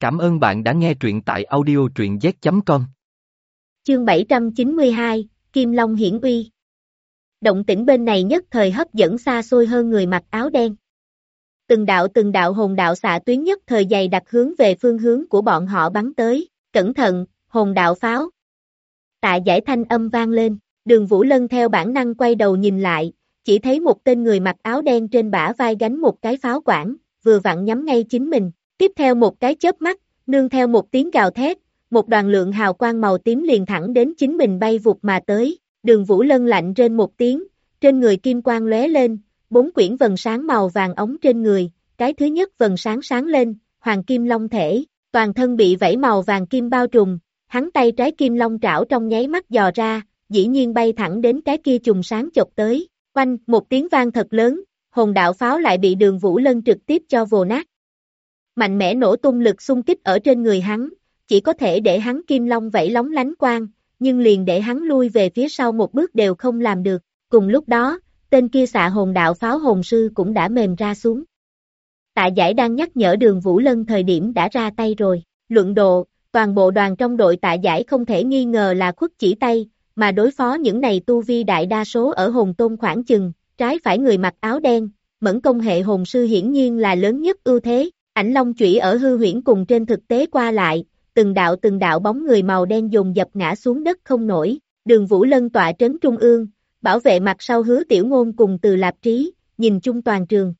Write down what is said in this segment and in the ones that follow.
Cảm ơn bạn đã nghe truyện tại audio truyện z.com. Chương 792, Kim Long hiển uy. Động tĩnh bên này nhất thời hấp dẫn xa xôi hơn người mặc áo đen. Từng đạo hồn đạo xạ tuyến nhất thời dày đặc hướng về phương hướng của bọn họ bắn tới. Cẩn thận, hồn đạo pháo. Tạ Giải thanh âm vang lên, Đường Vũ Lân theo bản năng quay đầu nhìn lại, chỉ thấy một tên người mặc áo đen trên bả vai gánh một cái pháo quản, vừa vặn nhắm ngay chính mình. Tiếp theo một cái chớp mắt, nương theo một tiếng gào thét, một đoàn lượng hào quang màu tím liền thẳng đến chính mình bay vụt mà tới. Đường Vũ Lân lạnh rên một tiếng, trên người kim quang lóe lên, 4 quyển vần sáng màu vàng ống trên người, cái thứ nhất vần sáng sáng lên, hoàng kim long thể, toàn thân bị vảy màu vàng kim bao trùm, hắn tay trái kim long trảo trong nháy mắt dò ra, dĩ nhiên bay thẳng đến cái kia chùm sáng chộp tới. Oanh, một tiếng vang thật lớn, hồn đạo pháo lại bị Đường Vũ Lân trực tiếp cho vồ nát. Mạnh mẽ nổ tung lực xung kích ở trên người hắn, chỉ có thể để hắn kim long vẫy lóng lánh quang, nhưng liền để hắn lui về phía sau một bước đều không làm được. Cùng lúc đó, tên kia xạ hồn đạo pháo hồn sư cũng đã mềm ra xuống. Tạ Giải đang nhắc nhở Đường Vũ Lân thời điểm đã ra tay rồi. Luận độ, toàn bộ đoàn trong đội Tạ Giải không thể nghi ngờ là khuất chỉ tay, mà đối phó những này tu vi đại đa số ở hồn tôn khoảng chừng, trái phải người mặc áo đen, mẫn công hệ hồn sư hiển nhiên là lớn nhất ưu thế. Ảnh long chủy ở hư huyễn cùng trên thực tế qua lại, từng đạo bóng người màu đen dồn dập ngã xuống đất không nổi. Đường Vũ Lân tọa trấn trung ương, bảo vệ mặt sau Hứa Tiểu Ngôn cùng Từ Lạp Trí, nhìn chung toàn trường.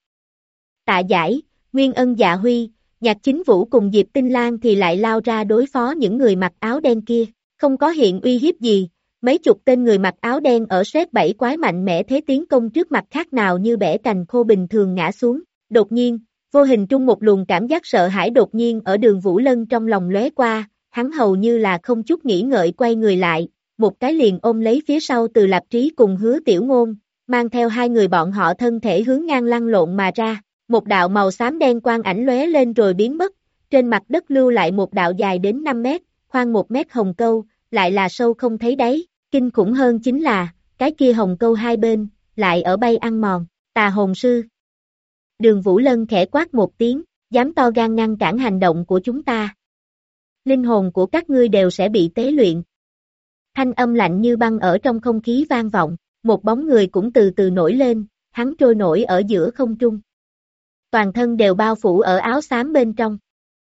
Tạ Giải, Nguyên Ân Dạ Huy, Nhạc Chính Vũ cùng Diệp Tinh Lan thì lại lao ra đối phó những người mặc áo đen kia, không có hiện uy hiếp gì. Mấy chục tên người mặc áo đen ở sét 7 quái mạnh mẽ thế tiến công trước mặt khác nào như bẻ cành khô bình thường ngã xuống. Đột nhiên, vô hình trung một luồng cảm giác sợ hãi đột nhiên ở Đường Vũ Lân trong lòng lóe qua, hắn hầu như là không chút nghĩ ngợi quay người lại, một cái liền ôm lấy phía sau Từ Lạp Trí cùng Hứa Tiểu Ngôn, mang theo hai người bọn họ thân thể hướng ngang lăn lộn mà ra, một đạo màu xám đen quang ảnh lóe lên rồi biến mất, trên mặt đất lưu lại một đạo dài đến 5 mét, khoan 1 mét hồng câu, lại là sâu không thấy đáy, kinh khủng hơn chính là, cái kia hồng câu hai bên, lại ở bay ăn mòn, Tà hồn sư. Đường Vũ Lân khẽ quát một tiếng, dám to gan ngăn cản hành động của chúng ta. Linh hồn của các ngươi đều sẽ bị tế luyện. Thanh âm lạnh như băng ở trong không khí vang vọng, một bóng người cũng từ từ nổi lên, hắn trôi nổi ở giữa không trung. Toàn thân đều bao phủ ở áo xám bên trong.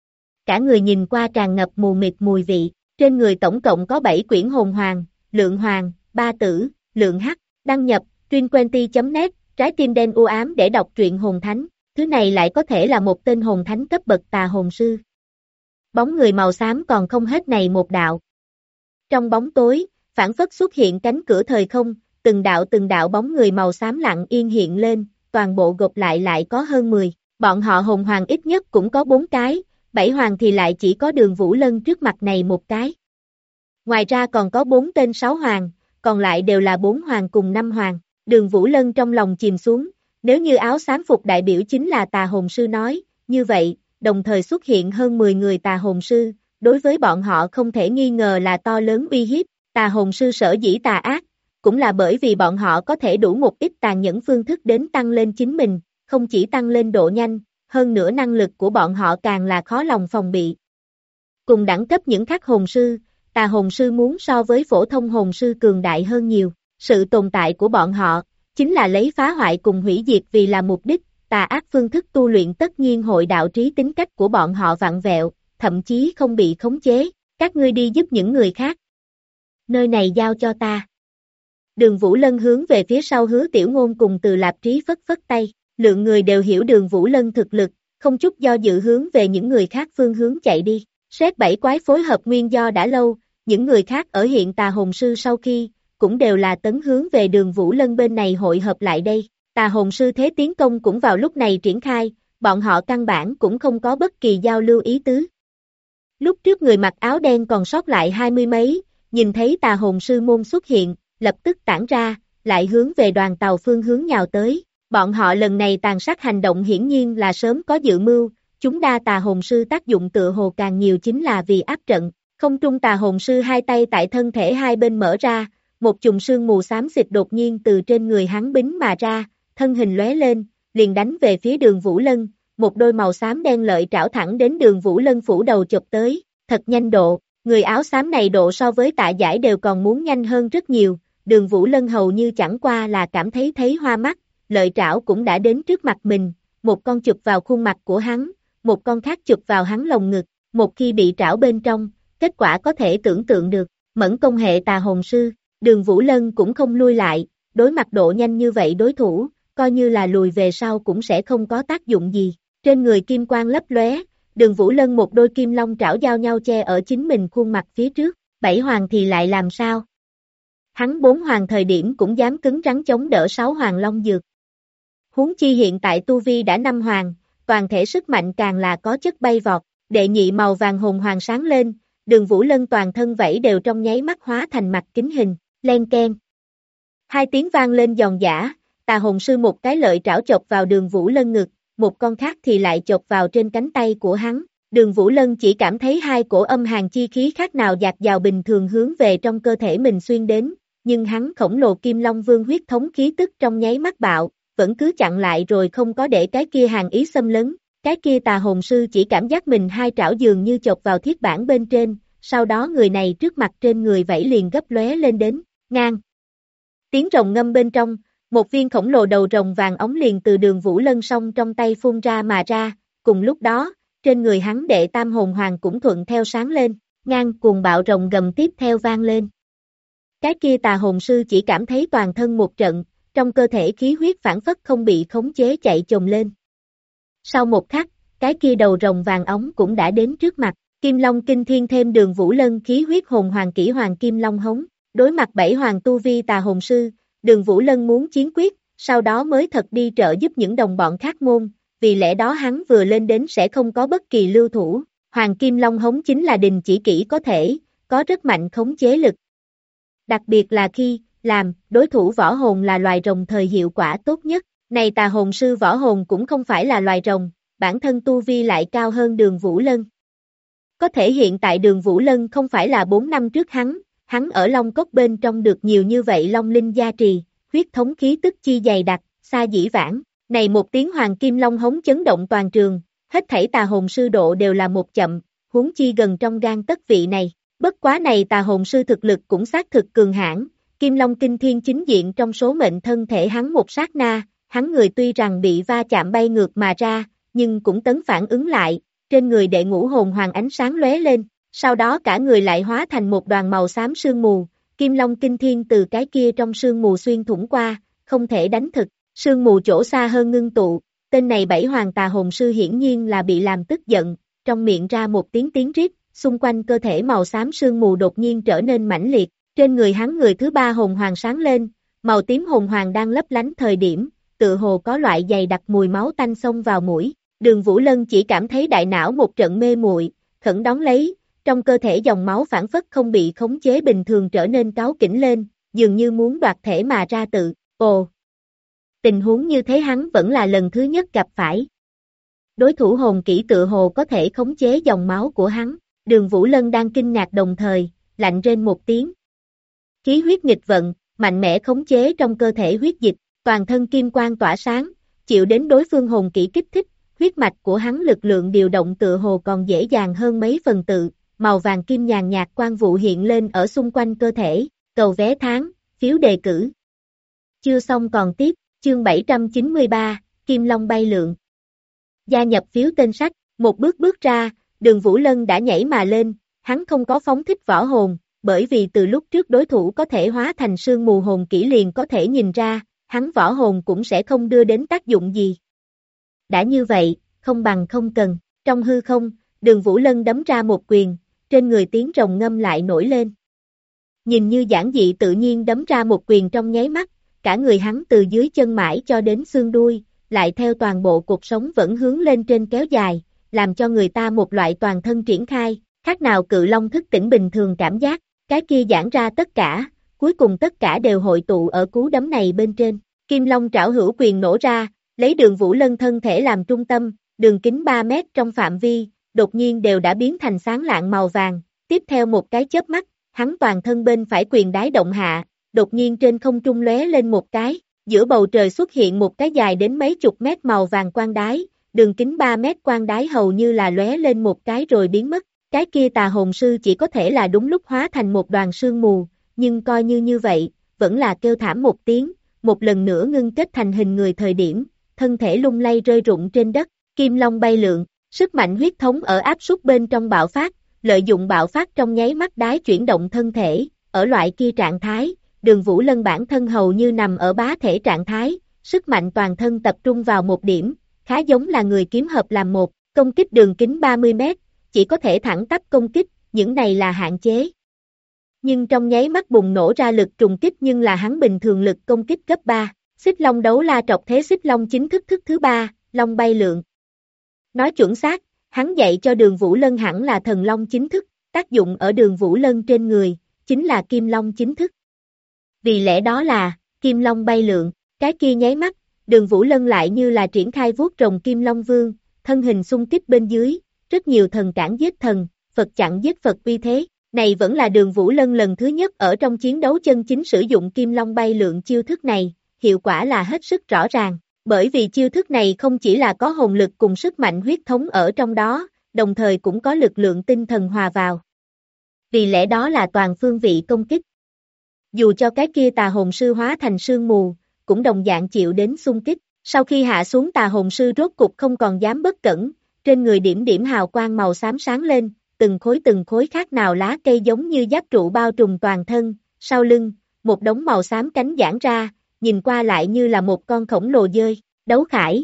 Cả người nhìn qua tràn ngập mù mịt mùi vị, trên người tổng cộng có 7 quyển hồn hoàng, lượng hoàng, ba tử, lượng hắc, đăng nhập, truyện.net, trái tim đen u ám để đọc truyện hồn thánh, thứ này lại có thể là một tên hồn thánh cấp bậc tà hồn sư. Bóng người màu xám còn không hết này một đạo. Trong bóng tối, phảng phất xuất hiện cánh cửa thời không, từng đạo bóng người màu xám lặng yên hiện lên, toàn bộ gộp lại có hơn 10, bọn họ hồn hoàng ít nhất cũng có 4 cái, 7 hoàng thì lại chỉ có Đường Vũ Lân trước mặt này một cái. Ngoài ra còn có 4 tên 6 hoàng, còn lại đều là 4 hoàng cùng 5 hoàng. Đường Vũ Lân trong lòng chìm xuống, nếu như áo xám phục đại biểu chính là tà hồn sư nói, như vậy, đồng thời xuất hiện hơn 10 người tà hồn sư, đối với bọn họ không thể nghi ngờ là to lớn uy hiếp, tà hồn sư sở dĩ tà ác, cũng là bởi vì bọn họ có thể đủ một ít tàn nhẫn phương thức đến tăng lên chính mình, không chỉ tăng lên độ nhanh, hơn nữa năng lực của bọn họ càng là khó lòng phòng bị. Cùng đẳng cấp những khác hồn sư, tà hồn sư muốn so với phổ thông hồn sư cường đại hơn nhiều. Sự tồn tại của bọn họ, chính là lấy phá hoại cùng hủy diệt vì là mục đích, tà ác phương thức tu luyện tất nhiên hội đạo trí tính cách của bọn họ vặn vẹo, thậm chí không bị khống chế, các ngươi đi giúp những người khác. Nơi này giao cho ta. Đường Vũ Lân hướng về phía sau Hứa Tiểu Ngôn cùng Từ Lạp Trí phất phất tay, lượng người đều hiểu Đường Vũ Lân thực lực, không chút do dự hướng về những người khác phương hướng chạy đi, sét 7 quái phối hợp nguyên do đã lâu, những người khác ở hiện tà hồn sư sau khi cũng đều là tấn hướng về Đường Vũ Lân bên này hội hợp lại đây. Tà hồn sư thế tiến công cũng vào lúc này triển khai, bọn họ căn bản cũng không có bất kỳ giao lưu ý tứ. Lúc trước người mặc áo đen còn sót lại 20 mấy, nhìn thấy tà hồn sư môn xuất hiện, lập tức tản ra, lại hướng về đoàn tàu phương hướng nhào tới. Bọn họ lần này tàn sát hành động hiển nhiên là sớm có dự mưu, chúng đa tà hồn sư tác dụng tựa hồ càng nhiều chính là vì áp trận. Không trung tà hồn sư hai tay tại thân thể hai bên mở ra, một chùm sương mù xám xịt đột nhiên từ trên người hắn bính mà ra, thân hình lóe lên, liền đánh về phía Đường Vũ Lân, một đôi màu xám đen lợi trảo thẳng đến Đường Vũ Lân phủ đầu chụp tới, thật nhanh độ, người áo xám này độ so với Tạ Giải đều còn muốn nhanh hơn rất nhiều, Đường Vũ Lân hầu như chẳng qua là cảm thấy hoa mắt, lợi trảo cũng đã đến trước mặt mình, một con chụp vào khuôn mặt của hắn, một con khác chụp vào hắn lồng ngực, một khi bị trảo bên trong, kết quả có thể tưởng tượng được, mẫn công hệ tà hồn sư, Đường Vũ Lân cũng không lui lại, đối mặt độ nhanh như vậy đối thủ, coi như là lùi về sau cũng sẽ không có tác dụng gì, trên người kim quang lấp lóe, Đường Vũ Lân một đôi kim long trảo giao nhau che ở chính mình khuôn mặt phía trước, bảy hoàng thì lại làm sao? Hắn bốn hoàng thời điểm cũng dám cứng rắn chống đỡ sáu hoàng long dược. Huống chi hiện tại tu vi đã năm hoàng, toàn thể sức mạnh càng là có chất bay vọt, đệ nhị màu vàng hồn hoàng sáng lên, Đường Vũ Lân toàn thân vẫy đều trong nháy mắt hóa thành mặt kính hình, len keng. Hai tiếng vang lên giòn giã, tà hồn sư một cái lợi trảo chộp vào Đường Vũ Lân ngực, một con khác thì lại chộp vào trên cánh tay của hắn. Đường Vũ Lân chỉ cảm thấy hai cổ âm hàn chi khí khác nào dạt dào bình thường hướng về trong cơ thể mình xuyên đến, nhưng hắn khổng lồ Kim Long Vương huyết thống khí tức trong nháy mắt bạo, vẫn cứ chặn lại rồi không có để cái kia hàn ý xâm lấn. Cái kia tà hồn sư chỉ cảm giác mình hai trảo dường như chộp vào thiết bản bên trên, sau đó người này trước mặt trên người vẫy liền gấp lóe lên đến, ngang. Tiếng rồng ngâm bên trong, một viên khổng lồ đầu rồng vàng ống liền từ Đường Vũ Lân song trong tay phun ra mà ra, cùng lúc đó, trên người hắn đệ tam hồn hoàng cũng thuận theo sáng lên, ngang cuồng bạo rồng gầm tiếp theo vang lên. Cái kia tà hồn sư chỉ cảm thấy toàn thân một trận, trong cơ thể khí huyết phản phất không bị khống chế chạy chồm lên. Sau một khắc, cái kia đầu rồng vàng ống cũng đã đến trước mặt, Kim Long kinh thiên thêm Đường Vũ Lân khí huyết hồn hoàng kỷ hoàng Kim Long hống, đối mặt bảy hoàng tu vi tà hồn sư, Đường Vũ Lân muốn chiến quyết, sau đó mới thật đi trợ giúp những đồng bọn khác môn, vì lẽ đó hắn vừa lên đến sẽ không có bất kỳ lưu thủ, Hoàng Kim Long hống chính là đình chỉ kỹ có thể, có rất mạnh khống chế lực. Đặc biệt là khi, làm, đối thủ võ hồn là loài rồng thời hiệu quả tốt nhất, này tà hồn sư võ hồn cũng không phải là loài rồng, bản thân tu vi lại cao hơn Đường Vũ Lân. Có thể hiện tại Đường Vũ Lân không phải là 4 năm trước hắn ở Long Cốc bên trong được nhiều như vậy Long Linh gia trì, huyết thống khí tức chi dày đặc, xa dĩ vãng, này một tiếng Hoàng Kim Long hống chấn động toàn trường, hết thảy tà hồn sư độ đều là một chậm, huống chi gần trong gan tất vị này, bất quá này tà hồn sư thực lực cũng xác thực cường hãn, Kim Long kinh thiên chính diện trong số mệnh thân thể hắn một sát na, hắn người tuy rằng bị va chạm bay ngược mà ra, nhưng cũng tấn phản ứng lại, trên người đệ ngũ hồn hoàng ánh sáng lóe lên, sau đó cả người lại hóa thành một đoàn màu xám sương mù, Kim Long kinh thiên từ cái kia trong sương mù xuyên thủng qua, không thể đánh thực, sương mù chỗ xa hơn ngưng tụ, tên này bảy hoàng tà hồn sư hiển nhiên là bị làm tức giận, trong miệng ra một tiếng rít, xung quanh cơ thể màu xám sương mù đột nhiên trở nên mãnh liệt, trên người hắn người thứ ba hồn hoàng sáng lên, màu tím hồn hoàng đang lấp lánh thời điểm, tự hồ có loại dày đặc mùi máu tanh xông vào mũi, Đường Vũ Lân chỉ cảm thấy đại não một trận mê muội, khẩn đón lấy, trong cơ thể dòng máu phản phất không bị khống chế bình thường trở nên cáu kỉnh lên, dường như muốn đoạt thể mà ra tự, ồ. Tình huống như thế hắn vẫn là lần thứ nhất gặp phải. Đối thủ hồn kỹ tự hồ có thể khống chế dòng máu của hắn, Đường Vũ Lân đang kinh ngạc đồng thời, lạnh rên một tiếng. Khí huyết nghịch vận, mạnh mẽ khống chế trong cơ thể huyết dịch, toàn thân kim quang tỏa sáng, chịu đến đối phương hồn kỹ kích thích, huyết mạch của hắn lực lượng điều động tự hồ còn dễ dàng hơn mấy phần tự, màu vàng kim nhàn nhạt quang vụ hiện lên ở xung quanh cơ thể, cầu vé tháng, phiếu đề cử. Chưa xong còn tiếp, chương 793, Kim Long bay lượn. Gia nhập phiếu tên sách, một bước ra, Đường Vũ Lân đã nhảy mà lên, hắn không có phóng thích võ hồn, bởi vì từ lúc trước đối thủ có thể hóa thành sương mù hồn kỹ liền có thể nhìn ra, hắn võ hồn cũng sẽ không đưa đến tác dụng gì. Đã như vậy, không bằng không cần, trong hư không, Đường Vũ Lân đấm ra một quyền, trên người tiếng rồng ngâm lại nổi lên. Nhìn như giản dị tự nhiên đấm ra một quyền trong nháy mắt, cả người hắn từ dưới chân mãi cho đến xương đuôi, lại theo toàn bộ cuộc sống vẫn hướng lên trên kéo dài, làm cho người ta một loại toàn thân triển khai, khác nào cự long thức tỉnh bình thường cảm giác, cái kia giãn ra tất cả, cuối cùng tất cả đều hội tụ ở cú đấm này bên trên. Kim Long trảo hữu quyền nổ ra, lấy Đường Vũ Lân thân thể làm trung tâm, đường kính 3 mét trong phạm vi, đột nhiên đều đã biến thành sáng lạng màu vàng, tiếp theo một cái chớp mắt, hắn toàn thân bên phải quyền đái động hạ, đột nhiên trên không trung lóe lên một cái, giữa bầu trời xuất hiện một cái dài đến mấy chục mét màu vàng quang đái, đường kính 3 mét quang đái hầu như là lóe lên một cái rồi biến mất. Cái kia tà hồn sư chỉ có thể là đúng lúc hóa thành một đoàn sương mù, nhưng coi như vậy, vẫn là kêu thảm một tiếng, một lần nữa ngưng kết thành hình người thời điểm, thân thể lung lay rơi rụng trên đất, kim long bay lượn, sức mạnh huyết thống ở áp suất bên trong bạo phát, lợi dụng bạo phát trong nháy mắt đái chuyển động thân thể, ở loại kia trạng thái, Đường Vũ Lân bản thân hầu như nằm ở bá thể trạng thái, sức mạnh toàn thân tập trung vào một điểm, khá giống là người kiếm hợp làm một, công kích đường kính 30 mét, chỉ có thể thẳng tắp công kích, những này là hạn chế. Nhưng trong nháy mắt bùng nổ ra lực trùng kích nhưng là hắn bình thường lực công kích cấp 3, Xích Long đấu la trọc thế Xích Long chính thức thức thứ 3, Long bay lượn. Nói chuẩn xác, hắn dạy cho Đường Vũ Lân hẳn là thần Long chính thức, tác dụng ở Đường Vũ Lân trên người, chính là Kim Long chính thức. Vì lẽ đó là, Kim Long bay lượn, cái kia nháy mắt, Đường Vũ Lân lại như là triển khai vuốt rồng Kim Long Vương, thân hình xung kích bên dưới, rất nhiều thần cản giết thần, Phật chặn giết Phật uy thế. Này vẫn là Đường Vũ Lân lần thứ nhất ở trong chiến đấu chân chính sử dụng Kim Long bay lượn chiêu thức này, hiệu quả là hết sức rõ ràng, bởi vì chiêu thức này không chỉ là có hồn lực cùng sức mạnh huyết thống ở trong đó, đồng thời cũng có lực lượng tinh thần hòa vào. Vì lẽ đó là toàn phương vị công kích. Dù cho cái kia tà hồn sư hóa thành sương mù, cũng đồng dạng chịu đến xung kích, sau khi hạ xuống tà hồn sư rốt cục không còn dám bất cẩn, trên người điểm điểm hào quang màu xám sáng lên, từng khối khác nào lá cây giống như giáp trụ bao trùm toàn thân, sau lưng, một đống màu xám cánh giãn ra, nhìn qua lại như là một con khổng lồ dơi, đấu khải.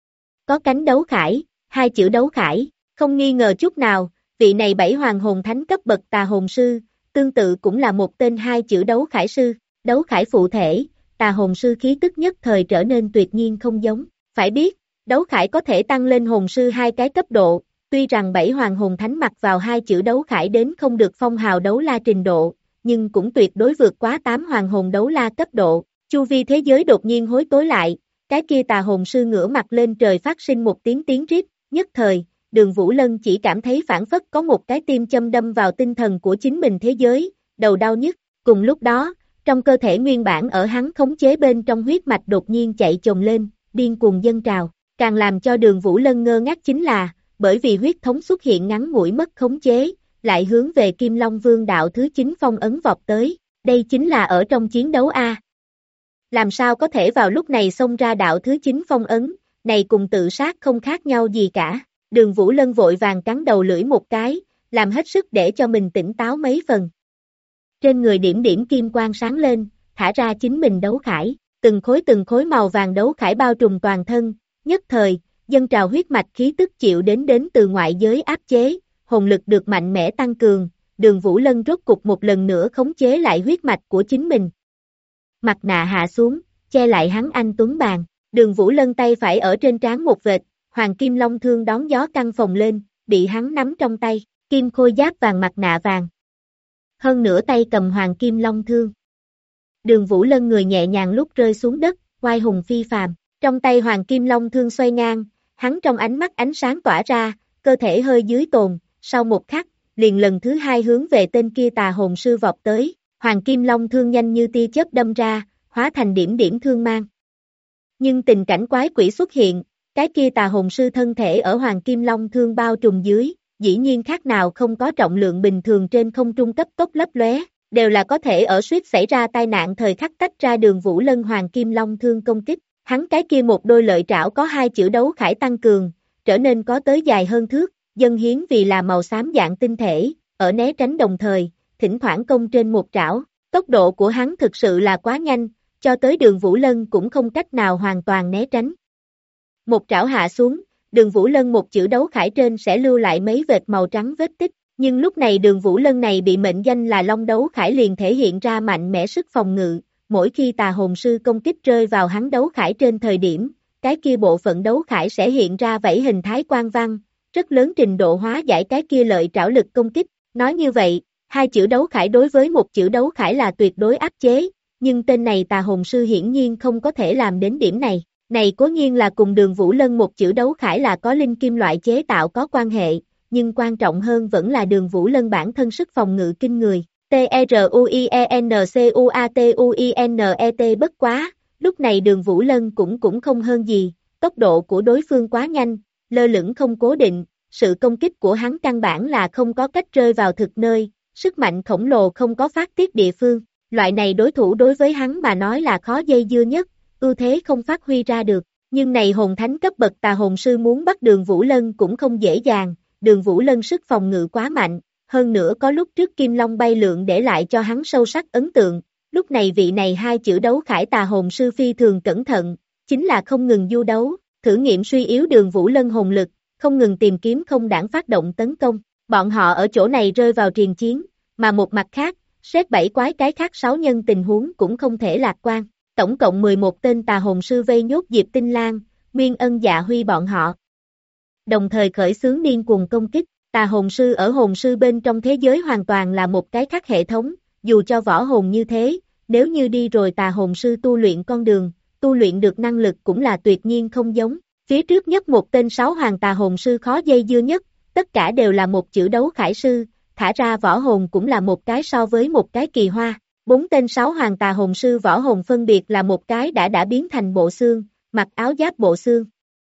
Có cánh đấu khải, 2 chữ đấu khải, không nghi ngờ chút nào, vị này 7 hoàng hồn thánh cấp bậc tà hồn sư, tương tự cũng là một tên 2 chữ đấu khải sư, đấu khải phụ thể, tà hồn sư khí tức nhất thời trở nên tuyệt nhiên không giống, phải biết, đấu khải có thể tăng lên hồn sư 2 cái cấp độ. Tuy rằng 7 hoàng hồn thánh mặc vào 2 chữ đấu khải đến không được phong hào đấu la trình độ, nhưng cũng tuyệt đối vượt quá 8 hoàng hồn đấu la cấp độ, chu vi thế giới đột nhiên hối tối lại, cái kia tà hồn sư ngửa mặt lên trời phát sinh một tiếng rít, nhất thời, Đường Vũ Lân chỉ cảm thấy phản phất có một cái tim châm đâm vào tinh thần của chính mình thế giới, đầu đau nhức, cùng lúc đó, trong cơ thể nguyên bản ở hắn khống chế bên trong huyết mạch đột nhiên chạy chồng lên, điên cuồng dâng trào, càng làm cho Đường Vũ Lân ngơ ngác chính là, bởi vì huyết thống xuất hiện ngắn ngủi mất khống chế, lại hướng về Kim Long Vương đạo thứ 9 phong ấn vọt tới, đây chính là ở trong chiến đấu A. Làm sao có thể vào lúc này xông ra đạo thứ 9 phong ấn, này cùng tự sát không khác nhau gì cả, Đường Vũ Lân vội vàng cắn đầu lưỡi một cái, làm hết sức để cho mình tỉnh táo mấy phần. Trên người điểm điểm kim quang sáng lên, thả ra chính mình đấu khải, từng khối màu vàng đấu khải bao trùm toàn thân, nhất thời, dâng trào huyết mạch khí tức chịu đến từ ngoại giới áp chế, hồn lực được mạnh mẽ tăng cường, Đường Vũ Lân rốt cục một lần nữa khống chế lại huyết mạch của chính mình. Mặt nạ hạ xuống, che lại hắn anh tuấn bàn, Đường Vũ Lân tay phải ở trên trán một vệt, hoàng kim long thương đón gió căng phồng lên, bị hắn nắm trong tay, kim khôi giáp vàng mặt nạ vàng. Hơn nửa tay cầm hoàng kim long thương. Đường Vũ Lân người nhẹ nhàng lúc rơi xuống đất, oai hùng phi phàm, trong tay hoàng kim long thương xoay ngang, hắn trong ánh mắt ánh sáng tỏa ra, cơ thể hơi dưới tồn, sau một khắc, liền lần thứ 2 hướng về tên kia tà hồn sư vọt tới, hoàng kim long thương nhanh như tia chớp đâm ra, hóa thành điểm điểm thương mang. Nhưng tình cảnh quái quỷ xuất hiện, cái kia tà hồn sư thân thể ở hoàng kim long thương bao trùm dưới, dĩ nhiên khác nào không có trọng lượng bình thường trên không trung cấp tốc lấp lóe, đều là có thể ở suýt xảy ra tai nạn thời khắc tách ra Đường Vũ Lân hoàng kim long thương công kích. Hắn cái kia một đôi lợi trảo có 2 chữ đấu khải tăng cường, trở nên có tới dài hơn thước, dân hiến vì là màu xám dạng tinh thể, ở né tránh đồng thời, thỉnh thoảng công trên một trảo, tốc độ của hắn thực sự là quá nhanh, cho tới Đường Vũ Lân cũng không cách nào hoàn toàn né tránh. Một trảo hạ xuống, Đường Vũ Lân một chữ đấu khải trên sẽ lưu lại mấy vệt màu trắng vết tích, nhưng lúc này Đường Vũ Lân này bị mệnh danh là Long đấu khải liền thể hiện ra mạnh mẽ sức phòng ngự. Mỗi khi tà hồn sư công kích rơi vào hắn đấu khải trên thời điểm, cái kia bộ phận đấu khải sẽ hiện ra vảy hình thái quang văn, rất lớn trình độ hóa giải cái kia lợi trảo lực công kích. Nói như vậy, 2 chữ đấu khải đối với một chữ đấu khải là tuyệt đối áp chế, nhưng tên này tà hồn sư hiển nhiên không có thể làm đến điểm này. Này cố nhiên là cùng Đường Vũ Lân một chữ đấu khải là có linh kim loại chế tạo có quan hệ, nhưng quan trọng hơn vẫn là Đường Vũ Lân bản thân sức phòng ngự kinh người. T-R-U-I-E-N-C-U-A-T-U-I-N-E-T bất quá, lúc này Đường Vũ Lân cũng không hơn gì, tốc độ của đối phương quá nhanh, lơ lửng không cố định, sự công kích của hắn căn bản là không có cách rơi vào thực nơi, sức mạnh khổng lồ không có phát tiết địa phương, loại này đối thủ đối với hắn mà nói là khó dây dưa nhất, ưu thế không phát huy ra được, nhưng này hồn thánh cấp bậc tà hồn sư muốn bắt Đường Vũ Lân cũng không dễ dàng, Đường Vũ Lân sức phòng ngự quá mạnh, hơn nữa có lúc trước Kim Long bay lượn để lại cho hắn sâu sắc ấn tượng, lúc này vị này hai chữ đấu khải tà hồn sư phi thường cẩn thận, chính là không ngừng du đấu, thử nghiệm suy yếu Đường Vũ Lân hồn lực, không ngừng tìm kiếm không đảng phát động tấn công, bọn họ ở chỗ này rơi vào triền chiến, mà một mặt khác, xét bảy quái cái khác 6 nhân tình huống cũng không thể lạc quan, tổng cộng 11 tên tà hồn sư vây nhốt Diệp Tinh Lang, Nguyên Ân Dạ Huy bọn họ. Đồng thời khởi xướng điên cuồng công kích, tà hồn sư ở hồn sư bên trong thế giới hoàn toàn là một cái khác hệ thống, dù cho võ hồn như thế, nếu như đi rồi tà hồn sư tu luyện con đường, tu luyện được năng lực cũng là tuyệt nhiên không giống. Phía trước nhất một tên 6 hoàng tà hồn sư khó dây dưa nhất, tất cả đều là một chữ đấu khải sư, thả ra võ hồn cũng là một cái so với một cái kỳ hoa. 4 tên 6 hoàng tà hồn sư võ hồn phân biệt là một cái đã biến thành bộ xương, mặc áo giáp bộ xương.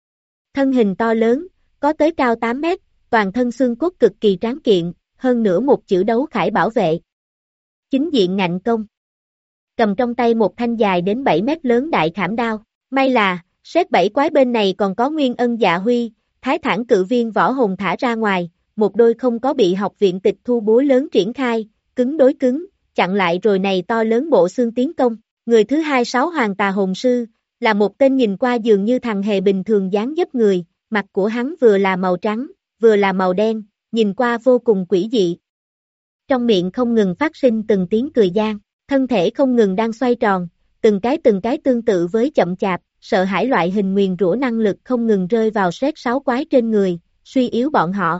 Thân hình to lớn, có tới cao 8 mét, toàn thân xương cốt cực kỳ tráng kiện, hơn nữa một chữ đấu khải bảo vệ. Chính diện ngạnh công. Cầm trong tay một thanh dài đến 7 mét lớn đại khảm đao. May là, xét bảy quái bên này còn có Nguyên Ân Dạ Huy, Thái Thản cự viên võ hồn thả ra ngoài, một đôi không có bị học viện tịch thu búa lớn triển khai, cứng đối cứng, chặn lại rồi này to lớn bộ xương tiến công. Người thứ hai 6 hoàng tà hồn sư, là một tên nhìn qua dường như thằng hề bình thường dáng dấp người, mặt của hắn vừa là màu trắng, vừa là màu đen, nhìn qua vô cùng quỷ dị. Trong miệng không ngừng phát sinh từng tiếng cười gian, thân thể không ngừng đang xoay tròn, từng cái tương tự với chậm chạp, sợ hãi loại hình nguyền rủa năng lực không ngừng rơi vào xét 6 quái trên người, suy yếu bọn họ.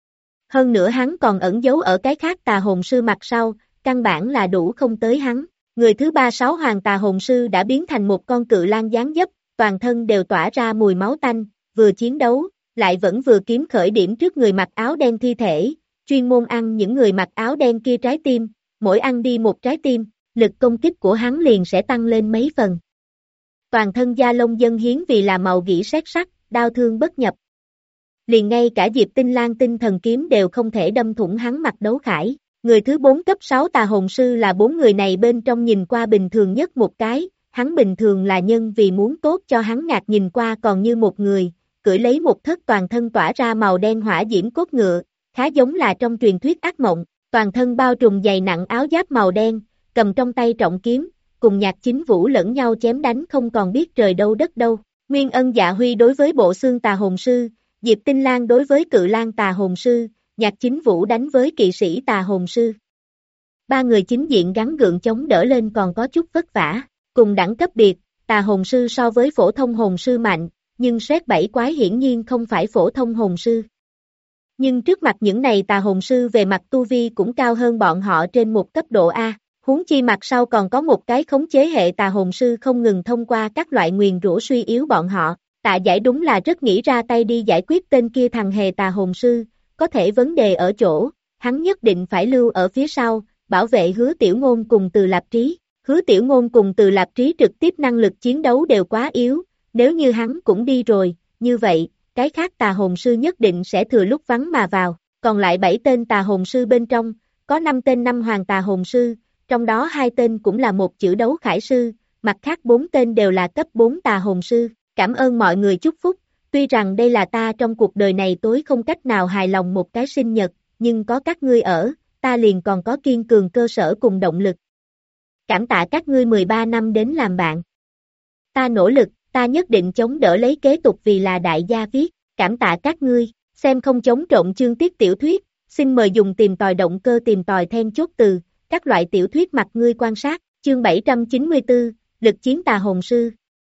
Hơn nữa hắn còn ẩn giấu ở cái khác tà hồn sư mặt sau, căn bản là đủ không tới hắn. Người thứ 6 hoàng tà hồn sư đã biến thành một con cự lang dáng dấp, toàn thân đều tỏa ra mùi máu tanh, vừa chiến đấu, lại vẫn vừa kiếm khởi điểm trước người mặc áo đen thi thể, chuyên môn ăn những người mặc áo đen kia trái tim, mỗi ăn đi một trái tim, lực công kích của hắn liền sẽ tăng lên mấy phần. Toàn thân da lông dân hiến vì là màu gỉ sét sắc, đau thương bất nhập. Liền ngay cả Diệp Tinh Lang tinh thần kiếm đều không thể đâm thủng hắn mặt đấu khải. Người thứ 4 cấp 6 tà hồn sư là 4 người này bên trong nhìn qua bình thường nhất một cái, hắn bình thường là nhân vì muốn tốt cho hắn ngạc nhìn qua còn như một người, cưỡi lấy một thất toàn thân tỏa ra màu đen hỏa diễm cốt ngựa, khá giống là trong truyền thuyết ác mộng, toàn thân bao trùm dày nặng áo giáp màu đen, cầm trong tay trọng kiếm, cùng Nhạc Chính Vũ lẫn nhau chém đánh không còn biết trời đâu đất đâu. Nguyên Ân Dạ Huy đối với bộ xương tà hồn sư, Diệp Tinh Lang đối với cự lang tà hồn sư, Nhạc Chính Vũ đánh với kỵ sĩ tà hồn sư. Ba người chính diện gắn gượng chống đỡ lên còn có chút vất vả, cùng đẳng cấp biệt, tà hồn sư so với phổ thông hồn sư mạnh, nhưng xét bảy quái hiển nhiên không phải phổ thông hồn sư. Nhưng trước mặt những này tà hồn sư về mặt tu vi cũng cao hơn bọn họ trên một cấp độ A, huống chi mặt sau còn có một cái khống chế hệ tà hồn sư không ngừng thông qua các loại nguyền rủa suy yếu bọn họ. Tạ Giải đúng là rất nghĩ ra tay đi giải quyết tên kia thằng hề tà hồn sư, có thể vấn đề ở chỗ, hắn nhất định phải lưu ở phía sau, bảo vệ Hứa Tiểu Ngôn cùng Từ Lạp Trí. Hứa Tiểu Ngôn cùng Từ Lạp Trí trực tiếp năng lực chiến đấu đều quá yếu, nếu như hắn cũng đi rồi, như vậy, cái khác tà hồn sư nhất định sẽ thừa lúc vắng mà vào. Còn lại 7 tên tà hồn sư bên trong, có 5 tên 5 hoàng tà hồn sư, trong đó 2 tên cũng là một chữ đấu khải sư, mặt khác 4 tên đều là cấp 4 tà hồn sư. Cảm ơn mọi người chúc phúc, tuy rằng đây là ta trong cuộc đời này tối không cách nào hài lòng một cái sinh nhật, nhưng có các ngươi ở, ta liền còn có kiên cường cơ sở cùng động lực. Cảm tạ các ngươi 13 năm đến làm bạn. Ta nỗ lực, ta nhất định chống đỡ lấy kế tục vì là đại gia viết, cảm tạ các ngươi, xem không chống trộn chương tiết tiểu thuyết, xin mời dùng tìm tòi động cơ tìm tòi then chốt từ, các loại tiểu thuyết mặt ngươi quan sát, chương 794, lực chiến tà hồn sư.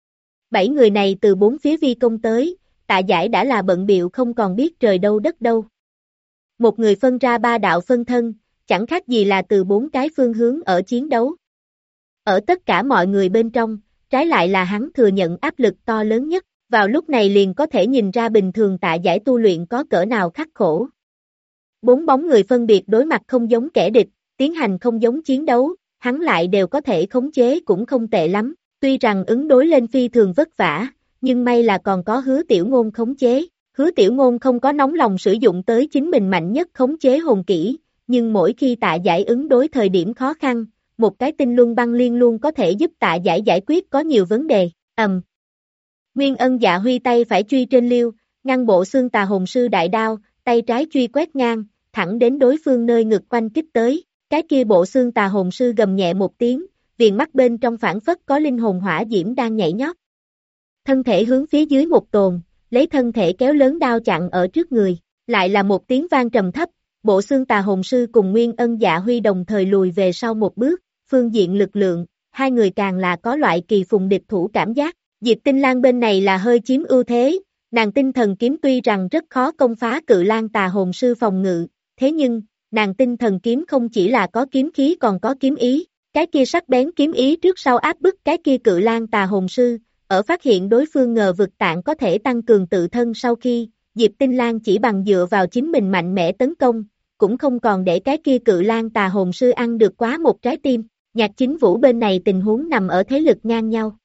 7 người này từ 4 phía vi công tới, Tạ Giải đã là bận bịu không còn biết trời đâu đất đâu. Một người phân ra 3 đạo phân thân, chẳng khác gì là từ 4 cái phương hướng ở chiến đấu. Ở tất cả mọi người bên trong, trái lại là hắn thừa nhận áp lực to lớn nhất, vào lúc này liền có thể nhìn ra bình thường Tạ Giải tu luyện có cỡ nào khắc khổ. 4 bóng người phân biệt đối mặt không giống kẻ địch, tiến hành không giống chiến đấu, hắn lại đều có thể khống chế cũng không tệ lắm. Tuy rằng ứng đối lên phi thường vất vả, nhưng may là còn có Hứa Tiểu Ngôn khống chế. Hứa Tiểu Ngôn không có nóng lòng sử dụng tới chính mình mạnh nhất khống chế hồn kỹ, nhưng mỗi khi Tạ Giải ứng đối thời điểm khó khăn, một cái tinh luân băng liên luôn có thể giúp Tạ Giải giải quyết có nhiều vấn đề. Nguyên Ân Dạ Huy tay phải truy trên liêu, ngăn bộ xương tà hồn sư đại đao, tay trái truy quét ngang, thẳng đến đối phương nơi ngực quanh kích tới. Cái kia bộ xương tà hồn sư gầm nhẹ một tiếng, viền mắt bên trong phảng phất có linh hồn hỏa diễm đang nhảy nhót. Thân thể hướng phía dưới một tồn, lấy thân thể kéo lớn đao chặn ở trước người, lại là một tiếng vang trầm thấp, bộ xương tà hồn sư cùng Nguyên Ân Dạ Huy đồng thời lùi về sau một bước, phương diện lực lượng, hai người càng là có loại kỳ phùng địch thủ cảm giác. Diệp Tinh Lan bên này là hơi chiếm ưu thế, nàng tinh thần kiếm tuy rằng rất khó công phá Cự Lan tà hồn sư phòng ngự, thế nhưng, nàng tinh thần kiếm không chỉ là có kiếm khí còn có kiếm ý, cái kia sắc bén kiếm ý trước sau áp bức cái kia Cự Lan tà hồn sư, ở phát hiện đối phương ngờ vực tạng có thể tăng cường tự thân sau khi, Diệp Tinh Lan chỉ bằng dựa vào chính mình mạnh mẽ tấn công, cũng không còn để cái kia Cự Lan tà hồn sư ăn được quá một trái tim. Nhạc Chính Vũ bên này tình huống nằm ở thế lực ngang nhau.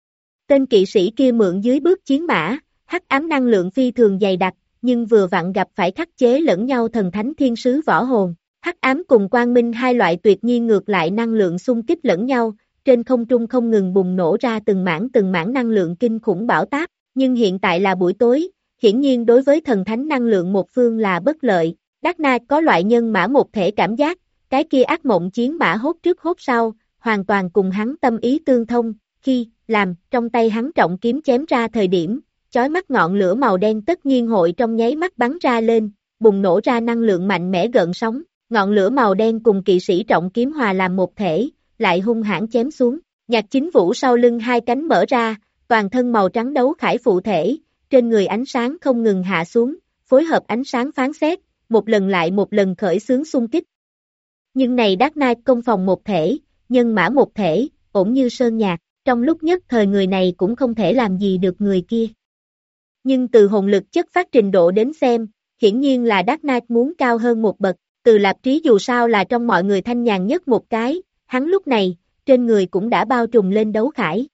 Tên kỵ sĩ kia mượn dưới bước chiến mã, hắc ám năng lượng phi thường dày đặc, nhưng vừa vặn gặp phải khắc chế lẫn nhau thần thánh thiên sứ võ hồn. Hắc ám cùng quang minh hai loại tuyệt nhiên ngược lại năng lượng xung kích lẫn nhau, trên không trung không ngừng bùng nổ ra từng mảng năng lượng kinh khủng bão táp, nhưng hiện tại là buổi tối, hiển nhiên đối với thần thánh năng lượng một phương là bất lợi. Dark Knight có loại nhân mã một thể cảm giác, cái kia ác mộng chiến mã hốt trước hốt sau, hoàn toàn cùng hắn tâm ý tương thông, khi làm trong tay hắn trọng kiếm chém ra thời điểm, chói mắt ngọn lửa màu đen tất nhiên hội trong nháy mắt bắn ra lên, bùng nổ ra năng lượng mạnh mẽ gợn sóng, ngọn lửa màu đen cùng kỵ sĩ trọng kiếm hòa làm một thể, lại hung hãn chém xuống. Nhạc Chính Vũ sau lưng hai cánh mở ra, toàn thân màu trắng đấu khải phụ thể, trên người ánh sáng không ngừng hạ xuống, phối hợp ánh sáng phán xét, một lần lại một lần khởi xướng xung kích. Nhưng này Dark Knight công phòng một thể, nhân mã một thể, ổn như sơn nhạc, trong lúc nhất thời người này cũng không thể làm gì được người kia. Nhưng từ hồn lực chất phát trình độ đến xem, hiển nhiên là Dark Knight muốn cao hơn một bậc, Từ Lạp Trí dù sao là trong mọi người thanh nhàn nhất một cái, hắn lúc này, trên người cũng đã bao trùm lên đấu khải.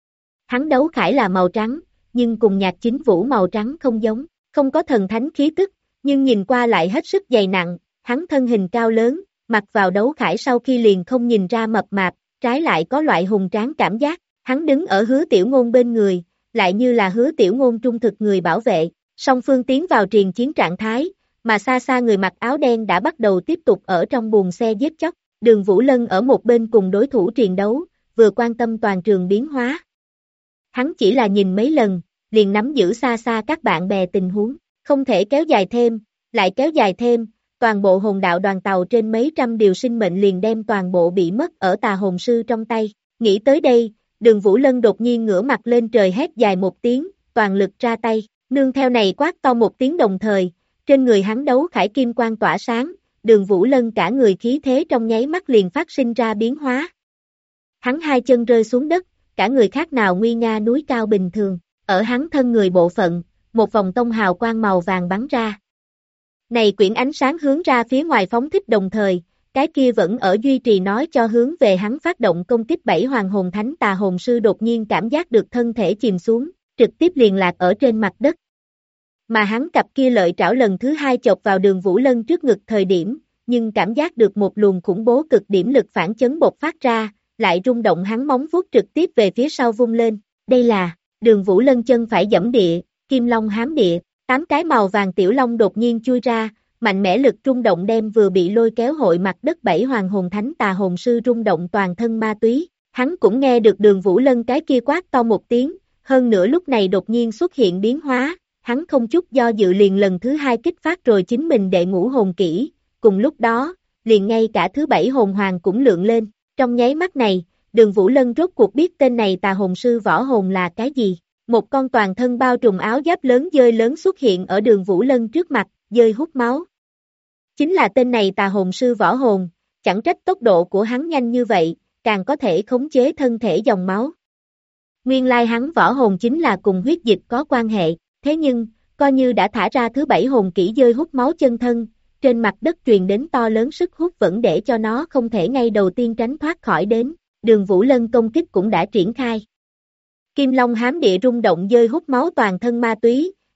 Hắn đấu khải là màu trắng, nhưng cùng Nhạc Chính Vũ màu trắng không giống, không có thần thánh khí tức, nhưng nhìn qua lại hết sức dày nặng, hắn thân hình cao lớn, mặc vào đấu khải sau khi liền không nhìn ra mập mạp, trái lại có loại hùng tráng cảm giác, hắn đứng ở Hứa Tiểu Ngôn bên người, lại như là Hứa Tiểu Ngôn trung thực người bảo vệ, song phương tiến vào triền chiến trạng thái, mà xa xa người mặc áo đen đã bắt đầu tiếp tục ở trong buồng xe giết chóc, Đường Vũ Lân ở một bên cùng đối thủ triền đấu, vừa quan tâm toàn trường biến hóa. Hắn chỉ là nhìn mấy lần, liền nắm giữ xa xa các bạn bè tình huống, không thể kéo dài thêm, lại kéo dài thêm, toàn bộ hồn đạo đoàn tàu trên mấy trăm điều sinh mệnh liền đem toàn bộ bị mất ở tà hồn sư trong tay. Nghĩ tới đây, Đường Vũ Lân đột nhiên ngửa mặt lên trời hét dài một tiếng, toàn lực ra tay, nương theo này quát to một tiếng đồng thời, trên người hắn đấu khải kim quang tỏa sáng, Đường Vũ Lân cả người khí thế trong nháy mắt liền phát sinh ra biến hóa. Hắn hai chân rơi xuống đất, cả người khác nào nguy nga núi cao bình thường, ở hắn thân người bộ phận, một vòng tông hào quang màu vàng bắn ra. Này quyển ánh sáng hướng ra phía ngoài phóng thích đồng thời, cái kia vẫn ở duy trì nói cho hướng về hắn phát động công kích 7 hoàng hồn thánh tà hồn sư đột nhiên cảm giác được thân thể chìm xuống, trực tiếp liền lạc ở trên mặt đất. Mà hắn cặp kia lợi trảo lần thứ hai chộp vào Đường Vũ Lân trước ngực thời điểm, nhưng cảm giác được một luồng khủng bố cực điểm lực phản chấn bộc phát ra, lại rung động hắn móng vuốt trực tiếp về phía sau vung lên. Đây là, Đường Vũ Lân chân phải giẫm địa, kim long hám địa, 8 cái màu vàng tiểu long đột nhiên chui ra, mạnh mẽ lực rung động đem vừa bị lôi kéo hội mặt đất 7 hoàng hồn thánh tà hồn sư rung động toàn thân ma túy. Hắn cũng nghe được Đường Vũ Lân cái kia quát to một tiếng, hơn nữa lúc này đột nhiên xuất hiện biến hóa, hắn không chút do dự liền lần thứ hai kích phát rồi chính mình đệ ngũ hồn kỹ, cùng lúc đó, liền ngay cả thứ 7 hồn hoàng cũng lượng lên, trong nháy mắt này, Đường Vũ Lân rốt cuộc biết tên này tà hồn sư võ hồn là cái gì, một con toàn thân bao trùm áo giáp lớn dơi lớn xuất hiện ở Đường Vũ Lân trước mặt, dơi hút máu. Chính là tên này tà hồn sư võ hồn, chẳng trách tốc độ của hắn nhanh như vậy, càng có thể khống chế thân thể dòng máu. Nguyên lai hắn võ hồn chính là cùng huyết dịch có quan hệ, thế nhưng, coi như đã thả ra thứ 7 hồn kỹ dơi hút máu chân thân, trên mặt đất truyền đến to lớn sức hút vẫn để cho nó không thể ngay đầu tiên tránh thoát khỏi đến, Đường Vũ Lân công kích cũng đã triển khai. Kim Long hám địa rung động dơi hút máu toàn thân ma túy,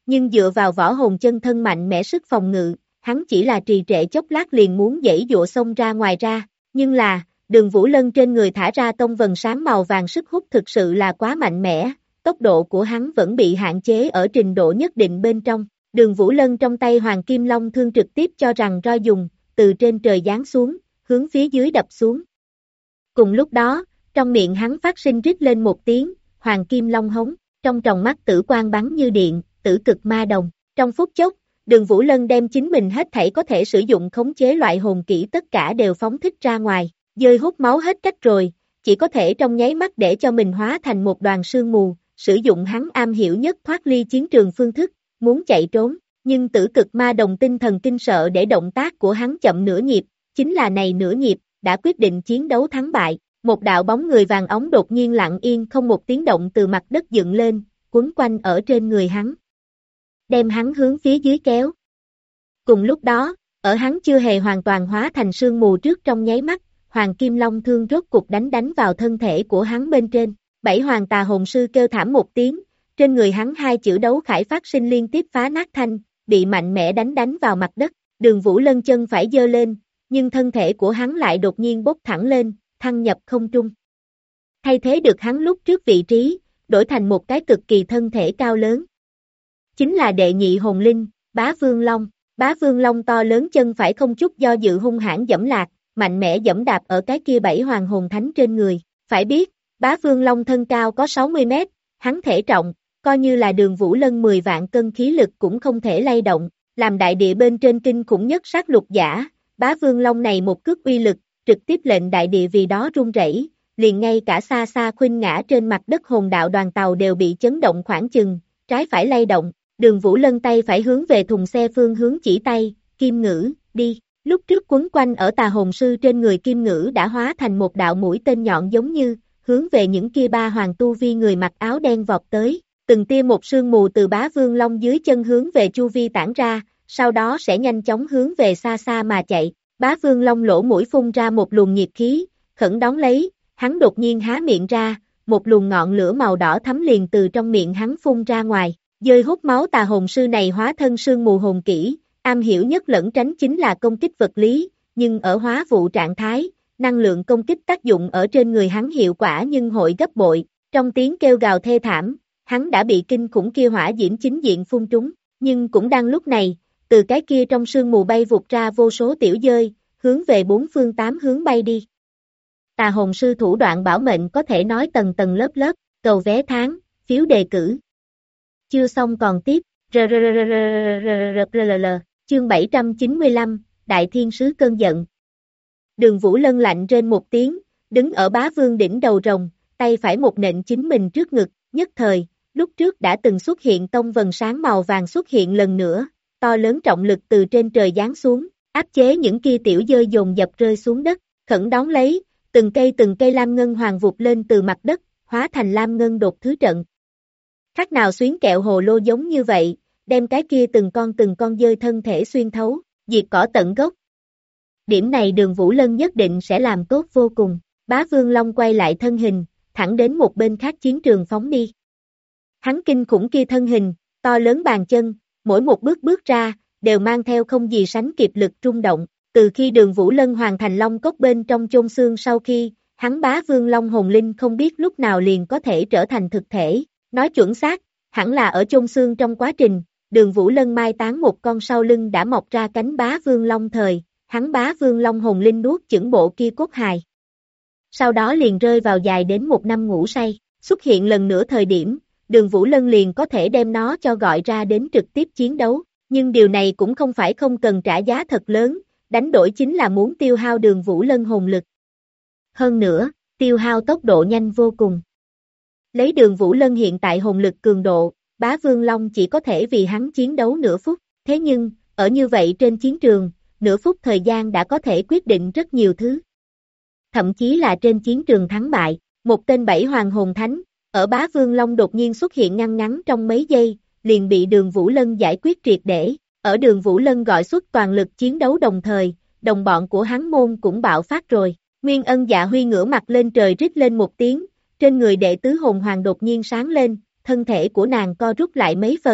nhưng dựa vào võ hồn chân thân mạnh mẽ sức phòng ngự, hắn chỉ là trì trệ chốc lát liền muốn giãy giụa xông ra ngoài ra, nhưng là, Đường Vũ Lân trên người thả ra tông vần sáng màu vàng sức hút thực sự là quá mạnh mẽ, tốc độ của hắn vẫn bị hạn chế ở trình độ nhất định bên trong. Đường Vũ Lân trong tay Hoàng Kim Long thương trực tiếp cho rằng roi dùng, từ trên trời giáng xuống, hướng phía dưới đập xuống. Cùng lúc đó, trong miệng hắn phát sinh rít lên một tiếng, Hoàng Kim Long hống, trong tròng mắt tử quang bắn như điện, tử cực ma đồng. Trong phút chốc, Đường Vũ Lân đem chính mình hết thảy có thể sử dụng khống chế loại hồn kỹ tất cả đều phóng thích ra ngoài, dơi hút máu hết cách rồi, chỉ có thể trong nháy mắt để cho mình hóa thành một đoàn sương mù, sử dụng hắn am hiểu nhất thoát ly chiến trường phương thức, muốn chạy trốn, nhưng tử cực ma đồng tinh thần kinh sợ để động tác của hắn chậm nửa nhịp, chính là này nửa nhịp, đã quyết định chiến đấu thắng bại. Một đạo bóng người vàng óng đột nhiên lặng yên không một tiếng động từ mặt đất dựng lên, quấn quanh ở trên người hắn, đem hắn hướng phía dưới kéo. Cùng lúc đó, ở hắn chưa hề hoàn toàn hóa thành sương mù trước trong nháy mắt, Hoàng Kim Long thương rốt cục đánh vào thân thể của hắn bên trên. Bảy Hoàng Tà Hồn Sư kêu thảm một tiếng, trên người hắn hai chữ đấu khải phát sinh liên tiếp phá nát thanh, bị mạnh mẽ đánh vào mặt đất. Đường Vũ Lân chân phải giơ lên, nhưng thân thể của hắn lại đột nhiên bốc thẳng lên, thăng nhập không trung. Thay thế được hắn lúc trước vị trí, đổi thành một cái cực kỳ thân thể cao lớn. Chính là đệ nhị hồn linh, Bá Vương Long. Bá Vương Long to lớn chân phải không chút do dự hung hãn giẫm lạc, mạnh mẽ giẫm đạp ở cái kia bảy hoàng hồn thánh trên người. Phải biết, Bá Vương Long thân cao có 60 mét, hắn thể trọng, coi như là Đường Vũ Lân 10 vạn cân khí lực cũng không thể lay động, làm đại địa bên trên kinh khủng nhất sát lục giả. Bá Vương Long này một cước uy lực, trực tiếp lệnh đại địa vì đó rung rẩy, liền ngay cả xa xa khuynh ngã trên mặt đất hồn đạo đoàn tàu đều bị chấn động khoảng chừng, trái phải lay động. Đường Vũ Lân tay phải hướng về thùng xe phương hướng chỉ tay, Kim Ngữ, đi. Lúc trước quấn quanh ở Tà Hồn Sư trên người Kim Ngữ đã hóa thành một đạo mũi tên nhọn giống như, hướng về những kia ba hoàng tu vi người mặc áo đen vọt tới. Từng tia một sương mù từ Bá Vương Long dưới chân hướng về chu vi tản ra, sau đó sẽ nhanh chóng hướng về xa xa mà chạy. Bá Vương Long lỗ mũi phun ra một luồng nhiệt khí, khẩn đón lấy, hắn đột nhiên há miệng ra, một luồng ngọn lửa màu đỏ thắm liền từ trong miệng hắn phun ra ngoài. Dơi hút máu Tà Hồn Sư này hóa thân sương mù hồn kỹ, am hiểu nhất lẫn tránh chính là công kích vật lý, nhưng ở hóa vụ trạng thái, năng lượng công kích tác dụng ở trên người hắn hiệu quả nhưng hội gấp bội. Trong tiếng kêu gào thê thảm, hắn đã bị kinh khủng kia hỏa diễm chính diện phun trúng, nhưng cũng đang lúc này, từ cái kia trong sương mù bay vụt ra vô số tiểu dơi, hướng về bốn phương tám hướng bay đi. Tà Hồn Sư thủ đoạn bảo mệnh có thể nói tầng tầng lớp lớp, cầu vé tháng, phiếu đề cử. Chưa xong còn tiếp. Chương 795, Đại Thiên Sứ cơn giận. Đường Vũ Lân lạnh trên một tiếng, đứng ở Bá Vương đỉnh đầu rồng, tay phải một nện chính mình trước ngực, nhất thời, lúc trước đã từng xuất hiện tông vần sáng màu vàng xuất hiện lần nữa, to lớn trọng lực từ trên trời giáng xuống, áp chế những kia tiểu dơi dồn dập rơi xuống đất, khẩn đón lấy, từng cây lam ngân hoàng vụt lên từ mặt đất, hóa thành lam ngân đột thứ trận. Khác nào xuyến kẹo hồ lô giống như vậy, đem cái kia từng con dơi thân thể xuyên thấu, diệt cỏ tận gốc. Điểm này Đường Vũ Lân nhất định sẽ làm tốt vô cùng. Bá Vương Long quay lại thân hình, thẳng đến một bên khác chiến trường phóng đi. Hắn kinh khủng kia thân hình, to lớn bàn chân, mỗi một bước ra, đều mang theo không gì sánh kịp lực rung động. Từ khi Đường Vũ Lân hoàn thành Long cốc bên trong chôn xương sau khi, hắn Bá Vương Long hồn linh không biết lúc nào liền có thể trở thành thực thể. Nói chuẩn xác, hẳn là ở chôn xương trong quá trình, Đường Vũ Lân mai táng một con sau lưng đã mọc ra cánh Bá Vương Long thời, hắn Bá Vương Long hồn linh nuốt chửng bộ kia cốt hài. Sau đó liền rơi vào dài đến một năm ngủ say, xuất hiện lần nữa thời điểm, Đường Vũ Lân liền có thể đem nó cho gọi ra đến trực tiếp chiến đấu, nhưng điều này cũng không phải không cần trả giá thật lớn, đánh đổi chính là muốn tiêu hao Đường Vũ Lân hồn lực. Hơn nữa, tiêu hao tốc độ nhanh vô cùng. Lấy Đường Vũ Lân hiện tại hồn lực cường độ, Bá Vương Long chỉ có thể vì hắn chiến đấu nửa phút, thế nhưng, ở như vậy trên chiến trường, nửa phút thời gian đã có thể quyết định rất nhiều thứ. Thậm chí là trên chiến trường thắng bại, một tên bảy hoàng hồn thánh, ở Bá Vương Long đột nhiên xuất hiện ngắn trong mấy giây, liền bị Đường Vũ Lân giải quyết triệt để. Ở Đường Vũ Lân gọi xuất toàn lực chiến đấu đồng thời, đồng bọn của hắn môn cũng bạo phát rồi. Nguyên Ân Dạ Huy ngửa mặt lên trời rít lên một tiếng, trên người đệ tứ hồn hoàng đột nhiên sáng lên, thân thể của nàng co rút lại mấy phần,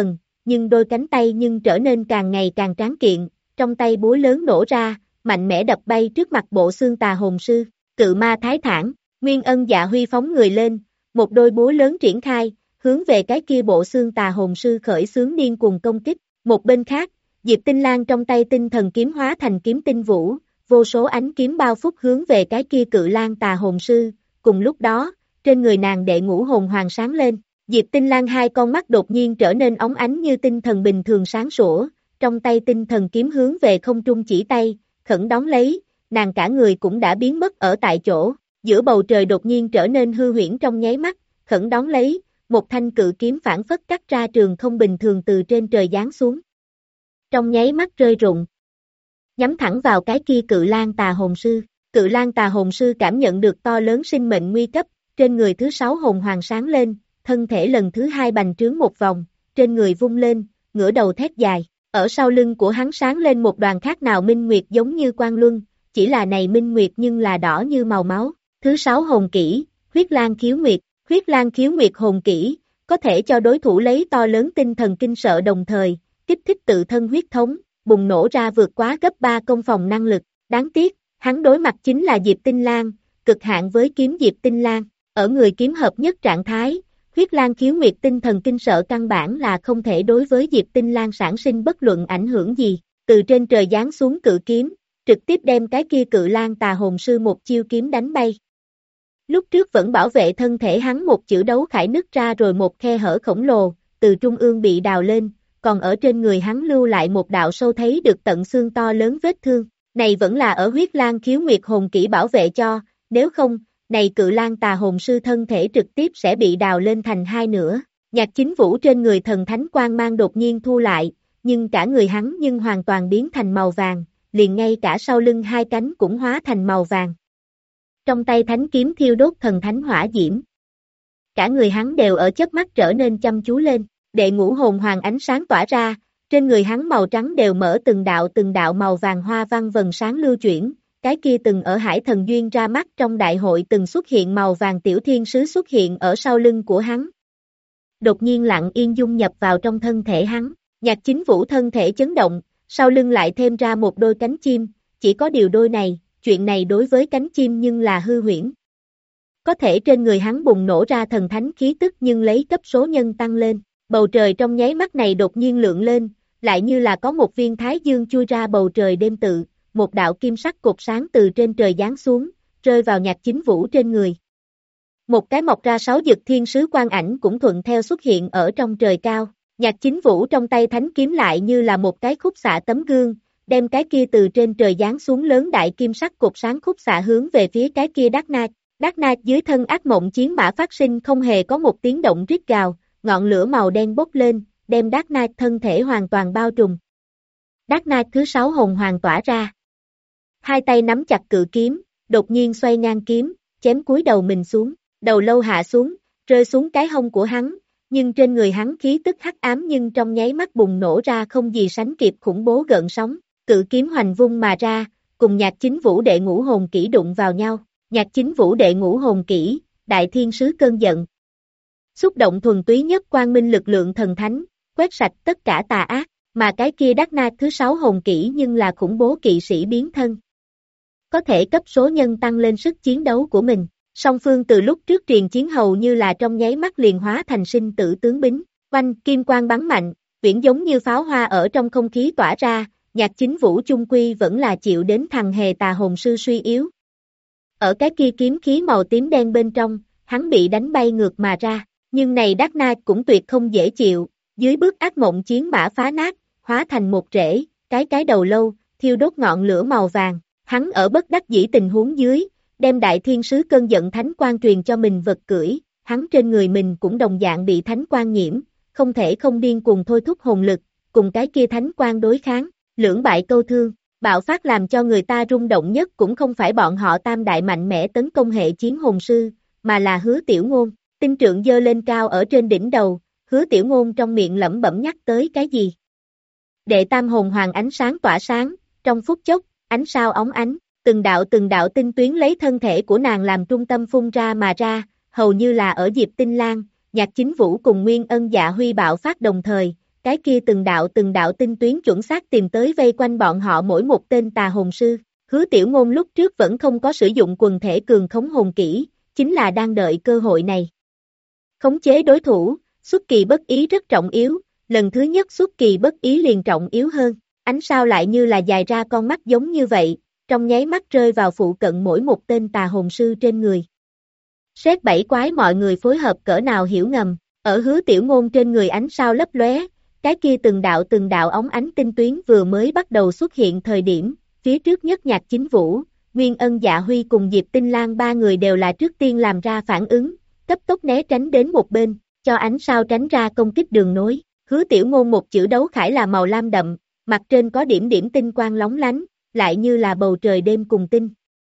nhưng đôi cánh tay nhưng trở nên càng ngày càng tráng kiện, trong tay búa lớn nổ ra, mạnh mẽ đập bay trước mặt bộ xương tà hồn sư, cự ma thái thản, Nguyên Ân Dạ Huy phóng người lên, một đôi búa lớn triển khai, hướng về cái kia bộ xương tà hồn sư khởi xướng điên cuồng công kích, một bên khác, Diệp Tinh Lang trong tay tinh thần kiếm hóa thành kiếm tinh vũ, vô số ánh kiếm bao phúc hướng về cái kia cự lang tà hồn sư, cùng lúc đó, trên người nàng đệ ngũ hồn hoàng sáng lên, Diệp Tinh Lang hai con mắt đột nhiên trở nên óng ánh như tinh thần bình thường sáng sủa, trong tay tinh thần kiếm hướng về không trung chỉ tay, khẩn đón lấy, nàng cả người cũng đã biến mất ở tại chỗ, giữa bầu trời đột nhiên trở nên hư huyễn trong nháy mắt, khẩn đón lấy, một thanh cự kiếm phản phất cắt ra trường không bình thường từ trên trời giáng xuống. Trong nháy mắt rơi rụng, nhắm thẳng vào cái kia cự lang tà hồn sư. Cự lang tà hồn sư cảm nhận được to lớn sinh mệnh nguy cấp, trên người thứ 6 hồn hoàng sáng lên, thân thể lần thứ 2 bành trướng một vòng, trên người vung lên, ngửa đầu thét dài, ở sau lưng của hắn sáng lên một đoàn khác nào minh nguyệt giống như quang luân, chỉ là này minh nguyệt nhưng là đỏ như màu máu. Thứ 6 hồn kỹ, huyết lang khiếu nguyệt hồn kỹ, có thể cho đối thủ lấy to lớn tinh thần kinh sợ đồng thời, kích thích tự thân huyết thống, bùng nổ ra vượt quá gấp 3 công phòng năng lực, đáng tiếc, hắn đối mặt chính là Diệp Tinh Lang, cực hạn với kiếm Diệp Tinh Lang, ở người kiếm hợp nhất trạng thái, huyết lang khiếu nguyệt tinh thần kinh sợ căn bản là không thể đối với Diệp Tinh Lang sản sinh bất luận ảnh hưởng gì, từ trên trời giáng xuống cự kiếm, trực tiếp đem cái kia cự lang tà hồn sư một chiêu kiếm đánh bay. Lúc trước vẫn bảo vệ thân thể hắn một chữ đấu khải nứt ra rồi một khe hở khổng lồ, từ trung ương bị đào lên, còn ở trên người hắn lưu lại một đạo sâu thấy được tận xương to lớn vết thương. Này vẫn là ở huyết lang khiếu nguyệt hồn kỹ bảo vệ cho, nếu không, này cự lang tà hồn sư thân thể trực tiếp sẽ bị đào lên thành hai nửa. Nhạc Chính Vũ trên người thần thánh quang mang đột nhiên thu lại, nhưng cả người hắn nhưng hoàn toàn biến thành màu vàng, liền ngay cả sau lưng hai cánh cũng hóa thành màu vàng. Trong tay thánh kiếm thiêu đốt thần thánh hỏa diễm. Cả người hắn đều ở chớp mắt trở nên chăm chú lên, đệ ngũ hồn hoàng ánh sáng tỏa ra, trên người hắn màu trắng đều mở từng đạo màu vàng hoa văn vần sáng lưu chuyển, cái kia từng ở Hải Thần Duyên ra mắt trong đại hội từng xuất hiện màu vàng tiểu thiên sứ xuất hiện ở sau lưng của hắn. Đột nhiên lặng yên dung nhập vào trong thân thể hắn, Nhạc Chính Vũ thân thể chấn động, sau lưng lại thêm ra một đôi cánh chim, chỉ có điều đôi này, chuyện này đối với cánh chim nhưng là hư huyễn. Có thể trên người hắn bùng nổ ra thần thánh khí tức nhưng lấy cấp số nhân tăng lên, bầu trời trong nháy mắt này đột nhiên lượng lên, lại như là có một viên thái dương chui ra bầu trời đêm tự, một đạo kim sắc cột sáng từ trên trời giáng xuống, rơi vào Nhạc Chính Vũ trên người. Một cái mọc ra 6 dực thiên sứ quang ảnh cũng thuận theo xuất hiện ở trong trời cao, Nhạc Chính Vũ trong tay thánh kiếm lại như là một cái khúc xạ tấm gương, đem cái kia từ trên trời giáng xuống lớn đại kim sắc cột sáng khúc xạ hướng về phía cái kia Dark Knight. Dark Knight dưới thân ác mộng chiến mã phát sinh không hề có một tiếng động rít gào, ngọn lửa màu đen bốc lên, đem Dark Knight thân thể hoàn toàn bao trùm. Dark Knight thứ 6 hồn hoàng tỏa ra. Hai tay nắm chặt cự kiếm, đột nhiên xoay ngang kiếm, chém cúi đầu mình xuống, đầu lâu hạ xuống, rơi xuống cái hông của hắn, nhưng trên người hắn khí tức hắc ám nhưng trong nháy mắt bùng nổ ra không gì sánh kịp khủng bố gợn sóng, cự kiếm hoành vung mà ra, cùng Nhạc Chính Vũ đệ ngũ hồn kỹ đụng vào nhau, Nhạc Chính Vũ đệ ngũ hồn kỹ, đại thiên sứ cơn giận. Xúc động thuần túy nhất quang minh lực lượng thần thánh, quét sạch tất cả tà ác, mà cái kia Dark Knight thứ 6 hồn kỹ nhưng là khủng bố kỵ sĩ biến thân. Có thể cấp số nhân tăng lên sức chiến đấu của mình, song phương từ lúc trước triền chiến hầu như là trong nháy mắt liền hóa thành sinh tử tướng bính, oanh kim quang bắn mạnh, viễn giống như pháo hoa ở trong không khí tỏa ra, Nhạc Chính Vũ chung quy vẫn là chịu đến thằng hề tà hồn sư suy yếu. Ở cái kia kiếm khí màu tím đen bên trong, hắn bị đánh bay ngược mà ra, nhưng này Dark Knight cũng tuyệt không dễ chịu, dưới bước ác mộng chiến mã phá nát, hóa thành một rễ, cái đầu lâu, thiêu đốt ngọn lửa màu vàng, hắn ở bất đắc dĩ tình huống dưới, đem đại thiên sứ cơn giận thánh quang truyền cho mình vật cưỡi, hắn trên người mình cũng đồng dạng bị thánh quang nhiễm, không thể không điên cùng thôi thúc hồn lực, cùng cái kia thánh quang đối kháng, lưỡng bại câu thương, bạo phát làm cho người ta rung động nhất cũng không phải bọn họ tam đại mạnh mẽ tấn công hệ chiến hồn sư, mà là Hứa Tiểu Ngôn, tinh trượng giơ lên cao ở trên đỉnh đầu, Hứa Tiểu Ngôn trong miệng lẩm bẩm nhắc tới cái gì. Đệ tam hồn hoàng ánh sáng tỏa sáng, trong phút chốc, ánh sao óng ánh, từng đạo tinh tuyến lấy thân thể của nàng làm trung tâm phun ra mà ra, hầu như là ở Diệp Tinh Lang, Nhạc Chính Vũ cùng Nguyên Ân Dạ Huy bạo phát đồng thời, cái kia từng đạo tinh tuyến chuẩn xác tìm tới vây quanh bọn họ mỗi một tên tà hồn sư. Hứa Tiểu Ngôn lúc trước vẫn không có sử dụng quần thể cường khống hồn kỹ, chính là đang đợi cơ hội này. Khống chế đối thủ, xuất kỳ bất ý rất trọng yếu, lần thứ nhất xuất kỳ bất ý liền trọng yếu hơn. Ánh sao lại như là dài ra con mắt giống như vậy, trong nháy mắt rơi vào phụ cận mỗi một tên tà hồn sư trên người. Sét bảy quái mọi người phối hợp cỡ nào hiểu ngầm, ở Hứa Tiểu Ngôn trên người ánh sao lấp lóe, cái kia từng đạo óng ánh tinh tuyến vừa mới bắt đầu xuất hiện thời điểm, phía trước nhất Nhạc Chính Vũ, Nguyên Ân Dạ Huy cùng Diệp Tinh Lan ba người đều là trước tiên làm ra phản ứng, cấp tốc né tránh đến một bên, cho ánh sao tránh ra công kích đường nối. Hứa Tiểu Ngôn một chữ đấu khải là màu lam đậm, mặt trên có điểm điểm tinh quang lóng lánh, lại như là bầu trời đêm cùng tinh.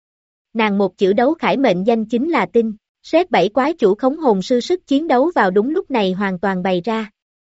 Nàng một chữ đấu khải mệnh danh chính là tinh, sét bảy quái chủ khống hồn sư sức chiến đấu vào đúng lúc này hoàn toàn bày ra.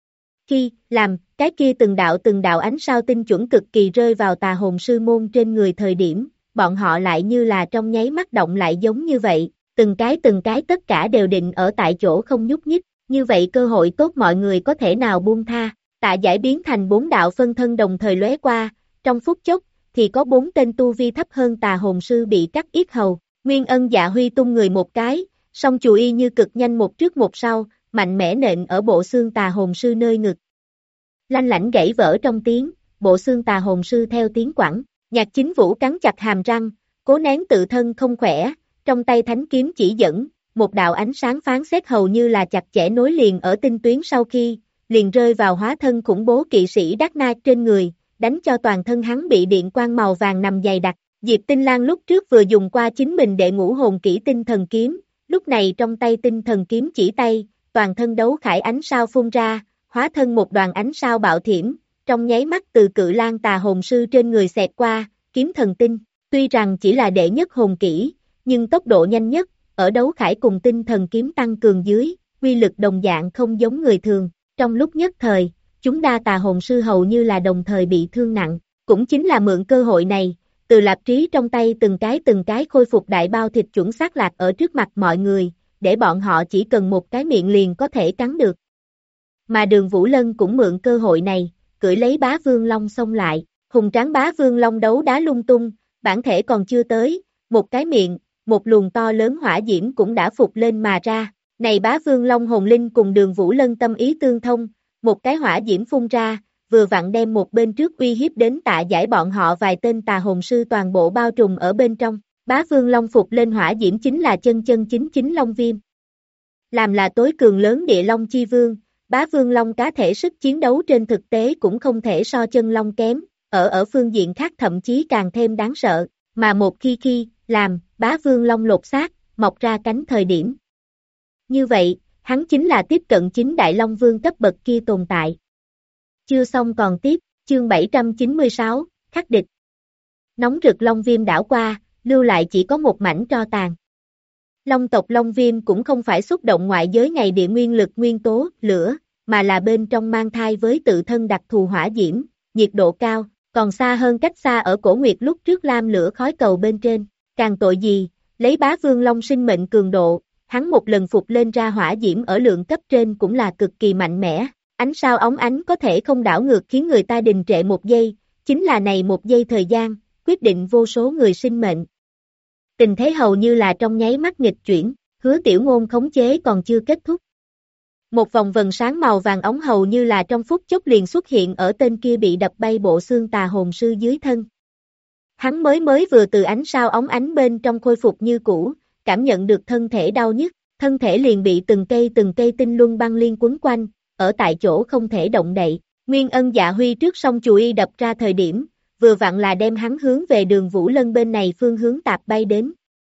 Khi làm cái kia từng đạo ánh sao tinh chuẩn cực kỳ rơi vào tà hồn sư môn trên người thời điểm, bọn họ lại như là trong nháy mắt động lại giống như vậy, từng cái tất cả đều định ở tại chỗ không nhúc nhích, như vậy cơ hội tốt mọi người có thể nào buông tha. Tạ Giải biến thành 4 đạo phân thân đồng thời lóe qua, trong phút chốc thì có 4 tên tu vi thấp hơn tà hồn sư bị cắt yết hầu. Nguyên Ân Dạ Huy tung người một cái, song chù y như cực nhanh một trước một sau, mạnh mẽ nện ở bộ xương tà hồn sư nơi ngực. Lanh lảnh gãy vỡ trong tiếng, bộ xương tà hồn sư theo tiếng quẳng. Nhạc Chính Vũ cắn chặt hàm răng, cố nén tự thân không khỏe, trong tay thánh kiếm chỉ dẫn, một đạo ánh sáng phán xét hầu như là chặt chẽ nối liền ở tinh tuyến sau khi, liền rơi vào hóa thân khủng bố kỵ sĩ Đắc Na trên người, đánh cho toàn thân hắn bị điện quang màu vàng nằm dày đặc. Diệp Tinh Lan lúc trước vừa dùng qua chính mình đệ ngũ hồn kỹ tinh thần kiếm, lúc này trong tay tinh thần kiếm chỉ tay, toàn thân đấu khải ánh sao phun ra, hóa thân một đoàn ánh sao bạo thiểm, trong nháy mắt từ cự lang tà hồn sư trên người xẹt qua, kiếm thần tinh, tuy rằng chỉ là đệ nhất hồn kỹ, nhưng tốc độ nhanh nhất, ở đấu khải cùng tinh thần kiếm tăng cường dưới, quy lực đồng dạng không giống người thường, trong lúc nhất thời, chúng đa tà hồn sư hầu như là đồng thời bị thương nặng, cũng chính là mượn cơ hội này, từ Lạp Trí trong tay từng cái khôi phục đại bao thịt chuẩn xác lạc ở trước mặt mọi người, để bọn họ chỉ cần một cái miệng liền có thể cắn được. Mà Đường Vũ Lân cũng mượn cơ hội này, cưỡi lấy Bá Vương Long xông lại, hùng tráng Bá Vương Long đấu đá lung tung, bản thể còn chưa tới, một cái miệng, một luồng to lớn hỏa diễm cũng đã phục lên mà ra, này Bá Vương Long hồn linh cùng Đường Vũ Lân tâm ý tương thông, một cái hỏa diễm phun ra, vừa vặn đem một bên trước uy hiếp đến Tạ Giải bọn họ vài tên tà hồn sư toàn bộ bao trùm ở bên trong, Bá Vương Long phục lên hỏa diễm chính là chân chính Long Viêm. Làm là tối cường lớn địa Long Chi Vương, Bá Vương Long cá thể sức chiến đấu trên thực tế cũng không thể so chân Long kém, ở phương diện khác thậm chí càng thêm đáng sợ, mà một khi làm, Bá Vương Long lột xác, mọc ra cánh thời điểm. Như vậy, hắn chính là tiếp cận chính Đại Long Vương cấp bậc kia tồn tại. Chưa xong còn tiếp, chương 796, khắc địch. Nóng rực Long Viêm đảo qua, lưu lại chỉ có một mảnh tro tàn. Long tộc Long Viêm cũng không phải xúc động ngoại giới ngày địa nguyên lực nguyên tố, lửa, mà là bên trong mang thai với tự thân đặc thù hỏa diễm, nhiệt độ cao, còn xa hơn cách xa ở cổ nguyệt lúc trước lam lửa khói cầu bên trên. Càng tội gì, lấy Bá Vương Long sinh mệnh cường độ, hắn một lần phục lên ra hỏa diễm ở lượng cấp trên cũng là cực kỳ mạnh mẽ, ánh sao óng ánh có thể không đảo ngược khiến người ta đình trệ một giây, chính là này một giây thời gian, quyết định vô số người sinh mệnh. Tình thế hầu như là trong nháy mắt nghịch chuyển, Hứa Tiểu Ngôn khống chế còn chưa kết thúc. Một vòng vần sáng màu vàng ống hầu như là trong phút chốc liền xuất hiện ở tên kia bị đập bay bộ xương tà hồn sư dưới thân. Hắn mới vừa từ ánh sao óng ánh bên trong khôi phục như cũ, cảm nhận được thân thể đau nhức, thân thể liền bị từng cây tinh luân băng liên quấn quanh, ở tại chỗ không thể động đậy. Nguyên Ân Dạ Huy trước song chù y đập ra thời điểm, vừa vặn là đem hắn hướng về Đường Vũ Lân bên này phương hướng tạp bay đến.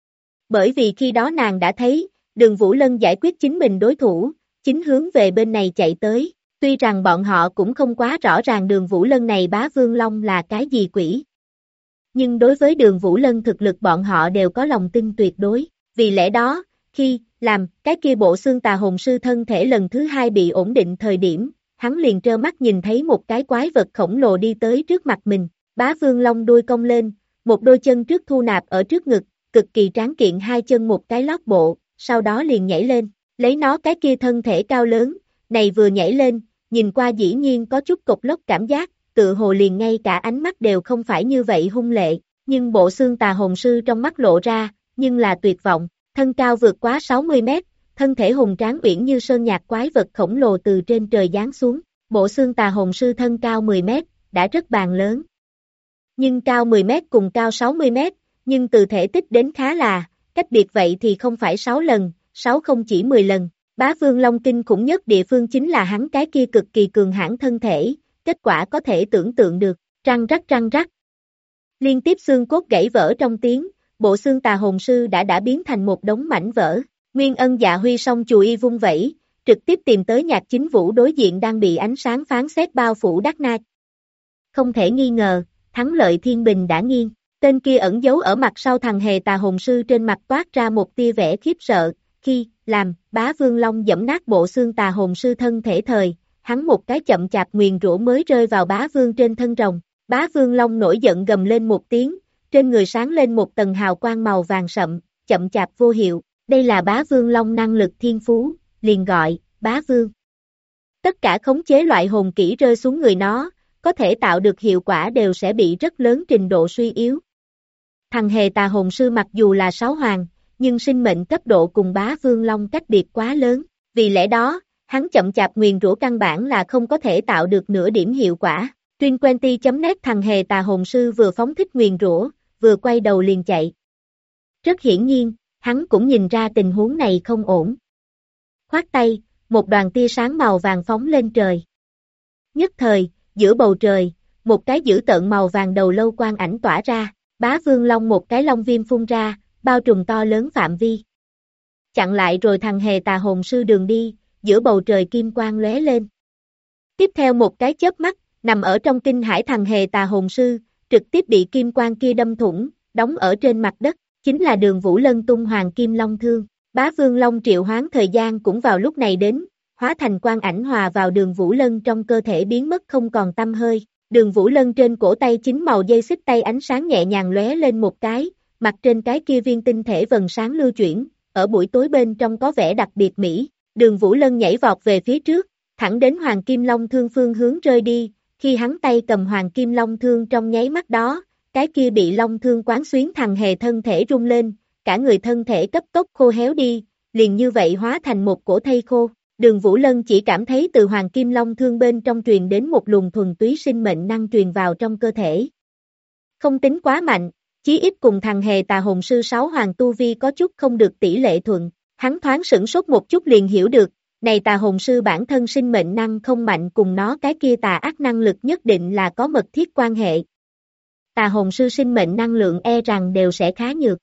Bởi vì khi đó nàng đã thấy, Đường Vũ Lân giải quyết chính mình đối thủ, chính hướng về bên này chạy tới, tuy rằng bọn họ cũng không quá rõ ràng Đường Vũ Lân này Bá Vương Long là cái gì quỷ. Nhưng đối với Đường Vũ Lân thực lực bọn họ đều có lòng tin tuyệt đối, vì lẽ đó, khi làm cái kia bộ xương tà hồn sư thân thể lần thứ hai bị ổn định thời điểm, hắn liền trơ mắt nhìn thấy một cái quái vật khổng lồ đi tới trước mặt mình, Bá Vương Long đuôi cong lên, một đôi chân trước thu nạp ở trước ngực, cực kỳ tráng kiện hai chân một cái lót bộ, sau đó liền nhảy lên, lấy nó cái kia thân thể cao lớn, này vừa nhảy lên, nhìn qua dĩ nhiên có chút cục lốc cảm giác, tự hồ liền ngay cả ánh mắt đều không phải như vậy hung lệ, nhưng bộ xương tà hồn sư trong mắt lộ ra, nhưng là tuyệt vọng, thân cao vượt quá 60 mét, thân thể hùng tráng uyển như sơn nhạc quái vật khổng lồ từ trên trời giáng xuống, bộ xương tà hồn sư thân cao 10 mét, đã rất bàn lớn. Nhưng cao 10 mét cùng cao 60 mét, nhưng từ thể tích đến khá là, cách biệt vậy thì không phải 6 lần, 6 không chỉ 10 lần. Bá Vương Long kinh khủng nhất địa phương chính là hắn cái kia cực kỳ cường hãn thân thể, kết quả có thể tưởng tượng được, răng rắc. Liên tiếp xương cốt gãy vỡ trong tiếng, bộ xương tà hồn sư đã biến thành một đống mảnh vỡ. Nguyên Ân Dạ Huy song chùi y vung vẩy, trực tiếp tìm tới Nhạc Chính Vũ đối diện đang bị ánh sáng phán xét bao phủ Đắc Na. Không thể nghi ngờ, thắng lợi thiên bình đã nghiêng, tên kia ẩn giấu ở mặt sau thằng hề tà hồn sư trên mặt toát ra một tia vẻ khiếp sợ, khi làm Bá Vương Long giẫm nát bộ xương tà hồn sư thân thể thời, hắn một cái chậm chạp nguyền rủa mới rơi vào Bá Vương trên thân rồng. Bá Vương Long nổi giận gầm lên một tiếng, trên người sáng lên một tầng hào quang màu vàng sậm, chậm chạp vô hiệu, đây là Bá Vương Long năng lực thiên phú, liền gọi, Bá Vương. Tất cả khống chế loại hồn kỹ rơi xuống người nó, có thể tạo được hiệu quả đều sẽ bị rất lớn trình độ suy yếu. Thằng hề tà hồn sư mặc dù là 6 hoàng, nhưng sinh mệnh cấp độ cùng Bá Vương Long cách biệt quá lớn, vì lẽ đó, hắn chậm chạp nguyền rủa căn bản là không có thể tạo được nửa điểm hiệu quả. Trinquenty.net thằng hề tà hồn sư vừa phóng thích nguyền rủa, vừa quay đầu liền chạy. Rất hiển nhiên, hắn cũng nhìn ra tình huống này không ổn. Khoát tay, một đoàn tia sáng màu vàng phóng lên trời. Nhất thời, giữa bầu trời, một cái dữ tợn màu vàng đầu lâu quang ảnh tỏa ra, Bá Vương Long một cái long viêm phun ra, bao trùm to lớn phạm vi. Chặn lại rồi thằng hề tà hồn sư đường đi, giữa bầu trời kim quang lóe lên. Tiếp theo một cái chớp mắt, nằm ở trong kinh hải thằng hề tà hồn sư, trực tiếp bị kim quang kia đâm thủng, đóng ở trên mặt đất, chính là Đường Vũ Lân tung hoàng kim long thương. Bá Vương Long triệu hoán thời gian cũng vào lúc này đến, hóa thành quang ảnh hòa vào Đường Vũ Lân trong cơ thể biến mất không còn tăm hơi. Đường Vũ Lân trên cổ tay chính màu dây xích tay ánh sáng nhẹ nhàng lóe lên một cái, mặt trên cái kia viên tinh thể vầng sáng lưu chuyển, ở buổi tối bên trong có vẻ đặc biệt mỹ. Đường Vũ Lân nhảy vọt về phía trước, thẳng đến Hoàng Kim Long thương phương hướng rơi đi, khi hắn tay cầm Hoàng Kim Long thương trong nháy mắt đó, cái kia bị Long thương quán xuyến thằng hề thân thể rung lên, cả người thân thể cấp tốc khô héo đi, liền như vậy hóa thành một cổ thây khô. Đường Vũ Lân chỉ cảm thấy từ Hoàng Kim Long thương bên trong truyền đến một luồng thuần túy sinh mệnh năng truyền vào trong cơ thể. Không tính quá mạnh, chí ít cùng thằng hề tà hồn sư 6 hoàng tu vi có chút không được tỷ lệ thuận, hắn thoáng sửng sốt một chút liền hiểu được, này tà hồn sư bản thân sinh mệnh năng không mạnh cùng nó cái kia tà ác năng lực nhất định là có mật thiết quan hệ. Tà hồn sư sinh mệnh năng lượng e rằng đều sẽ khá nhược.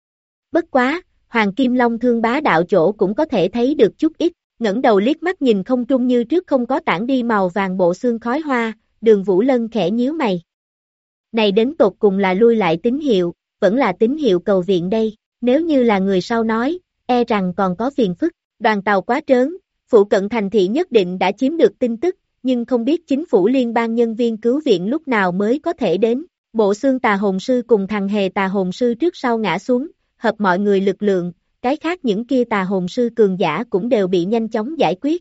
Bất quá, Hoàng Kim Long thương bá đạo chỗ cũng có thể thấy được chút ít, ngẩng đầu liếc mắt nhìn không trung như trước không có tản đi màu vàng bộ xương khói hoa, Đường Vũ Lân khẽ nhíu mày. Này đến tột cùng là lui lại tín hiệu, vẫn là tín hiệu cầu viện đây, nếu như là người sau nói, e rằng còn có phiền phức, đoàn tàu quá trớn, phụ cận thành thị nhất định đã chiếm được tin tức, nhưng không biết chính phủ liên bang nhân viên cứu viện lúc nào mới có thể đến, bộ xương tà hồn sư cùng thằng hề tà hồn sư trước sau ngã xuống, hợp mọi người lực lượng, cái khác những kia tà hồn sư cường giả cũng đều bị nhanh chóng giải quyết.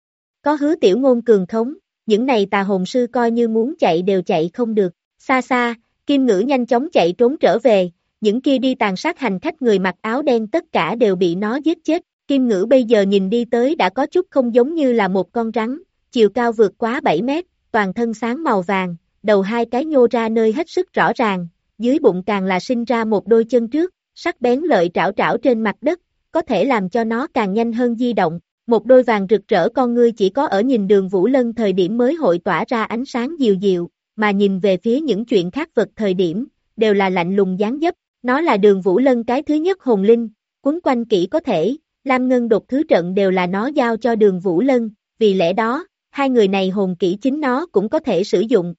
Có Hứa Tiểu Ngôn cường khống, những này tà hồn sư coi như muốn chạy đều chạy không được, xa xa, Kim Ngữ nhanh chóng chạy trốn trở về, những kia đi tàn sát hành khách người mặc áo đen tất cả đều bị nó giết chết, Kim Ngữ bây giờ nhìn đi tới đã có chút không giống như là một con rắn, chiều cao vượt quá 7 mét, toàn thân sáng màu vàng, đầu hai cái nhô ra nơi hết sức rõ ràng, dưới bụng càng là sinh ra một đôi chân trước, sắc bén lợi trảo trảo trên mặt đất, có thể làm cho nó càng nhanh hơn di động, một đôi vàng rực rỡ con ngươi chỉ có ở nhìn Đường Vũ Lân thời điểm mới hội tỏa ra ánh sáng dịu dịu, mà nhìn về phía những chuyện khác vật thời điểm, đều là lạnh lùng dáng dấp, nó là Đường Vũ Lân cái thứ nhất hồn linh, quấn quanh kỹ có thể, Lam Ngân đột thứ trận đều là nó giao cho Đường Vũ Lân, vì lẽ đó, hai người này hồn kỹ chính nó cũng có thể sử dụng.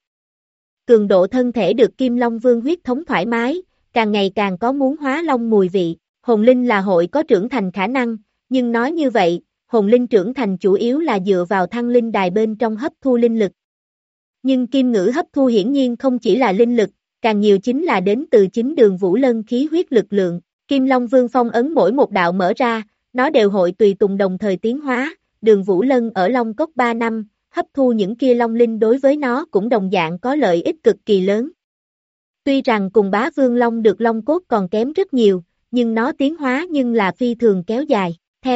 Cường độ thân thể được Kim Long Vương huyết thống thoải mái, càng ngày càng có muốn hóa long mùi vị, hồn linh là hội có trưởng thành khả năng, nhưng nói như vậy, hồn linh trưởng thành chủ yếu là dựa vào thăng linh đài bên trong hấp thu linh lực. Nhưng Kim Ngữ hấp thu hiển nhiên không chỉ là linh lực, càng nhiều chính là đến từ chính Đường Vũ Lân khí huyết lực lượng, Kim Long Vương phong ấn mỗi một đạo mở ra, nó đều hội tùy tùng đồng thời tiến hóa, Đường Vũ Lân ở Long Cốc 3 năm, hấp thu những kia long linh đối với nó cũng đồng dạng có lợi ích cực kỳ lớn. Tuy rằng cùng bá vương long được long cốt còn kém rất nhiều, nhưng nó tiến hóa nhưng là phi thường kéo dài.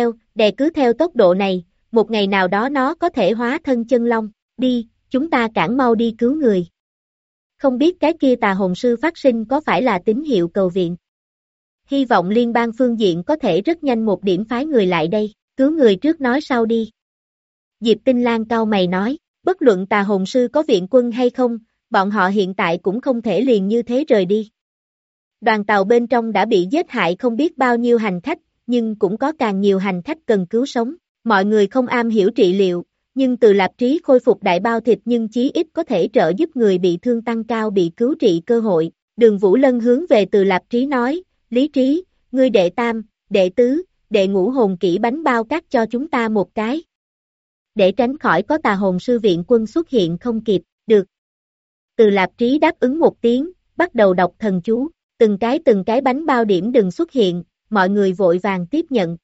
Cứ theo tốc độ này, một ngày nào đó nó có thể hóa thân chân long. Đi, chúng ta cản mau đi cứu người. Không biết cái kia tà hồn sư phát sinh có phải là tín hiệu cầu viện. Hy vọng liên bang phương diện có thể rất nhanh một điểm phái người lại đây, cứu người trước nói sau đi. Diệp Tinh Lan cau mày nói, bất luận tà hồn sư có viện quân hay không, bọn họ hiện tại cũng không thể liền như thế rời đi. Đoàn tàu bên trong đã bị giết hại không biết bao nhiêu hành khách, nhưng cũng có càng nhiều hành khách cần cứu sống. Mọi người không am hiểu trị liệu, nhưng từ Lạp Trí khôi phục đại bao thịt nhưng chí ít có thể trợ giúp người bị thương tăng cao bị cứu trị cơ hội. Đường Vũ Lân hướng về từ Lạp Trí nói, Lý Trí, ngươi đệ tam, đệ tứ, đệ ngũ hồn kỹ bánh bao cát cho chúng ta một cái. Để tránh khỏi có tà hồn sư viện quân xuất hiện không kịp, được. Từ Lạp Trí đáp ứng một tiếng, bắt đầu đọc thần chú, từng cái bánh bao điểm đừng xuất hiện, mọi người vội vàng tiếp nhận.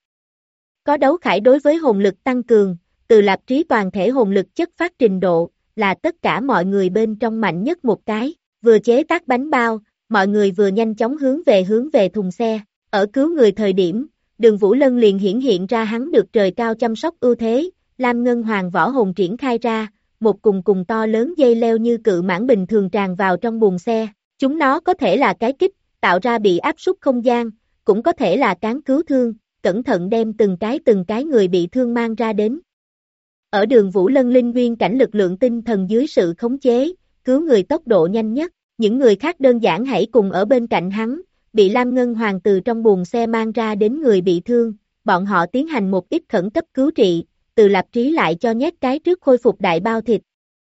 Có đấu khải đối với hồn lực tăng cường, từ Lạp Trí toàn thể hồn lực chất phát trình độ, là tất cả mọi người bên trong mạnh nhất một cái, vừa chế tác bánh bao, mọi người vừa nhanh chóng hướng về thùng xe, ở cứu người thời điểm, Đường Vũ Lân liền hiện ra hắn được trời cao chăm sóc ưu thế, Lam Ngân Hoàng võ hồn triển khai ra, một cùng to lớn dây leo như cự mãng bình thường tràn vào trong buồng xe, chúng nó có thể là cái kích, tạo ra bị áp suất không gian, cũng có thể là cán cứu thương, cẩn thận đem từng cái người bị thương mang ra đến. Ở Đường Vũ Lân linh nguyên cảnh lực lượng tinh thần dưới sự khống chế, cứu người tốc độ nhanh nhất, những người khác đơn giản hãy cùng ở bên cạnh hắn, bị Lam Ngân Hoàng từ trong buồng xe mang ra đến người bị thương, bọn họ tiến hành một ít khẩn cấp cứu trị, từ Lạp Trí lại cho nhét cái trước khôi phục đại bao thịt.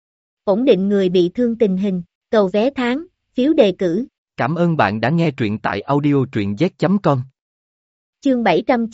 Ổn định người bị thương tình hình, cầu vé tháng, phiếu đề cử. Cảm ơn bạn đã nghe truyện tại audio truyện z.com. Chương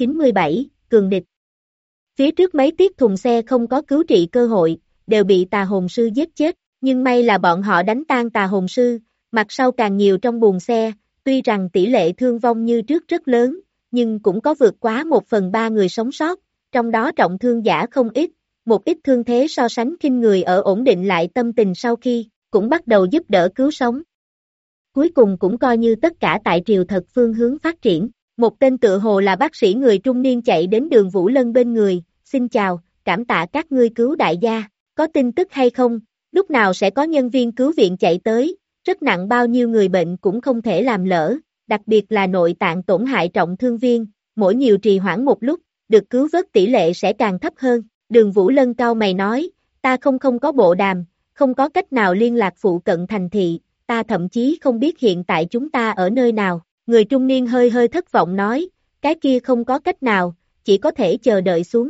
797, Cường địch. Phía trước mấy tiết thùng xe không có cứu trị cơ hội, đều bị tà hồn sư giết chết, nhưng may là bọn họ đánh tan tà hồn sư, mặt sau càng nhiều trong buồng xe, tuy rằng tỷ lệ thương vong như trước rất lớn, nhưng cũng có vượt quá 1/3 người sống sót, trong đó trọng thương giả không ít, một ít thương thế so sánh khinh người ở ổn định lại tâm tình sau khi, cũng bắt đầu giúp đỡ cứu sống. Cuối cùng cũng coi như tất cả tại triều thật phương hướng phát triển. Một tên tựa hồ là bác sĩ người trung niên chạy đến Đường Vũ Lân bên người, xin chào, cảm tạ các ngươi cứu đại gia, có tin tức hay không, lúc nào sẽ có nhân viên cứu viện chạy tới, rất nặng bao nhiêu người bệnh cũng không thể làm lỡ, đặc biệt là nội tạng tổn hại trọng thương viên, mỗi nhiều trì hoãn một lúc, được cứu vớt tỷ lệ sẽ càng thấp hơn. Đường Vũ Lân cau mày nói, ta không có bộ đàm, không có cách nào liên lạc phụ cận thành thị, ta thậm chí không biết hiện tại chúng ta ở nơi nào. Người trung niên hơi thất vọng nói, cái kia không có cách nào, chỉ có thể chờ đợi xuống.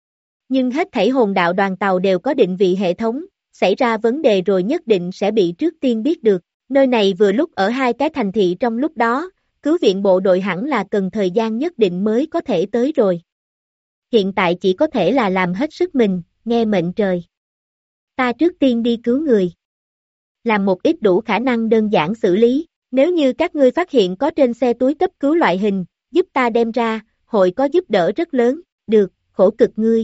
Nhưng hết thảy hồn đạo đoàn tàu đều có định vị hệ thống, xảy ra vấn đề rồi nhất định sẽ bị trước tiên biết được. Nơi này vừa lúc ở hai cái thành thị trong lúc đó, cứu viện bộ đội hẳn là cần thời gian nhất định mới có thể tới rồi. Hiện tại chỉ có thể là làm hết sức mình, nghe mệnh trời. Ta trước tiên đi cứu người. Làm một ít đủ khả năng đơn giản xử lý. Nếu như các ngươi phát hiện có trên xe túi cấp cứu loại hình, giúp ta đem ra, hội có giúp đỡ rất lớn, được, khổ cực ngươi.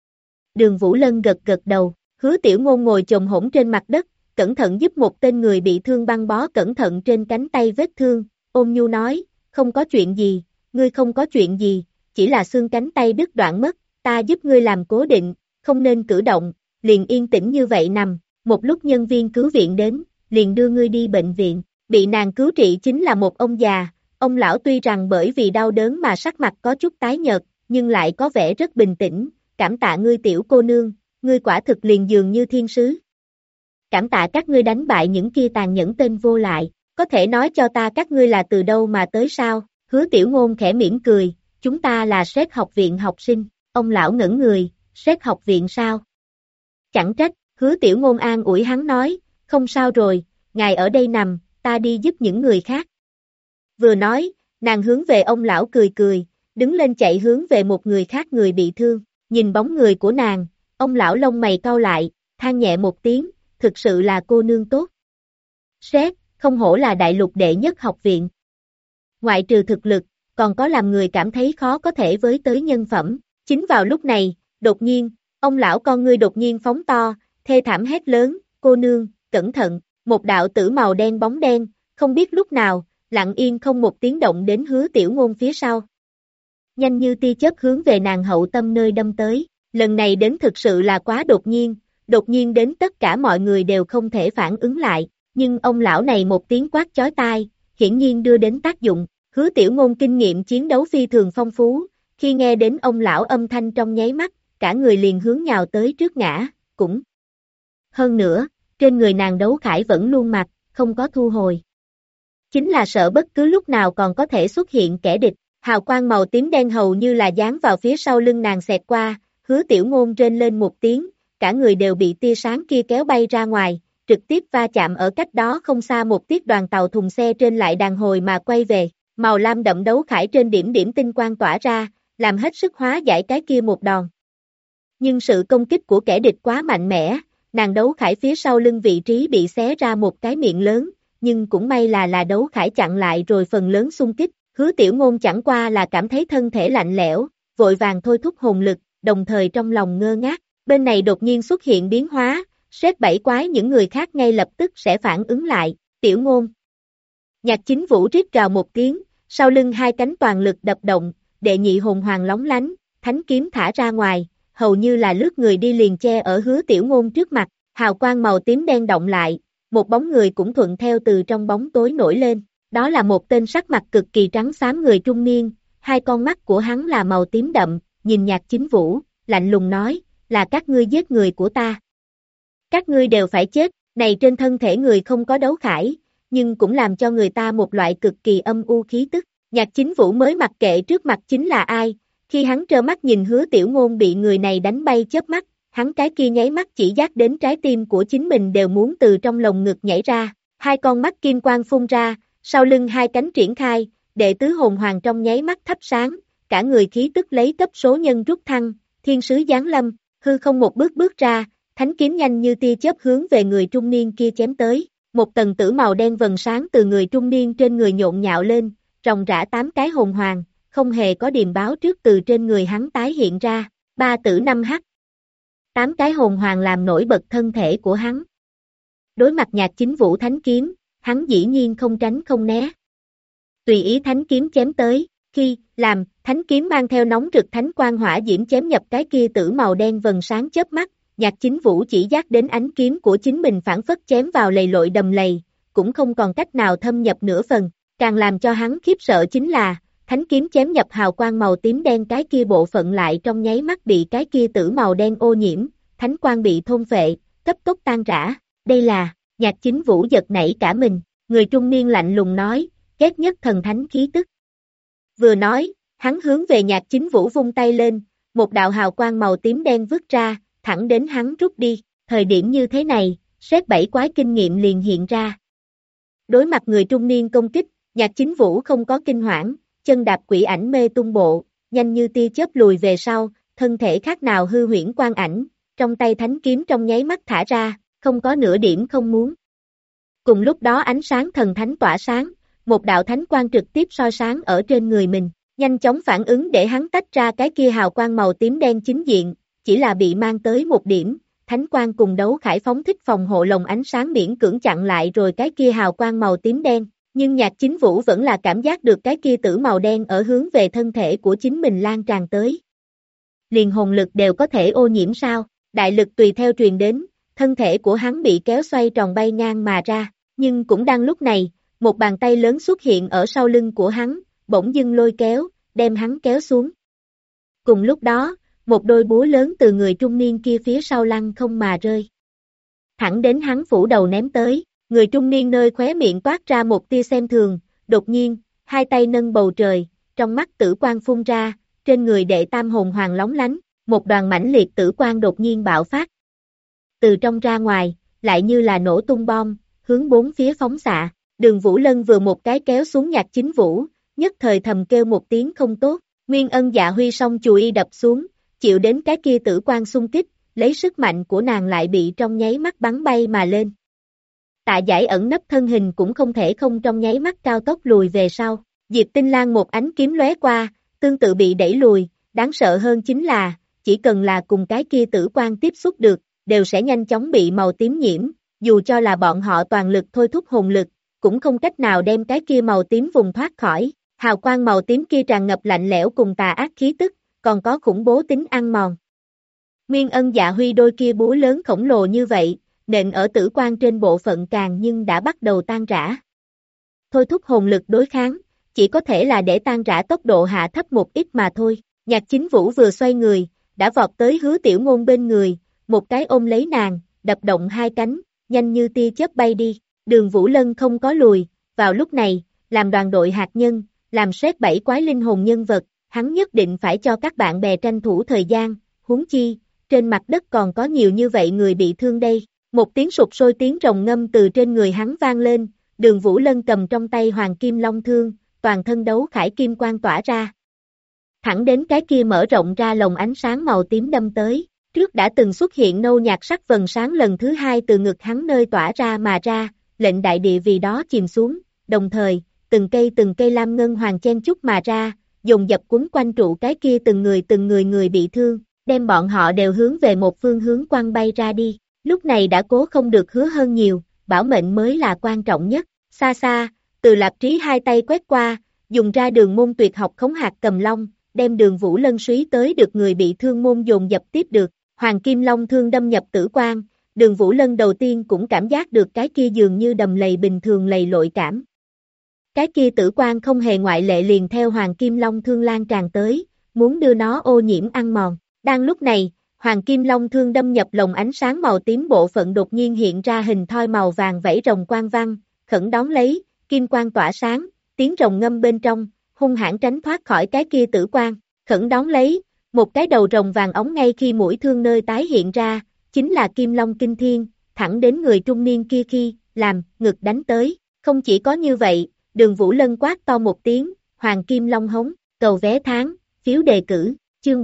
Đường Vũ Lân gật đầu, Hứa Tiểu Ngôn ngồi chồm hổm trên mặt đất, cẩn thận giúp một tên người bị thương băng bó cẩn thận trên cánh tay vết thương, ôn nhu nói, không có chuyện gì, ngươi không có chuyện gì, chỉ là xương cánh tay đứt đoạn mất, ta giúp ngươi làm cố định, không nên cử động, liền yên tĩnh như vậy nằm, một lúc nhân viên cứu viện đến, liền đưa ngươi đi bệnh viện. Bị nàng cứu trị chính là một ông già, ông lão tuy rằng bởi vì đau đớn mà sắc mặt có chút tái nhợt, nhưng lại có vẻ rất bình tĩnh, cảm tạ ngươi tiểu cô nương, ngươi quả thực liền dường như thiên sứ. Cảm tạ các ngươi đánh bại những kia tàn nhẫn tên vô lại, có thể nói cho ta các ngươi là từ đâu mà tới sao, Hứa Tiểu Ngôn khẽ mỉm cười, chúng ta là Sét học viện học sinh, ông lão ngẩn người, Sét học viện sao? Chẳng trách, Hứa Tiểu Ngôn an ủi hắn nói, không sao rồi, ngài ở đây nằm, ta đi giúp những người khác. Vừa nói, nàng hướng về ông lão cười, đứng lên chạy hướng về một người khác người bị thương, nhìn bóng người của nàng, ông lão lông mày cau lại, than nhẹ một tiếng, thực sự là cô nương tốt. Sét, không hổ là đại lục đệ nhất học viện. Ngoại trừ thực lực, còn có làm người cảm thấy khó có thể với tới nhân phẩm. Chính vào lúc này, đột nhiên, Ông lão con ngươi đột nhiên phóng to, thê thảm hét lớn, cô nương, cẩn thận, một đạo tử màu đen bóng đen, không biết lúc nào, lặng yên không một tiếng động đến Hứa Tiểu Ngôn phía sau. Nhanh như tia chớp hướng về nàng hậu tâm nơi đâm tới, lần này đến thực sự là quá đột nhiên đến tất cả mọi người đều không thể phản ứng lại, nhưng ông lão này một tiếng quát chói tai, hiển nhiên đưa đến tác dụng, Hứa Tiểu Ngôn kinh nghiệm chiến đấu phi thường phong phú, khi nghe đến ông lão âm thanh trong nháy mắt, cả người liền hướng nhào tới trước ngã, cũng. Hơn nữa, trên người nàng đấu khải vẫn luôn mặc, không có thu hồi. Chính là sợ bất cứ lúc nào còn có thể xuất hiện kẻ địch, hào quang màu tím đen hầu như là dán vào phía sau lưng nàng xẹt qua, Hứa Tiểu Ngôn rên lên một tiếng, cả người đều bị tia sáng kia kéo bay ra ngoài, trực tiếp va chạm ở cách đó không xa một chiếc đoàn tàu thùng xe trên lại đàn hồi mà quay về, màu lam đậm đấu khải trên điểm điểm tinh quang tỏa ra, làm hết sức hóa giải cái kia một đòn. Nhưng sự công kích của kẻ địch quá mạnh mẽ, nàng đấu khải phía sau lưng vị trí bị xé ra một cái miệng lớn, nhưng cũng may là đấu khải chặn lại rồi phần lớn xung kích, Hứa Tiểu Ngôn chẳng qua là cảm thấy thân thể lạnh lẽo, vội vàng thôi thúc hồn lực, đồng thời trong lòng ngơ ngác, bên này đột nhiên xuất hiện biến hóa, sét bảy quái những người khác ngay lập tức sẽ phản ứng lại, Tiểu Ngôn. Nhạc Chính Vũ rít gào một tiếng, sau lưng hai cánh toàn lực đập động, đệ nhị hồn hoàng lóng lánh, thánh kiếm thả ra ngoài, hầu như là lướt người đi liền che ở Hứa Tiểu Ngôn trước mặt, hào quang màu tím đen động lại, một bóng người cũng thuận theo từ trong bóng tối nổi lên, đó là một tên sắc mặt cực kỳ trắng xám người trung niên, hai con mắt của hắn là màu tím đậm, nhìn Nhạc Chính Vũ, lạnh lùng nói, là các ngươi giết người của ta. Các ngươi đều phải chết, này trên thân thể người không có đấu khải, nhưng cũng làm cho người ta một loại cực kỳ âm u khí tức, Nhạc Chính Vũ mới mặc kệ trước mặt chính là ai, khi hắn trơ mắt nhìn Hứa Tiểu Ngôn bị người này đánh bay chớp mắt, hắn cái kia nháy mắt chỉ dắt đến trái tim của chính mình đều muốn từ trong lồng ngực nhảy ra, hai con mắt kim quang phun ra, sau lưng hai cánh triển khai, đệ tứ hồn hoàng trong nháy mắt thắp sáng, cả người khí tức lấy cấp số nhân rút thăng, thiên sứ giáng lâm, hư không một bước bước ra, thánh kiếm nhanh như tia chớp hướng về người trung niên kia chém tới, một tầng tử màu đen vầng sáng từ người trung niên trên người nhộn nhạo lên, ròng rã 8 cái hồn hoàng, không hề có điềm báo trước từ trên người hắn tái hiện ra, 3 tử 5 hắc. 8 cái hồn hoàng làm nổi bật thân thể của hắn. Đối mặt Nhạc Chính Vũ thánh kiếm, hắn dĩ nhiên không tránh không né. Tùy ý thánh kiếm chém tới, khi làm thánh kiếm mang theo nóng rực thánh quang hỏa diễm chém nhập cái kia tử màu đen vầng sáng chớp mắt, Nhạc Chính Vũ chỉ dắt đến ánh kiếm của chính mình phản phất chém vào lầy lội đầm lầy, cũng không còn cách nào thâm nhập nửa phần, càng làm cho hắn khiếp sợ chính là, thánh kiếm chém nhập hào quang màu tím đen cái kia bộ phận lại trong nháy mắt bị cái kia tử màu đen ô nhiễm, thánh quang bị thôn phệ, cấp tốc tan rã, đây là, Nhạc Chính Vũ giật nảy cả mình, người trung niên lạnh lùng nói, ghét nhất thần thánh khí tức. Vừa nói, hắn hướng về Nhạc Chính Vũ vung tay lên, một đạo hào quang màu tím đen vứt ra, thẳng đến hắn rút đi, thời điểm như thế này, sét bảy quái kinh nghiệm liền hiện ra. Đối mặt người trung niên công kích, Nhạc Chính Vũ không có kinh hoảng, chân đạp quỷ ảnh mê tung bộ, nhanh như tia chớp lùi về sau, thân thể khác nào hư huyễn quang ảnh, trong tay thánh kiếm trong nháy mắt thả ra, không có nửa điểm không muốn. Cùng lúc đó ánh sáng thần thánh tỏa sáng, một đạo thánh quang trực tiếp soi sáng ở trên người mình, nhanh chóng phản ứng để hắn tách ra cái kia hào quang màu tím đen chính diện, chỉ là bị mang tới một điểm, thánh quang cùng đấu khải phóng thích phòng hộ lồng ánh sáng miễn cưỡng chặn lại rồi cái kia hào quang màu tím đen, nhưng Nhạc Chính Vũ vẫn là cảm giác được cái kia tử màu đen ở hướng về thân thể của chính mình lan tràn tới. Liền hồn lực đều có thể ô nhiễm sao, đại lực tùy theo truyền đến, thân thể của hắn bị kéo xoay tròn bay ngang mà ra, nhưng cũng đang lúc này, một bàn tay lớn xuất hiện ở sau lưng của hắn, bỗng dưng lôi kéo, đem hắn kéo xuống. Cùng lúc đó, một đôi búa lớn từ người trung niên kia phía sau lăng không mà rơi. Thẳng đến hắn phủ đầu ném tới, người trung niên nơi khóe miệng toát ra một tia xem thường, đột nhiên, hai tay nâng bầu trời, trong mắt tử quang phun ra, trên người đệ tam hồn hoàng lóng lánh, một đoàn mãnh liệt tử quang đột nhiên bạo phát. Từ trong ra ngoài, lại như là nổ tung bom, hướng bốn phía phóng xạ, Đường Vũ Lân vừa một cái kéo xuống Nhạc Chính Vũ, nhất thời thầm kêu một tiếng không tốt, Nguyên Ân Dạ Huy song chùi y đập xuống, chịu đến cái kia tử quang xung kích, lấy sức mạnh của nàng lại bị trong nháy mắt bắn bay mà lên. Tạ Giải ẩn nấp thân hình cũng không thể không trong nháy mắt cao tốc lùi về sau, Diệp Tinh Lang một ánh kiếm lóe qua, tương tự bị đẩy lùi, đáng sợ hơn chính là, chỉ cần là cùng cái kia tử quan tiếp xúc được, đều sẽ nhanh chóng bị màu tím nhiễm, dù cho là bọn họ toàn lực thôi thúc hồn lực, cũng không cách nào đem cái kia màu tím vùng thoát khỏi. Hào quang màu tím kia tràn ngập lạnh lẽo cùng tà ác khí tức, còn có khủng bố tính ăn mòn. Nguyên Ân Dạ Huy đôi kia búa lớn khổng lồ như vậy, nện ở tử quan trên bộ phận càng nhưng đã bắt đầu tan rã. Thôi thúc hồn lực đối kháng, chỉ có thể là để tan rã tốc độ hạ thấp một ít mà thôi. Nhạc Chính Vũ vừa xoay người, đã vọt tới Hứa Tiểu Ngôn bên người, một cái ôm lấy nàng, đập động hai cánh, nhanh như tia chớp bay đi. Đường Vũ Lân không có lùi, vào lúc này, làm đoàn đội hạt nhân, làm xét 7 quái linh hồn nhân vật, hắn nhất định phải cho các bạn bè tranh thủ thời gian, huống chi, trên mặt đất còn có nhiều như vậy người bị thương đây. Một tiếng sụt sôi tiếng rồng ngâm từ trên người hắn vang lên, Đường Vũ Lân cầm trong tay Hoàng Kim Long Thương, toàn thân đấu khải kim quang tỏa ra. Thẳng đến cái kia mở rộng ra lồng ánh sáng màu tím đâm tới, trước đã từng xuất hiện nâu nhạt sắc vầng sáng lần thứ hai từ ngực hắn nơi tỏa ra mà ra, lệnh đại địa vì đó chìm xuống, đồng thời, từng cây lam ngân hoàng chen chúc mà ra, dồn dập quấn quanh trụ cái kia từng người bị thương, đem bọn họ đều hướng về một phương hướng quăng bay ra đi. Lúc này đã cố không được hứa hơn nhiều, bảo mệnh mới là quan trọng nhất. Xa xa, Từ Lạp Trí hai tay quét qua, dùng ra đường môn tuyệt học khống hạt cầm long, đem Đường Vũ Lân suý tới được người bị thương môn dồn dập tiếp được. Hoàng Kim Long Thương đâm nhập tử quan, Đường Vũ Lân đầu tiên cũng cảm giác được cái kia dường như đầm lầy bình thường lầy lội cảm. Cái kia tử quan không hề ngoại lệ liền theo Hoàng Kim Long Thương lan tràn tới, muốn đưa nó ô nhiễm ăn mòn. Đang lúc này, Hoàng Kim Long Thương đâm nhập lồng ánh sáng màu tím bộ phận đột nhiên hiện ra hình thoi màu vàng vẫy rồng quang văn, khẩn đón lấy, kim quang tỏa sáng, tiếng rồng ngâm bên trong, hung hãn tránh thoát khỏi cái kia tử quan, khẩn đón lấy, một cái đầu rồng vàng óng ngay khi mũi thương nơi tái hiện ra, chính là Kim Long Kinh Thiên, thẳng đến người trung niên kia khi, làm, ngực đánh tới. Không chỉ có như vậy, Đường Vũ Lân quát to một tiếng, Hoàng Kim Long hống, cầu vé tháng, phiếu đề cử, chương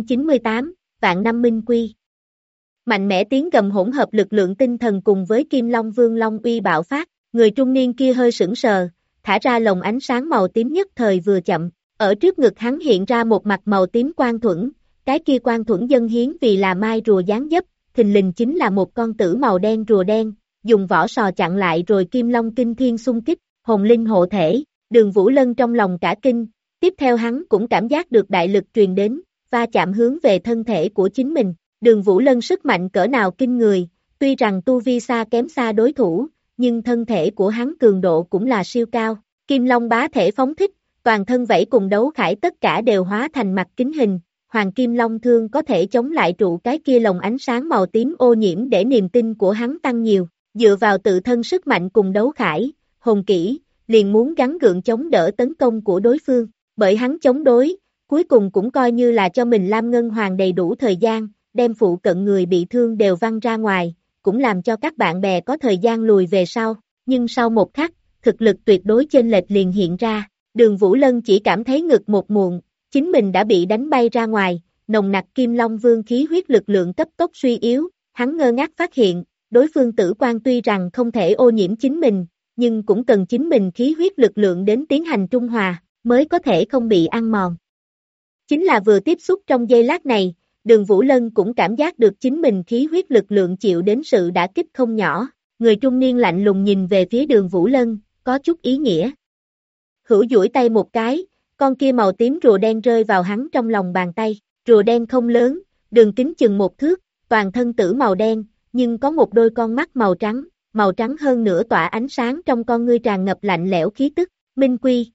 798, Vạn Năm Minh Quy. Mạnh mẽ tiếng gầm hỗn hợp lực lượng tinh thần cùng với Kim Long Vương Long uy bạo phát, người trung niên kia hơi sững sờ, thả ra lồng ánh sáng màu tím nhất thời vừa chậm, ở trước ngực hắn hiện ra một mặt màu tím quang thuẫn, cái kia quang thuẫn dân hiến vì là mai rùa dáng dấp, thình lình chính là một con tử màu đen rùa đen, dùng vỏ sò chặn lại rồi Kim Long Kinh Thiên xung kích, hồn linh hộ thể, Đường Vũ Lân trong lòng cả kinh, tiếp theo hắn cũng cảm giác được đại lực truyền đến, va chạm hướng về thân thể của chính mình. Đường Vũ Lân sức mạnh cỡ nào kinh người, tuy rằng tu vi xa kém xa đối thủ, nhưng thân thể của hắn cường độ cũng là siêu cao. Kim Long bá thể phóng thích, toàn thân vẫy cùng đấu khải tất cả đều hóa thành mặt kính hình. Hoàng Kim Long Thương có thể chống lại trụ cái kia lồng ánh sáng màu tím ô nhiễm để niềm tin của hắn tăng nhiều. Dựa vào tự thân sức mạnh cùng đấu khải, hồn kỹ, liền muốn gắng gượng chống đỡ tấn công của đối phương. Bởi hắn chống đối, cuối cùng cũng coi như là cho mình Lam Ngân Hoàng đầy đủ thời gian, đem phụ cận người bị thương đều văng ra ngoài, cũng làm cho các bạn bè có thời gian lùi về sau. Nhưng sau một khắc, thực lực tuyệt đối chênh lệch liền hiện ra. Đường Vũ Lân chỉ cảm thấy ngực một muộn, chính mình đã bị đánh bay ra ngoài, nồng nặc Kim Long Vương khí huyết lực lượng cấp tốc suy yếu, hắn ngơ ngác phát hiện, đối phương tử quan tuy rằng không thể ô nhiễm chính mình, nhưng cũng cần chính mình khí huyết lực lượng đến tiến hành trung hòa, mới có thể không bị ăn mòn. Chính là vừa tiếp xúc trong giây lát này, Đường Vũ Lân cũng cảm giác được chính mình khí huyết lực lượng chịu đến sự đả kích không nhỏ, người trung niên lạnh lùng nhìn về phía Đường Vũ Lân, có chút ý nghĩa. Hữu duỗi tay một cái, con kia màu tím rùa đen rơi vào hắn trong lòng bàn tay, rùa đen không lớn, đường kính chừng 1 thước, toàn thân tử màu đen, nhưng có một đôi con mắt màu trắng hơn nữa tỏa ánh sáng trong con ngươi tràn ngập lạnh lẽo khí tức, Minh Quy.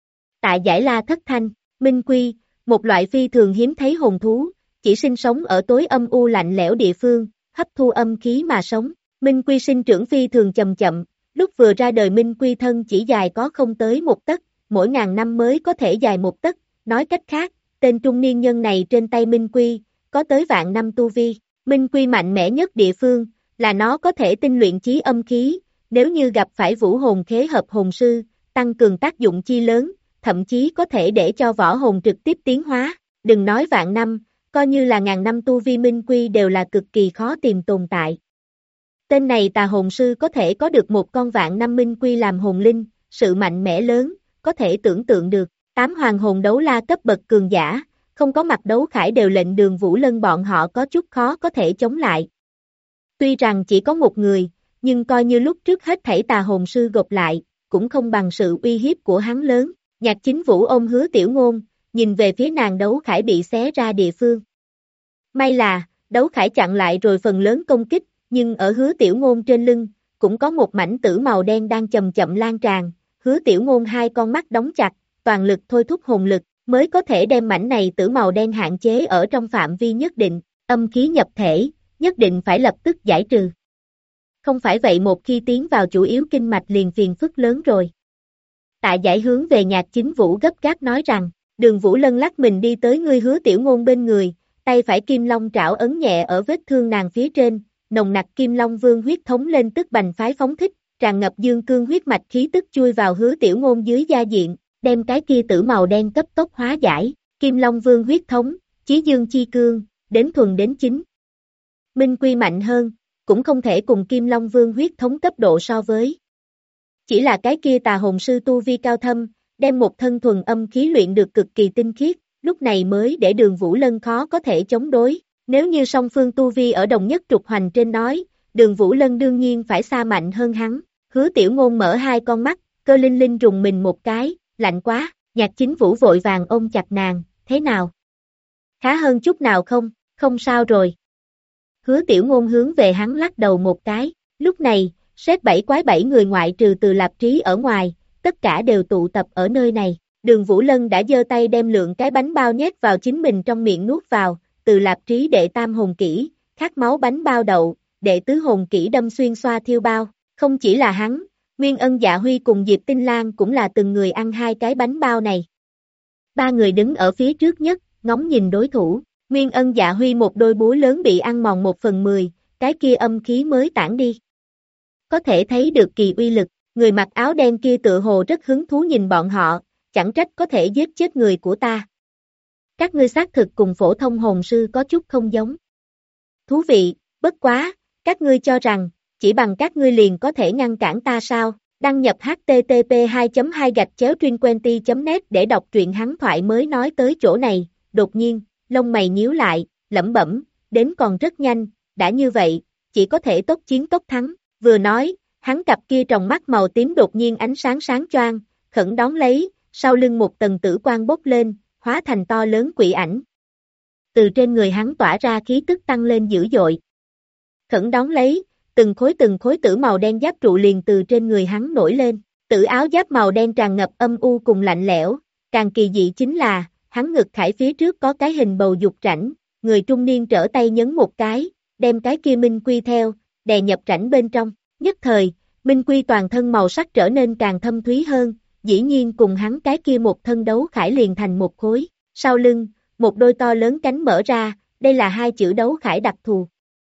Tại Giải La Thất Thanh, Minh Quy, một loại phi thường hiếm thấy hồn thú, chỉ sinh sống ở tối âm u lạnh lẽo địa phương, hấp thu âm khí mà sống. Minh Quy sinh trưởng phi thường chậm chậm, lúc vừa ra đời Minh Quy thân chỉ dài có không tới 1 tấc, mỗi ngàn năm mới có thể dài 1 tấc, nói cách khác, tên trung niên nhân này trên tay Minh Quy, có tới vạn năm tu vi. Minh Quy mạnh mẽ nhất địa phương, là nó có thể tinh luyện chí âm khí, nếu như gặp phải vũ hồn khế hợp hồn sư, tăng cường tác dụng chi lớn, thậm chí có thể để cho võ hồn trực tiếp tiến hóa, đừng nói vạn năm, coi như là ngàn năm tu vi Minh Quy đều là cực kỳ khó tìm tồn tại. Tên này tà hồn sư có thể có được một con vạn năm Minh Quy làm hồn linh, sự mạnh mẽ lớn, có thể tưởng tượng được, 8 hoàng hồn đấu la cấp bậc cường giả, không có mặt đấu khải đều lệnh Đường Vũ Lân bọn họ có chút khó có thể chống lại. Tuy rằng chỉ có một người, nhưng coi như lúc trước hết thảy tà hồn sư gộp lại, cũng không bằng sự uy hiếp của hắn lớn. Nhạc Chính Vũ ôm Hứa Tiểu Ngôn, nhìn về phía nàng đấu khải bị xé ra địa phương. May là, đấu khải chặn lại rồi phần lớn công kích, nhưng ở Hứa Tiểu Ngôn trên lưng, cũng có một mảnh tử màu đen đang chậm chậm lan tràn. Hứa Tiểu Ngôn hai con mắt đóng chặt, toàn lực thôi thúc hồn lực, mới có thể đem mảnh này tử màu đen hạn chế ở trong phạm vi nhất định, âm khí nhập thể, nhất định phải lập tức giải trừ. Không phải vậy một khi tiến vào chủ yếu kinh mạch liền phiền phức lớn rồi. Tạ Giải hướng về Nhạc Chính Vũ gấp gáp nói rằng, Đường Vũ Lân lắc mình đi tới ngươi Hứa Tiểu Ngôn bên người, tay phải kim long trảo ấn nhẹ ở vết thương nàng phía trên, nồng nặc kim long vương huyết thống lên tức bành phái phóng thích, tràn ngập dương cương huyết mạch khí tức chui vào Hứa Tiểu Ngôn dưới da diện, đem cái kia tử màu đen cấp tốc hóa giải, kim long vương huyết thống, chí dương chi cương, đến thuần đến chính. Minh quy mạnh hơn, cũng không thể cùng kim long vương huyết thống cấp độ so với. Chỉ là cái kia tà hồn sư tu vi cao thâm, đem một thân thuần âm khí luyện được cực kỳ tinh khiết, lúc này mới để Đường Vũ Lân khó có thể chống đối. Nếu như song phương tu vi ở đồng nhất trục hoành trên nói, Đường Vũ Lân đương nhiên phải xa mạnh hơn hắn. Hứa Tiểu Ngôn mở hai con mắt, cơ linh linh rùng mình một cái, lạnh quá. Nhạc Chính Vũ vội vàng ôm chặt nàng, thế nào? Khá hơn chút nào không? Không sao rồi. Hứa Tiểu Ngôn hướng về hắn lắc đầu một cái, lúc này, Sét bảy quái bảy người ngoại trừ Từ Lạp Trí ở ngoài, tất cả đều tụ tập ở nơi này. Đường Vũ Lân đã giơ tay đem lượng cái bánh bao nhét vào chính mình trong miệng nuốt vào, Từ Lạp Trí đệ tam hồn kỹ, khát máu bánh bao đậu, đệ tứ hồn kỹ đâm xuyên xoa thiêu bao, không chỉ là hắn, Nguyên Ân Dạ Huy cùng Diệp Tinh Lan cũng là từng người ăn hai cái bánh bao này. Ba người đứng ở phía trước nhất, ngóng nhìn đối thủ, Nguyên Ân Dạ Huy một đôi búa lớn bị ăn mòn 1/10, cái kia âm khí mới tản đi. Có thể thấy được kỳ uy lực, người mặc áo đen kia tựa hồ rất hứng thú nhìn bọn họ, chẳng trách có thể giết chết người của ta. Các ngươi xác thực cùng phổ thông hồn sư có chút không giống. Thú vị, bất quá, các ngươi cho rằng, chỉ bằng các ngươi liền có thể ngăn cản ta sao? Đăng nhập http://2.2-truyện.net để đọc truyện hắn thoại mới nói tới chỗ này, đột nhiên, lông mày nhíu lại, lẩm bẩm, đến còn rất nhanh, đã như vậy, chỉ có thể tốc chiến tốc thắng. Vừa nói, hắn cặp kia tròng mắt màu tím đột nhiên ánh sáng sáng choang, khẩn đón lấy, sau lưng một tầng tử quang bốc lên, hóa thành to lớn quỷ ảnh. Từ trên người hắn tỏa ra khí tức tăng lên dữ dội. Khẩn đón lấy, từng khối tử màu đen giáp trụ liền từ trên người hắn nổi lên, tử áo giáp màu đen tràn ngập âm u cùng lạnh lẽo, càng kỳ dị chính là, hắn ngực khải phía trước có cái hình bầu dục rãnh, người trung niên trở tay nhấn một cái, đem cái kia minh quy theo, đè nhập rãnh bên trong, nhất thời, minh quy toàn thân màu sắc trở nên càng thâm thúy hơn, dĩ nhiên cùng hắn cái kia một thân đấu khải liền thành một khối, sau lưng, một đôi to lớn cánh mở ra, đây là hai chữ đấu khải đặc thù.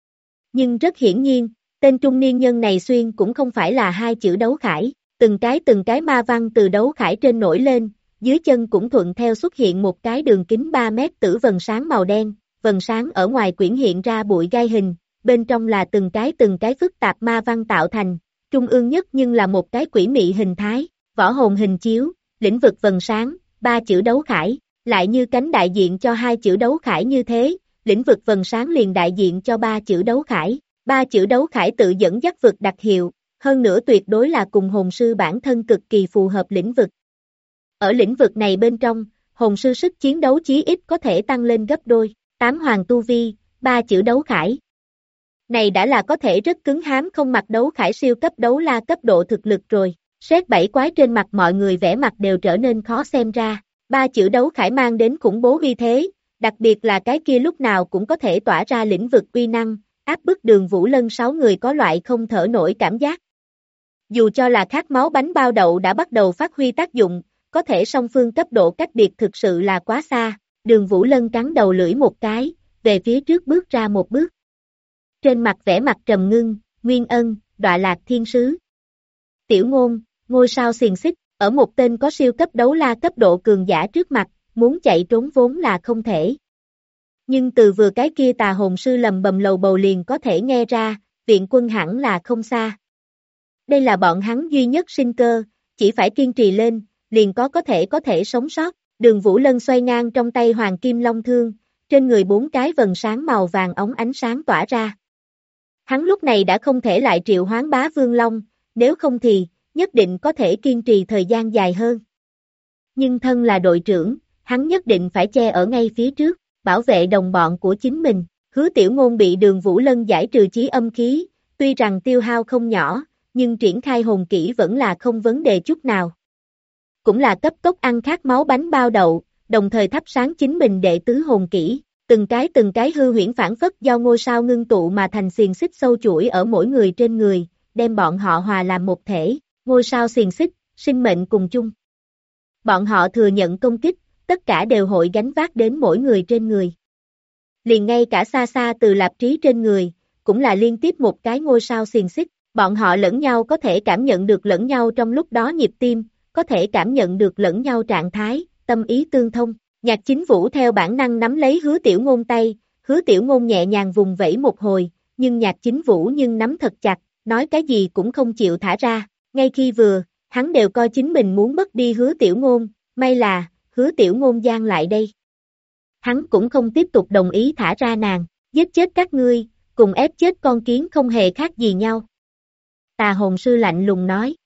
Nhưng rất hiển nhiên, tên trung niên nhân này xuyên cũng không phải là hai chữ đấu khải, từng cái ma văn từ đấu khải trên nổi lên, dưới chân cũng thuận theo xuất hiện một cái đường kính 3 mét tử vần sáng màu đen, vần sáng ở ngoài quyển hiện ra bụi gai hình, bên trong là từng cái phức tạp ma văn tạo thành, trung ương nhất nhưng là một cái quỷ mị hình thái, võ hồn hình chiếu, lĩnh vực vần sáng, 3 chữ đấu khải, lại như cánh đại diện cho 2 chữ đấu khải như thế, lĩnh vực vần sáng liền đại diện cho 3 chữ đấu khải. 3 chữ đấu khải tự dẫn dắt vực đặc hiệu, hơn nữa tuyệt đối là cùng hồn sư bản thân cực kỳ phù hợp lĩnh vực. Ở lĩnh vực này bên trong, hồn sư sức chiến đấu chí ít có thể tăng lên gấp đôi, 8 hoàng tu vi, 3 chữ đấu khải. Này đã là có thể rất cứng hám không mặc đấu khải siêu cấp đấu la cấp độ thực lực rồi, Sét bảy quái trên mặt mọi người vẻ mặt đều trở nên khó xem ra, 3 chữ đấu khải mang đến khủng bố uy thế, đặc biệt là cái kia lúc nào cũng có thể tỏa ra lĩnh vực uy năng. Áp bức Đường Vũ Lân 6 người có loại không thở nổi cảm giác. Dù cho là khát máu bánh bao đậu đã bắt đầu phát huy tác dụng, có thể song phương cấp độ cách biệt thực sự là quá xa, Đường Vũ Lân cắn đầu lưỡi một cái, về phía trước bước ra một bước. Trên mặt vẻ mặt trầm ngưng, Nguyên Ân, Đọa Lạc Thiên Sứ. Tiểu Ngôn, ngôi sao xiềng xích, ở một tên có siêu cấp đấu la cấp độ cường giả trước mặt, muốn chạy trốn vốn là không thể. Nhưng từ vừa cái kia tà hồn sư lầm bầm lầu bầu liền có thể nghe ra, viện quân hẳn là không xa. Đây là bọn hắn duy nhất sinh cơ, chỉ phải kiên trì lên, liền có thể sống sót, Đường Vũ Lân xoay ngang trong tay Hoàng Kim Long Thương, trên người 4 cái vần sáng màu vàng óng ánh sáng tỏa ra. Hắn lúc này đã không thể lại triệu hoán Bá Vương Long, nếu không thì, nhất định có thể kiên trì thời gian dài hơn. Nhưng thân là đội trưởng, hắn nhất định phải che ở ngay phía trước, bảo vệ đồng bọn của chính mình. Hứa Tiểu Ngôn bị Đường Vũ Lân giải trừ chí âm khí, tuy rằng tiêu hao không nhỏ, nhưng triển khai hồn kỹ vẫn là không vấn đề chút nào. Cũng là cấp tốc ăn khát máu bánh bao đậu, đồng thời thắp sáng chính mình đệ tứ hồn kỹ. Từng cái hư huyễn phản phất do ngôi sao ngưng tụ mà thành xiềng xích sâu chuỗi ở mỗi người trên người, đem bọn họ hòa làm một thể, ngôi sao xiềng xích, sinh mệnh cùng chung. Bọn họ thừa nhận công kích, tất cả đều hội gánh vác đến mỗi người trên người. Liền ngay cả xa xa từ Lạp Trí trên người, cũng là liên tiếp một cái ngôi sao xiềng xích, bọn họ lẫn nhau có thể cảm nhận được lẫn nhau trong lúc đó nhịp tim, có thể cảm nhận được lẫn nhau trạng thái, tâm ý tương thông. Nhạc Chính Vũ theo bản năng nắm lấy Hứa Tiểu Ngôn tay, Hứa Tiểu Ngôn nhẹ nhàng vùng vẫy một hồi, nhưng Nhạc Chính Vũ nắm thật chặt, nói cái gì cũng không chịu thả ra, ngay khi vừa, hắn đều coi chính mình muốn mất đi Hứa Tiểu Ngôn, may là, Hứa Tiểu Ngôn gian lại đây. Hắn cũng không tiếp tục đồng ý thả ra nàng, giết chết các ngươi, cùng ép chết con kiến không hề khác gì nhau. Tà hồn sư lạnh lùng nói.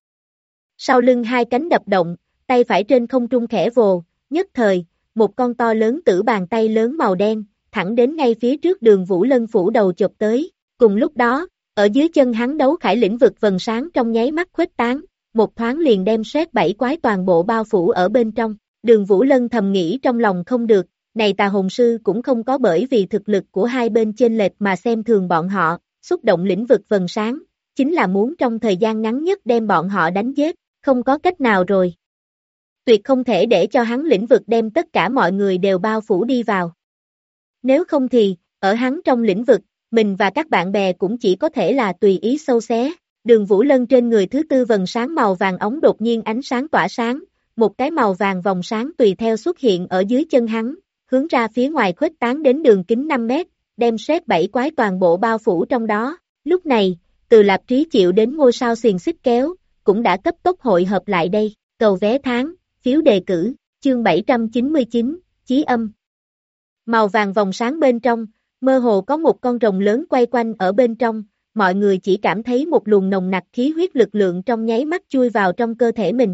Sau lưng hai cánh đập động, tay phải trên không trung khẽ vồ, nhất thời, một con to lớn tử bàn tay lớn màu đen, thẳng đến ngay phía trước Đường Vũ Lân phủ đầu chụp tới. Cùng lúc đó, ở dưới chân hắn đấu khải lĩnh vực vần sáng trong nháy mắt khuếch tán, một thoáng liền đem sét 7 quái toàn bộ bao phủ ở bên trong. Đường Vũ Lân thầm nghĩ trong lòng không được, này tà hồn sư cũng không có bởi vì thực lực của hai bên chênh lệch mà xem thường bọn họ, xúc động lĩnh vực vần sáng, chính là muốn trong thời gian ngắn nhất đem bọn họ đánh giết, không có cách nào rồi. Tuyệt không thể để cho hắn lĩnh vực đem tất cả mọi người đều bao phủ đi vào. Nếu không thì, ở hắn trong lĩnh vực, mình và các bạn bè cũng chỉ có thể là tùy ý sâu xé. Đường Vũ Lân trên người thứ tư vần sáng màu vàng ống đột nhiên ánh sáng tỏa sáng, một cái màu vàng vòng sáng tùy theo xuất hiện ở dưới chân hắn, hướng ra phía ngoài khuếch tán đến đường kính 5 mét, đem sét 7 quái toàn bộ bao phủ trong đó. Lúc này, từ Lạp Trí chịu đến ngôi sao xiềng xích kéo, cũng đã cấp tốc hội hợp lại đây, cầu vé tháng, phiếu đề cử, chương 799, chí âm. Màu vàng vòng sáng bên trong, mơ hồ có một con rồng lớn quay quanh ở bên trong, mọi người chỉ cảm thấy một luồng nồng nặc khí huyết lực lượng trong nháy mắt chui vào trong cơ thể mình.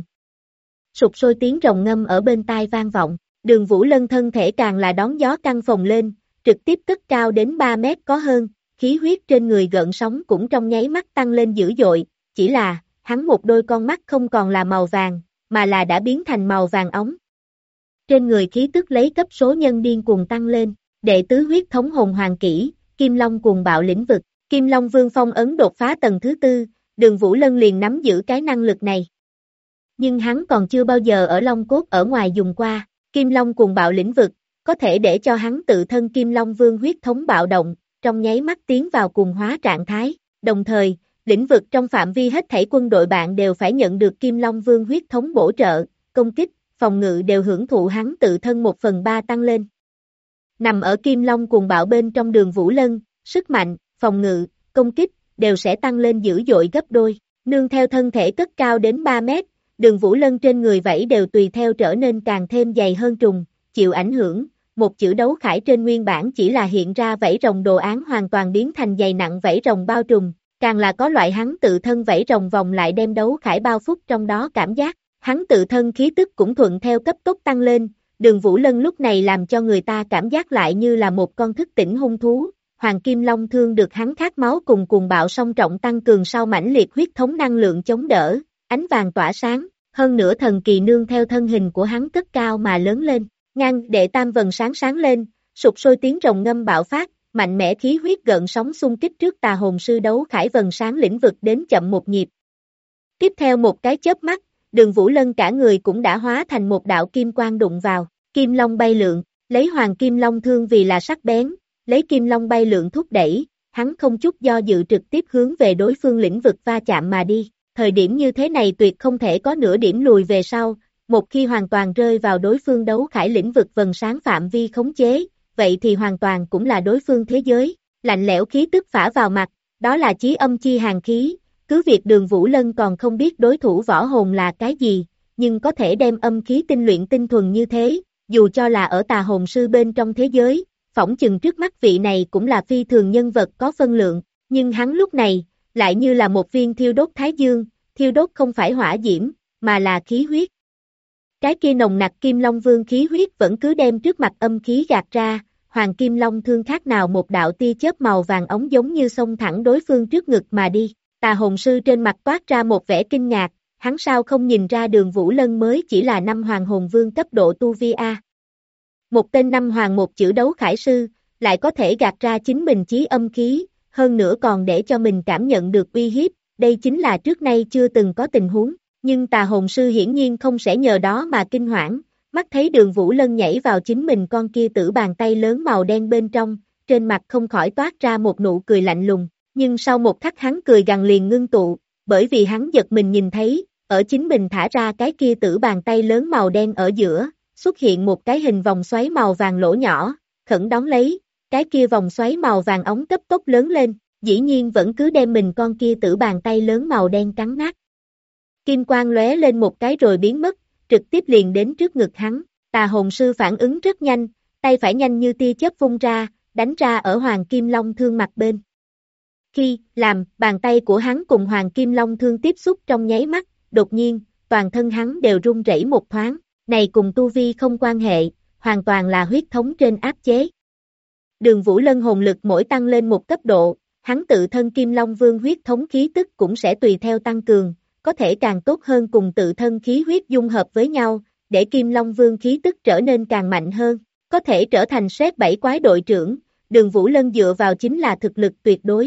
Sục sôi tiếng rồng ngâm ở bên tai vang vọng, Đường Vũ Lân thân thể càng là đón gió căng phồng lên, trực tiếp cất cao đến 3 mét có hơn, khí huyết trên người gợn sóng cũng trong nháy mắt tăng lên dữ dội, chỉ là, hắn một đôi con mắt không còn là màu vàng, mà là đã biến thành màu vàng óng. Trên người khí tức lấy cấp số nhân điên cuồng tăng lên, đệ tứ huyết thống hồn hoàng kỹ, Kim Long cuồng bạo lĩnh vực, Kim Long Vương phong ấn đột phá tầng thứ tư, Đường Vũ Lân liền nắm giữ cái năng lực này. Nhưng hắn còn chưa bao giờ ở Long Cốt ở ngoài dùng qua, Kim Long cuồng bạo lĩnh vực, có thể để cho hắn tự thân Kim Long Vương huyết thống bạo động, trong nháy mắt tiến vào cuồng hóa trạng thái, đồng thời, lĩnh vực trong phạm vi hết thảy quân đội bạn đều phải nhận được Kim Long Vương huyết thống bổ trợ, công kích, phòng ngự đều hưởng thụ hắn tự thân 1/3 tăng lên. Nằm ở Kim Long cuồng bạo bên trong Đường Vũ Lân, sức mạnh, phòng ngự, công kích, đều sẽ tăng lên dữ dội gấp đôi, nương theo thân thể cất cao đến 3 mét, Đường Vũ Lân trên người vảy đều tùy theo trở nên càng thêm dày hơn trùng, chịu ảnh hưởng, một chữ đấu khải trên nguyên bản chỉ là hiện ra vảy rồng đồ án hoàn toàn biến thành dày nặng vảy rồng bao trùm, càng là có loại hắn tự thân vảy rồng vòng lại đem đấu khải bao phúc trong đó cảm giác, hắn tự thân khí tức cũng thuận theo cấp tốc tăng lên, Đường Vũ Lân lúc này làm cho người ta cảm giác lại như là một con thức tỉnh hung thú, Hoàng Kim Long Thương được hắn khát máu cùng cuồng bạo song trọng tăng cường sau mãnh liệt huyết thống năng lượng chống đỡ, ánh vàng tỏa sáng, hơn nữa thần kỳ nương theo thân hình của hắn cất cao mà lớn lên, ngang đệ tam vần sáng sáng lên, sục sôi tiếng rồng ngâm bạo phát, mạnh mẽ khí huyết gợn sóng xung kích trước tà hồn sư đấu khải vần sáng lĩnh vực đến chậm một nhịp. Tiếp theo một cái chớp mắt, Đường Vũ Lân cả người cũng đã hóa thành một đạo kim quang đụng vào, kim long bay lượn, lấy Hoàng Kim Long Thương vì là sắc bén, lấy kim long bay lượn thúc đẩy, hắn không chút do dự trực tiếp hướng về đối phương lĩnh vực va chạm mà đi. Thời điểm như thế này tuyệt không thể có nửa điểm lùi về sau, một khi hoàn toàn rơi vào đối phương đấu khải lĩnh vực vần sáng phạm vi khống chế, vậy thì hoàn toàn cũng là đối phương thế giới, lạnh lẽo khí tức phả vào mặt, đó là chí âm chi hàn khí, cứ việc Đường Vũ Lân còn không biết đối thủ võ hồn là cái gì, nhưng có thể đem âm khí tinh luyện tinh thuần như thế, dù cho là ở tà hồn sư bên trong thế giới, phỏng chừng trước mắt vị này cũng là phi thường nhân vật có phân lượng, nhưng hắn lúc này, lại như là một viên thiêu đốt thái dương, thiêu đốt không phải hỏa diễm, mà là khí huyết. Cái kia nồng nặc Kim Long Vương khí huyết vẫn cứ đem trước mặt âm khí gạt ra, Hoàng Kim Long thương khác nào một đạo tia chớp màu vàng ống giống như xông thẳng đối phương trước ngực mà đi. Tà hồn sư trên mặt toát ra một vẻ kinh ngạc, hắn sao không nhìn ra Đường Vũ Lân mới chỉ là 5 hoàng hồn vương cấp độ tu vi A. Một tên 5 hoàng một chữ đấu khải sư, lại có thể gạt ra chính mình chí âm khí, hơn nữa còn để cho mình cảm nhận được uy hiếp, đây chính là trước nay chưa từng có tình huống. Nhưng tà hồn sư hiển nhiên không sẽ nhờ đó mà kinh hoảng, mắt thấy Đường Vũ Lân nhảy vào chính mình con kia tử bàn tay lớn màu đen bên trong, trên mặt không khỏi toát ra một nụ cười lạnh lùng, nhưng sau một khắc hắn cười gằn liền ngưng tụ, bởi vì hắn giật mình nhìn thấy, ở chính mình thả ra cái kia tử bàn tay lớn màu đen ở giữa, xuất hiện một cái hình vòng xoáy màu vàng lỗ nhỏ, khẩn đón lấy, cái kia vòng xoáy màu vàng ống cấp tốc lớn lên, dĩ nhiên vẫn cứ đem mình con kia tử bàn tay lớn màu đen cắn nát. Kim quang lóe lên một cái rồi biến mất, trực tiếp liền đến trước ngực hắn, tà hồn sư phản ứng rất nhanh, tay phải nhanh như tia chớp vung ra, đánh ra ở Hoàng Kim Long thương mặt bên. Khi làm bàn tay của hắn cùng Hoàng Kim Long thương tiếp xúc trong nháy mắt, đột nhiên, toàn thân hắn đều run rẩy một thoáng, này cùng tu vi không quan hệ, hoàn toàn là huyết thống trên áp chế. Đường Vũ Lân hồn lực mỗi tăng lên một cấp độ, hắn tự thân Kim Long Vương huyết thống khí tức cũng sẽ tùy theo tăng cường, có thể càng tốt hơn cùng tự thân khí huyết dung hợp với nhau, để Kim Long Vương khí tức trở nên càng mạnh hơn, có thể trở thành sét 7 quái đội trưởng, Đường Vũ Lân dựa vào chính là thực lực tuyệt đối.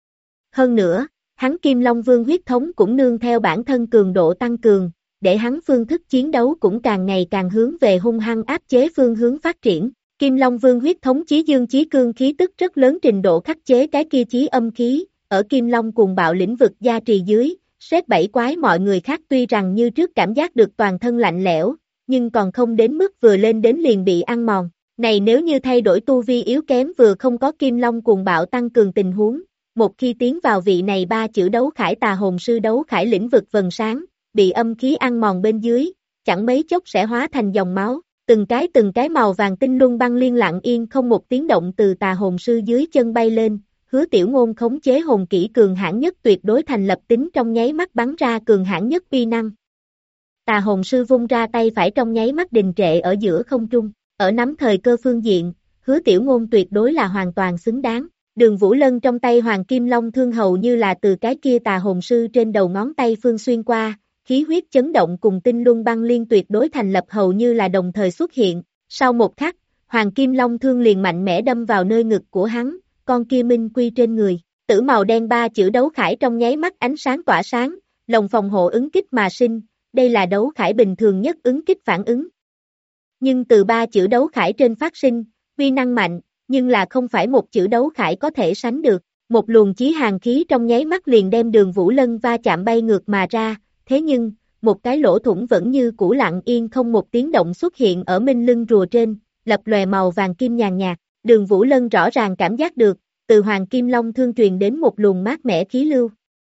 Hơn nữa, hắn Kim Long Vương huyết thống cũng nương theo bản thân cường độ tăng cường, để hắn phương thức chiến đấu cũng càng ngày càng hướng về hung hăng áp chế phương hướng phát triển. Kim Long Vương huyết thống chí dương chí cương khí tức rất lớn trình độ khắc chế cái kia chí âm khí, ở Kim Long cuồng bạo lĩnh vực gia trì dưới, sét 7 quái mọi người khác tuy rằng như trước cảm giác được toàn thân lạnh lẽo, nhưng còn không đến mức vừa lên đến liền bị ăn mòn. Này nếu như thay đổi tu vi yếu kém vừa không có Kim Long cuồng bạo tăng cường tình huống, một khi tiến vào vị này 3 chữ đấu khải tà hồn sư đấu khải lĩnh vực vầng sáng, bị âm khí ăn mòn bên dưới, chẳng mấy chốc sẽ hóa thành dòng máu, từng cái màu vàng tinh luân băng liên lặng yên không một tiếng động từ tà hồn sư dưới chân bay lên, Hứa Tiểu Ngôn khống chế hồn kỹ cường hãn nhất tuyệt đối thành lập tính trong nháy mắt bắn ra cường hãn nhất uy năng. Tà hồn sư vung ra tay phải trong nháy mắt đình trệ ở giữa không trung, ở nắm thời cơ phương diện, Hứa Tiểu Ngôn tuyệt đối là hoàn toàn xứng đáng. Đường Vũ Lân trong tay Hoàng Kim Long thương hầu như là từ cái kia tà hồn sư trên đầu ngón tay phương xuyên qua, khí huyết chấn động cùng tinh luân băng liên tuyệt đối thành lập hầu như là đồng thời xuất hiện. Sau một khắc, Hoàng Kim Long thương liền mạnh mẽ đâm vào nơi ngực của hắn, con kia minh quy trên người, tử màu đen 3 chữ đấu khải trong nháy mắt ánh sáng tỏa sáng, lồng phòng hộ ứng kích mà sinh, đây là đấu khải bình thường nhất ứng kích phản ứng. Nhưng từ 3 chữ đấu khải trên phát sinh, uy năng mạnh, nhưng là không phải một chữ đấu khải có thể sánh được, một luồng chí hàn khí trong nháy mắt liền đem Đường Vũ Lân va chạm bay ngược mà ra, thế nhưng, một cái lỗ thủng vẫn như cũ lặng yên không một tiếng động xuất hiện ở minh lưng rùa trên, lập lòe màu vàng kim nhàn nhạt. Đường Vũ Lân rõ ràng cảm giác được, từ Hoàng Kim Long thương truyền đến một luồng mát mẻ khí lưu.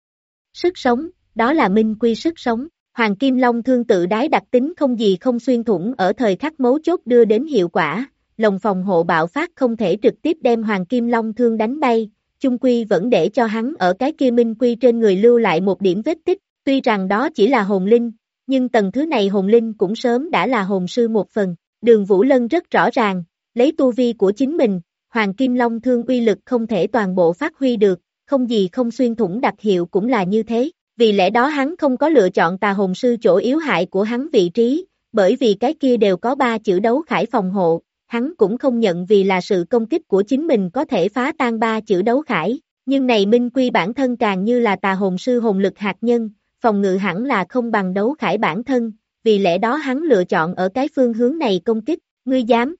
Sức sống, đó là minh quy sức sống, Hoàng Kim Long thương tự đái đặc tính không gì không xuyên thủng ở thời khắc mấu chốt đưa đến hiệu quả, lồng phòng hộ bạo phát không thể trực tiếp đem Hoàng Kim Long thương đánh bay, chung quy vẫn để cho hắn ở cái kia minh quy trên người lưu lại một điểm vết tích, tuy rằng đó chỉ là hồn linh, nhưng tầng thứ này hồn linh cũng sớm đã là hồn sư một phần, Đường Vũ Lân rất rõ ràng. Lấy tu vi của chính mình, Hoàng Kim Long thương uy lực không thể toàn bộ phát huy được, không gì không xuyên thủng đặc hiệu cũng là như thế, vì lẽ đó hắn không có lựa chọn tà hồn sư chỗ yếu hại của hắn vị trí, bởi vì cái kia đều có 3 chữ đấu khải phòng hộ, hắn cũng không nhận vì là sự công kích của chính mình có thể phá tan 3 chữ đấu khải, nhưng này minh quy bản thân càng như là tà hồn sư hồn lực hạt nhân, phòng ngự hẳn là không bằng đấu khải bản thân, vì lẽ đó hắn lựa chọn ở cái phương hướng này công kích, ngươi dám.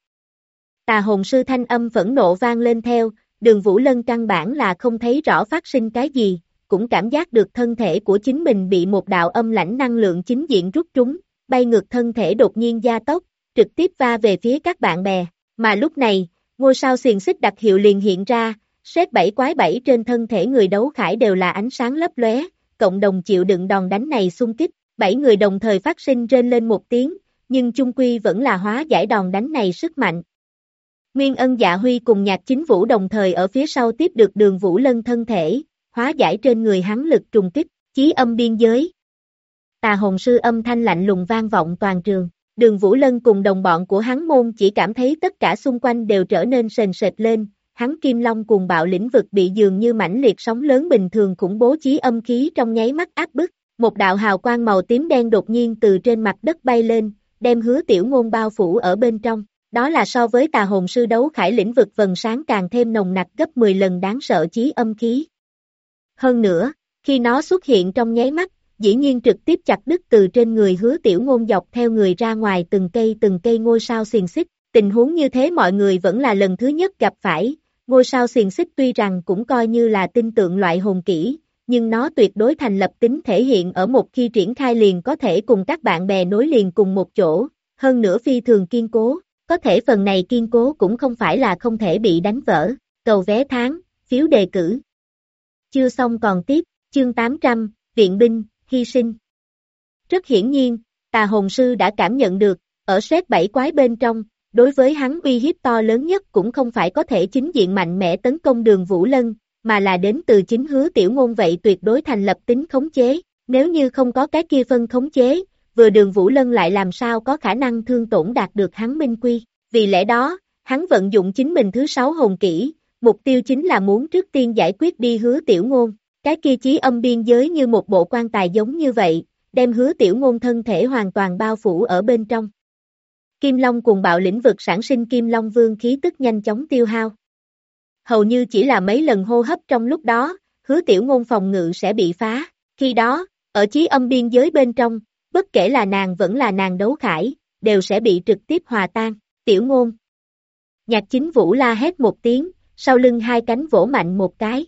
Tà hồn sư thanh âm phẫn nộ vang lên theo, Đường Vũ Lân căn bản là không thấy rõ phát sinh cái gì, cũng cảm giác được thân thể của chính mình bị một đạo âm lãnh năng lượng chính diện rút trúng, bay ngược thân thể đột nhiên gia tốc, trực tiếp va về phía các bạn bè, mà lúc này, ngôi sao xiềng xích đặc hiệu liền hiện ra, sét 7 quái 7 trên thân thể người đấu khải đều là ánh sáng lấp lóe, cộng đồng chịu đựng đòn đánh này xung kích, 7 người đồng thời phát sinh rên lên một tiếng, nhưng chung quy vẫn là hóa giải đòn đánh này sức mạnh. Nguyên Ân Dạ Huy cùng Nhạc Chính Vũ đồng thời ở phía sau tiếp được Đường Vũ Lân thân thể, hóa giải trên người hắn lực trùng kích, chí âm biên giới. Tà hồn sư âm thanh lạnh lùng vang vọng toàn trường, Đường Vũ Lân cùng đồng bọn của hắn môn chỉ cảm thấy tất cả xung quanh đều trở nên sền sệt lên, hắn Kim Long cuồng bạo lĩnh vực bị dường như mãnh liệt sóng lớn bình thường khủng bố chí âm khí trong nháy mắt áp bức, một đạo hào quang màu tím đen đột nhiên từ trên mặt đất bay lên, đem Hứa Tiểu Ngôn bao phủ ở bên trong. Đó là so với tà hồn sư đấu khải lĩnh vực vầng sáng càng thêm nồng nặc gấp 10 lần đáng sợ chí âm khí. Hơn nữa, khi nó xuất hiện trong nháy mắt, dĩ nhiên trực tiếp chặt đứt từ trên người Hứa Tiểu Ngôn dọc theo người ra ngoài từng cây ngôi sao xiềng xích. Tình huống như thế mọi người vẫn là lần thứ nhất gặp phải, ngôi sao xiềng xích tuy rằng cũng coi như là tinh tượng loại hồn kỹ, nhưng nó tuyệt đối thành lập tính thể hiện ở một khi triển khai liền có thể cùng các bạn bè nối liền cùng một chỗ, hơn nữa phi thường kiên cố. Có thể phần này kiên cố cũng không phải là không thể bị đánh vỡ. Cầu vé tháng, phiếu đề cử. Chưa xong còn tiếp, chương 800, viện binh, hy sinh. Rất hiển nhiên, tà hồn sư đã cảm nhận được, ở set 7 quái bên trong, đối với hắn uy hiếp to lớn nhất cũng không phải có thể chính diện mạnh mẽ tấn công Đường Vũ Lân, mà là đến từ chính Hứa Tiểu Ngôn vậy tuyệt đối thành lập tính khống chế. Nếu như không có cái kia phân khống chế, vừa Đường Vũ Lân lại làm sao có khả năng thương tổn đạt được hắn minh quy. Vì lẽ đó, hắn vận dụng chính mình thứ 6 hồn kỹ, mục tiêu chính là muốn trước tiên giải quyết đi Hứa Tiểu Ngôn. Cái kia chí âm biên giới như một bộ quan tài giống như vậy, đem Hứa Tiểu Ngôn thân thể hoàn toàn bao phủ ở bên trong. Kim Long cuồng bạo lĩnh vực sản sinh Kim Long Vương khí tức nhanh chóng tiêu hao. Hầu như chỉ là mấy lần hô hấp trong lúc đó, Hứa Tiểu Ngôn phòng ngự sẽ bị phá. Khi đó, ở chí âm biên giới bên trong, bất kể là nàng vẫn là nàng đấu khải, đều sẽ bị trực tiếp hòa tan. Tiểu Ngôn. Nhạc Chính Vũ la hét một tiếng, sau lưng hai cánh vỗ mạnh một cái.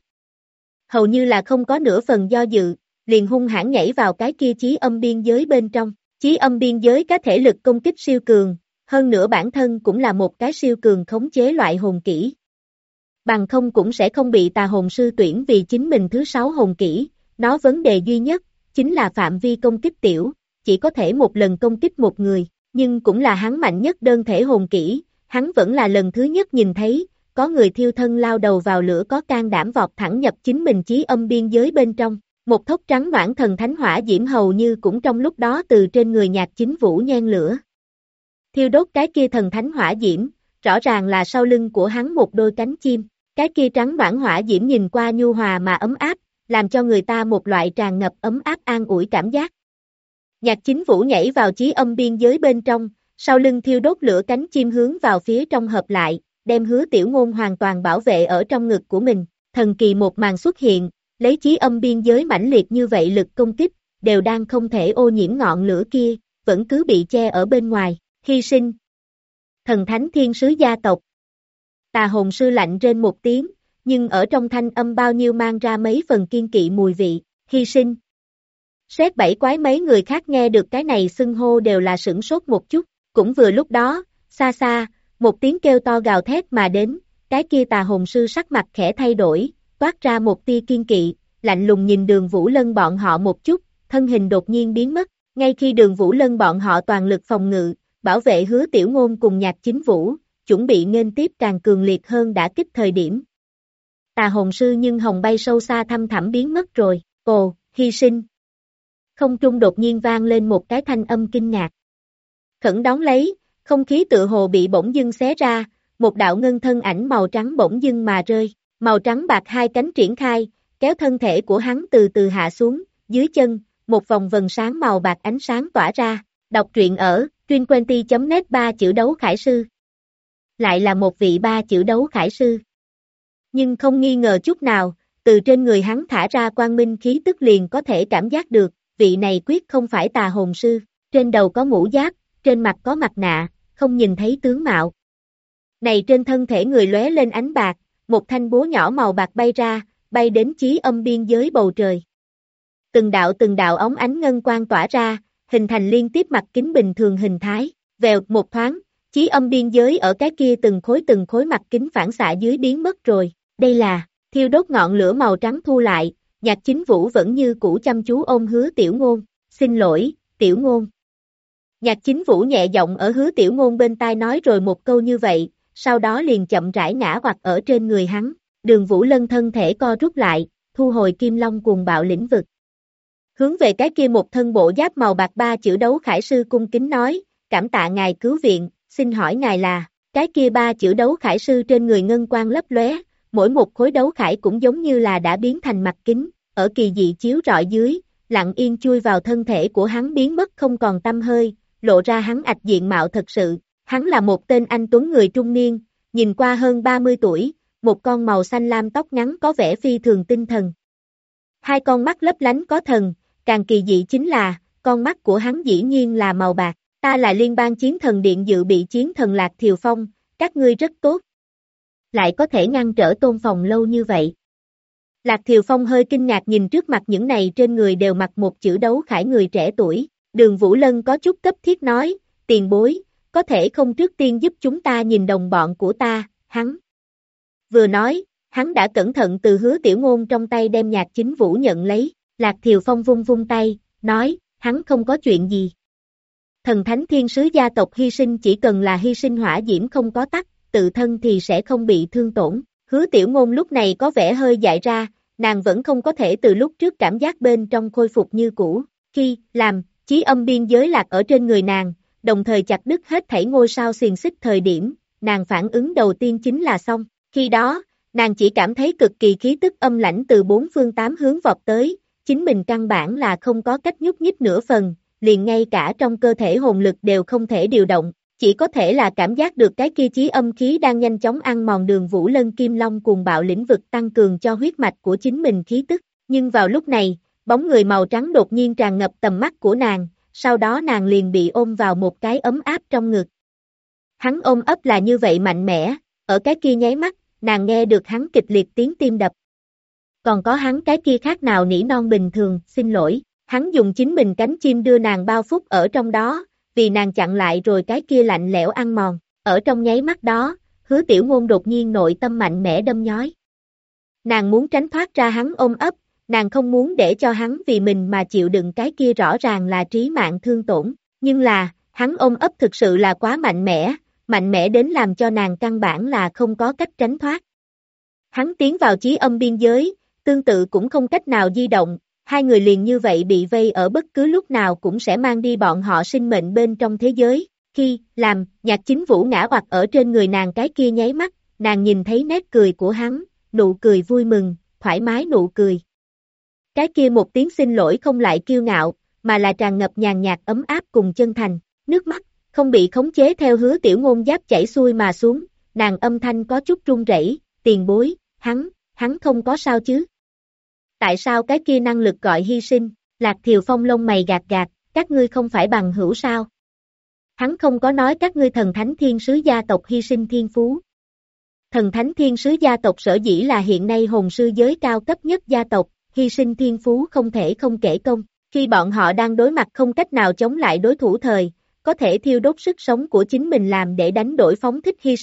Hầu như là không có nửa phần do dự, liền hung hãn nhảy vào cái kia chí âm biên giới bên trong. Chí âm biên giới có thể lực công kích siêu cường, hơn nữa bản thân cũng là một cái siêu cường khống chế loại hồn kỹ. Bằng không cũng sẽ không bị tà hồn sư tuyển vì chính mình thứ 6 hồn kỹ, nó vấn đề duy nhất, chính là phạm vi công kích tiểu, chỉ có thể một lần công kích một người, nhưng cũng là hắn mạnh nhất đơn thể hồn kỹ, hắn vẫn là lần thứ nhất nhìn thấy, có người thiêu thân lao đầu vào lửa có can đảm vọt thẳng nhập chính mình chí âm biên giới bên trong, một thốc trắng noãn thần thánh hỏa diễm hầu như cũng trong lúc đó từ trên người Nhạc Chính Vũ nhen lửa. Thiêu đốt cái kia thần thánh hỏa diễm, rõ ràng là sau lưng của hắn một đôi cánh chim, cái kia trắng noãn hỏa diễm nhìn qua nhu hòa mà ấm áp, làm cho người ta một loại tràn ngập ấm áp an ủi cảm giác. Nhạc Chính Vũ nhảy vào chí âm biên giới bên trong, sau lưng thiêu đốt lửa cánh chim hướng vào phía trong hợp lại, đem Hứa Tiểu Ngôn hoàn toàn bảo vệ ở trong ngực của mình. Thần kỳ một màn xuất hiện, lấy chí âm biên giới mãnh liệt như vậy lực công kích, đều đang không thể ô nhiễm ngọn lửa kia, vẫn cứ bị che ở bên ngoài, hy sinh. Thần thánh thiên sứ gia tộc. Tà hồn sư lạnh rên một tiếng, nhưng ở trong thanh âm bao nhiêu mang ra mấy phần kiên kỵ mùi vị, hy sinh. Xét 7 quái mấy người khác nghe được cái này xưng hô đều là sửng sốt một chút, cũng vừa lúc đó, xa xa, một tiếng kêu to gào thét mà đến, cái kia tà hồn sư sắc mặt khẽ thay đổi, toát ra một tia kiên kỵ, lạnh lùng nhìn Đường Vũ Lân bọn họ một chút, thân hình đột nhiên biến mất, ngay khi Đường Vũ Lân bọn họ toàn lực phòng ngự, bảo vệ Hứa Tiểu Ngôn cùng Nhạc Chính Vũ, chuẩn bị nghênh tiếp càng cường liệt hơn đã kích thời điểm. Tà hồn sư nhưng hồng bay sâu xa thăm thẳm biến mất rồi, ồ, hy sinh. Không trung đột nhiên vang lên một cái thanh âm kinh ngạc. Khẩn đón lấy, không khí tựa hồ bị bỗng dưng xé ra, một đạo ngân thân ảnh màu trắng bỗng dưng mà rơi, màu trắng bạc hai cánh triển khai, kéo thân thể của hắn từ từ hạ xuống, dưới chân, một vòng vần sáng màu bạc ánh sáng tỏa ra, đọc truyện ở, truyệnquenti.net 3 chữ đấu khải sư. Lại là một vị 3 chữ đấu khải sư. Nhưng không nghi ngờ chút nào, từ trên người hắn thả ra quang minh khí tức liền có thể cảm giác được, vị này quyết không phải tà hồn sư, trên đầu có mũ giáp, trên mặt có mặt nạ, không nhìn thấy tướng mạo. Này trên thân thể người lóe lên ánh bạc, một thanh búa nhỏ màu bạc bay ra, bay đến chí âm biên giới bầu trời. Từng đạo óng ánh ngân quang tỏa ra, hình thành liên tiếp mặt kính bình thường hình thái, vèo một thoáng, chí âm biên giới ở cái kia từng khối mặt kính phản xạ dưới biến mất rồi, đây là, thiêu đốt ngọn lửa màu trắng thu lại, Nhạc Chính Vũ vẫn như cũ chăm chú ôm Hứa Tiểu Ngôn, xin lỗi, Tiểu Ngôn. Nhạc Chính Vũ nhẹ giọng ở Hứa Tiểu Ngôn bên tai nói rồi một câu như vậy, sau đó liền chậm rãi ngã hoặc ở trên người hắn. Đường Vũ Lân thân thể co rút lại, thu hồi Kim Long cuồng bạo lĩnh vực. Hướng về cái kia một thân bộ giáp màu bạc 3 chữ đấu khải sư cung kính nói, cảm tạ ngài cứu viện, xin hỏi ngài là, cái kia 3 chữ đấu khải sư trên người ngân quang lấp lóe, mỗi một khối đấu khải cũng giống như là đã biến thành mặt kính, ở kỳ dị chiếu rọi dưới, lặng yên chui vào thân thể của hắn biến mất không còn tăm hơi, lộ ra hắn ạch diện mạo thật sự, hắn là một tên anh tuấn người trung niên, nhìn qua hơn 30 tuổi, một con màu xanh lam tóc ngắn có vẻ phi thường tinh thần. Hai con mắt lấp lánh có thần, càng kỳ dị chính là, con mắt của hắn dĩ nhiên là màu bạc, ta là liên bang chiến thần điện dự bị chiến thần Lạc Thiều Phong, các ngươi rất tốt. Lại có thể ngăn trở Tôn Phòng lâu như vậy. Lạc Thiều Phong hơi kinh ngạc nhìn trước mặt những này trên người đều mặc một chữ đấu khải người trẻ tuổi, Đường Vũ Lân có chút cấp thiết nói, tiền bối, có thể không trước tiên giúp chúng ta nhìn đồng bọn của ta, hắn. Vừa nói, hắn đã cẩn thận từ Hứa Tiểu Ngôn trong tay đem Nhạc Chính Vũ nhận lấy, Lạc Thiều Phong vung vung tay, nói, hắn không có chuyện gì. Thần Thánh Thiên Sứ gia tộc hy sinh chỉ cần là hy sinh hỏa diễm không có tắt, tự thân thì sẽ không bị thương tổn. Hứa Tiểu Ngôn lúc này có vẻ hơi dại ra, nàng vẫn không có thể từ lúc trước cảm giác bên trong khôi phục như cũ. Khi làm, chí âm biên giới lạc ở trên người nàng, đồng thời chặt đứt hết thảy ngôi sao xiềng xích thời điểm, nàng phản ứng đầu tiên chính là xong. Khi đó, nàng chỉ cảm thấy cực kỳ khí tức âm lãnh từ bốn phương tám hướng vọt tới, chính mình căn bản là không có cách nhúc nhích nửa phần, liền ngay cả trong cơ thể hồn lực đều không thể điều động, chỉ có thể là cảm giác được cái kia chí âm khí đang nhanh chóng ăn mòn Đường Vũ Lân Kim Long cuồng bạo lĩnh vực tăng cường cho huyết mạch của chính mình khí tức, nhưng vào lúc này, bóng người màu trắng đột nhiên tràn ngập tầm mắt của nàng, sau đó nàng liền bị ôm vào một cái ấm áp trong ngực. Hắn ôm ấp là như vậy mạnh mẽ, ở cái kia nháy mắt, nàng nghe được hắn kịch liệt tiếng tim đập. Còn có hắn cái kia khác nào nỉ non bình thường, xin lỗi, hắn dùng chính mình cánh chim đưa nàng bao phúc ở trong đó, vì nàng chặn lại rồi cái kia lạnh lẽo ăn mòn, ở trong nháy mắt đó, Hứa Tiểu Ngôn đột nhiên nội tâm mạnh mẽ đâm nhói. Nàng muốn tránh thoát ra hắn ôm ấp, nàng không muốn để cho hắn vì mình mà chịu đựng cái kia rõ ràng là trí mạng thương tổn, nhưng là, hắn ôm ấp thực sự là quá mạnh mẽ đến làm cho nàng căn bản là không có cách tránh thoát. Hắn tiến vào chí âm biên giới, tương tự cũng không cách nào di động, hai người liền như vậy bị vây ở bất cứ lúc nào cũng sẽ mang đi bọn họ sinh mệnh bên trong thế giới. Khi làm, Nhạc Chính Vũ ngã oặt ở trên người nàng cái kia nháy mắt, nàng nhìn thấy nét cười của hắn, nụ cười vui mừng, thoải mái nụ cười. Cái kia một tiếng xin lỗi không lại kiêu ngạo, mà là tràn ngập nhàn nhạt ấm áp cùng chân thành, nước mắt, không bị khống chế theo Hứa Tiểu Ngôn giáp chảy xuôi mà xuống, nàng âm thanh có chút run rẩy, tiền bối, hắn không có sao chứ. Tại sao cái kia năng lực gọi hy sinh, Lạc Thiều Phong lông mày gạt gạt, các ngươi không phải bằng hữu sao? Hắn không có nói các ngươi thần thánh thiên sứ gia tộc hy sinh thiên phú. Thần thánh thiên sứ gia tộc sở dĩ là hiện nay hồn sư giới cao cấp nhất gia tộc, hy sinh thiên phú không thể không kể công, khi bọn họ đang đối mặt không cách nào chống lại đối thủ thời, có thể thiêu đốt sức sống của chính mình làm để đánh đổi phóng thích hy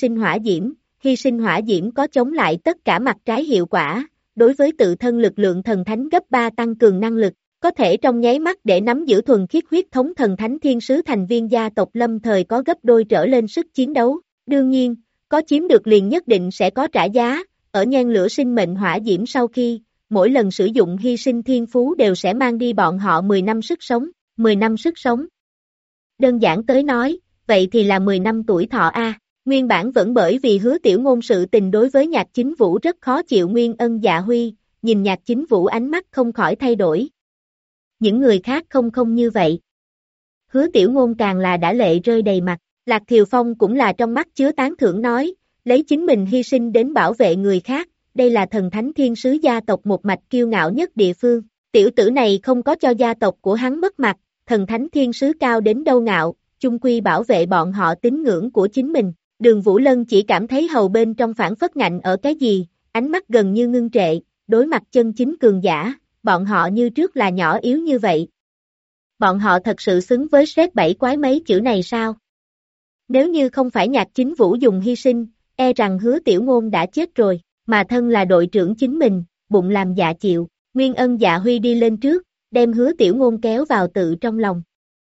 sinh hỏa diễm có chống lại tất cả mặt trái hiệu quả, đối với tự thân lực lượng thần thánh gấp 3 tăng cường năng lực, có thể trong nháy mắt để nắm giữ thuần khiết huyết thống thần thánh thiên sứ thành viên gia tộc lâm thời có gấp đôi trở lên sức chiến đấu, đương nhiên, có chiếm được liền nhất định sẽ có trả giá, ở nhen lửa sinh mệnh hỏa diễm sau khi, mỗi lần sử dụng hy sinh thiên phú đều sẽ mang đi bọn họ 10 năm sức sống, 10 năm sức sống. Đơn giản tới nói, vậy thì là 10 năm tuổi thọ A. Nguyên bản vẫn bởi vì Hứa Tiểu Ngôn sự tình đối với Nhạc Chính Vũ rất khó chịu Nguyên Ân Dạ Huy, nhìn Nhạc Chính Vũ ánh mắt không khỏi thay đổi. Những người khác không như vậy. Hứa Tiểu Ngôn càng là đã lệ rơi đầy mặt, Lạc Thiều Phong cũng là trong mắt chứa tán thưởng nói, lấy chính mình hy sinh đến bảo vệ người khác, đây là thần thánh thiên sứ gia tộc một mạch kiêu ngạo nhất địa phương. Tiểu tử này không có cho gia tộc của hắn mất mặt, thần thánh thiên sứ cao đến đâu ngạo, chung quy bảo vệ bọn họ tín ngưỡng của chính mình. Đường Vũ Lân chỉ cảm thấy hầu bên trong phản phất ngạnh ở cái gì, ánh mắt gần như ngưng trệ, đối mặt chân chính cường giả, bọn họ như trước là nhỏ yếu như vậy. Bọn họ thật sự xứng với Shrek 7 quái mấy chữ này sao? Nếu như không phải Nhạc Chính Vũ dùng hy sinh, e rằng Hứa Tiểu Ngôn đã chết rồi, mà thân là đội trưởng chính mình, bụng làm dạ chịu, Nguyên Ân Dạ Huy đi lên trước, đem Hứa Tiểu Ngôn kéo vào tự trong lòng.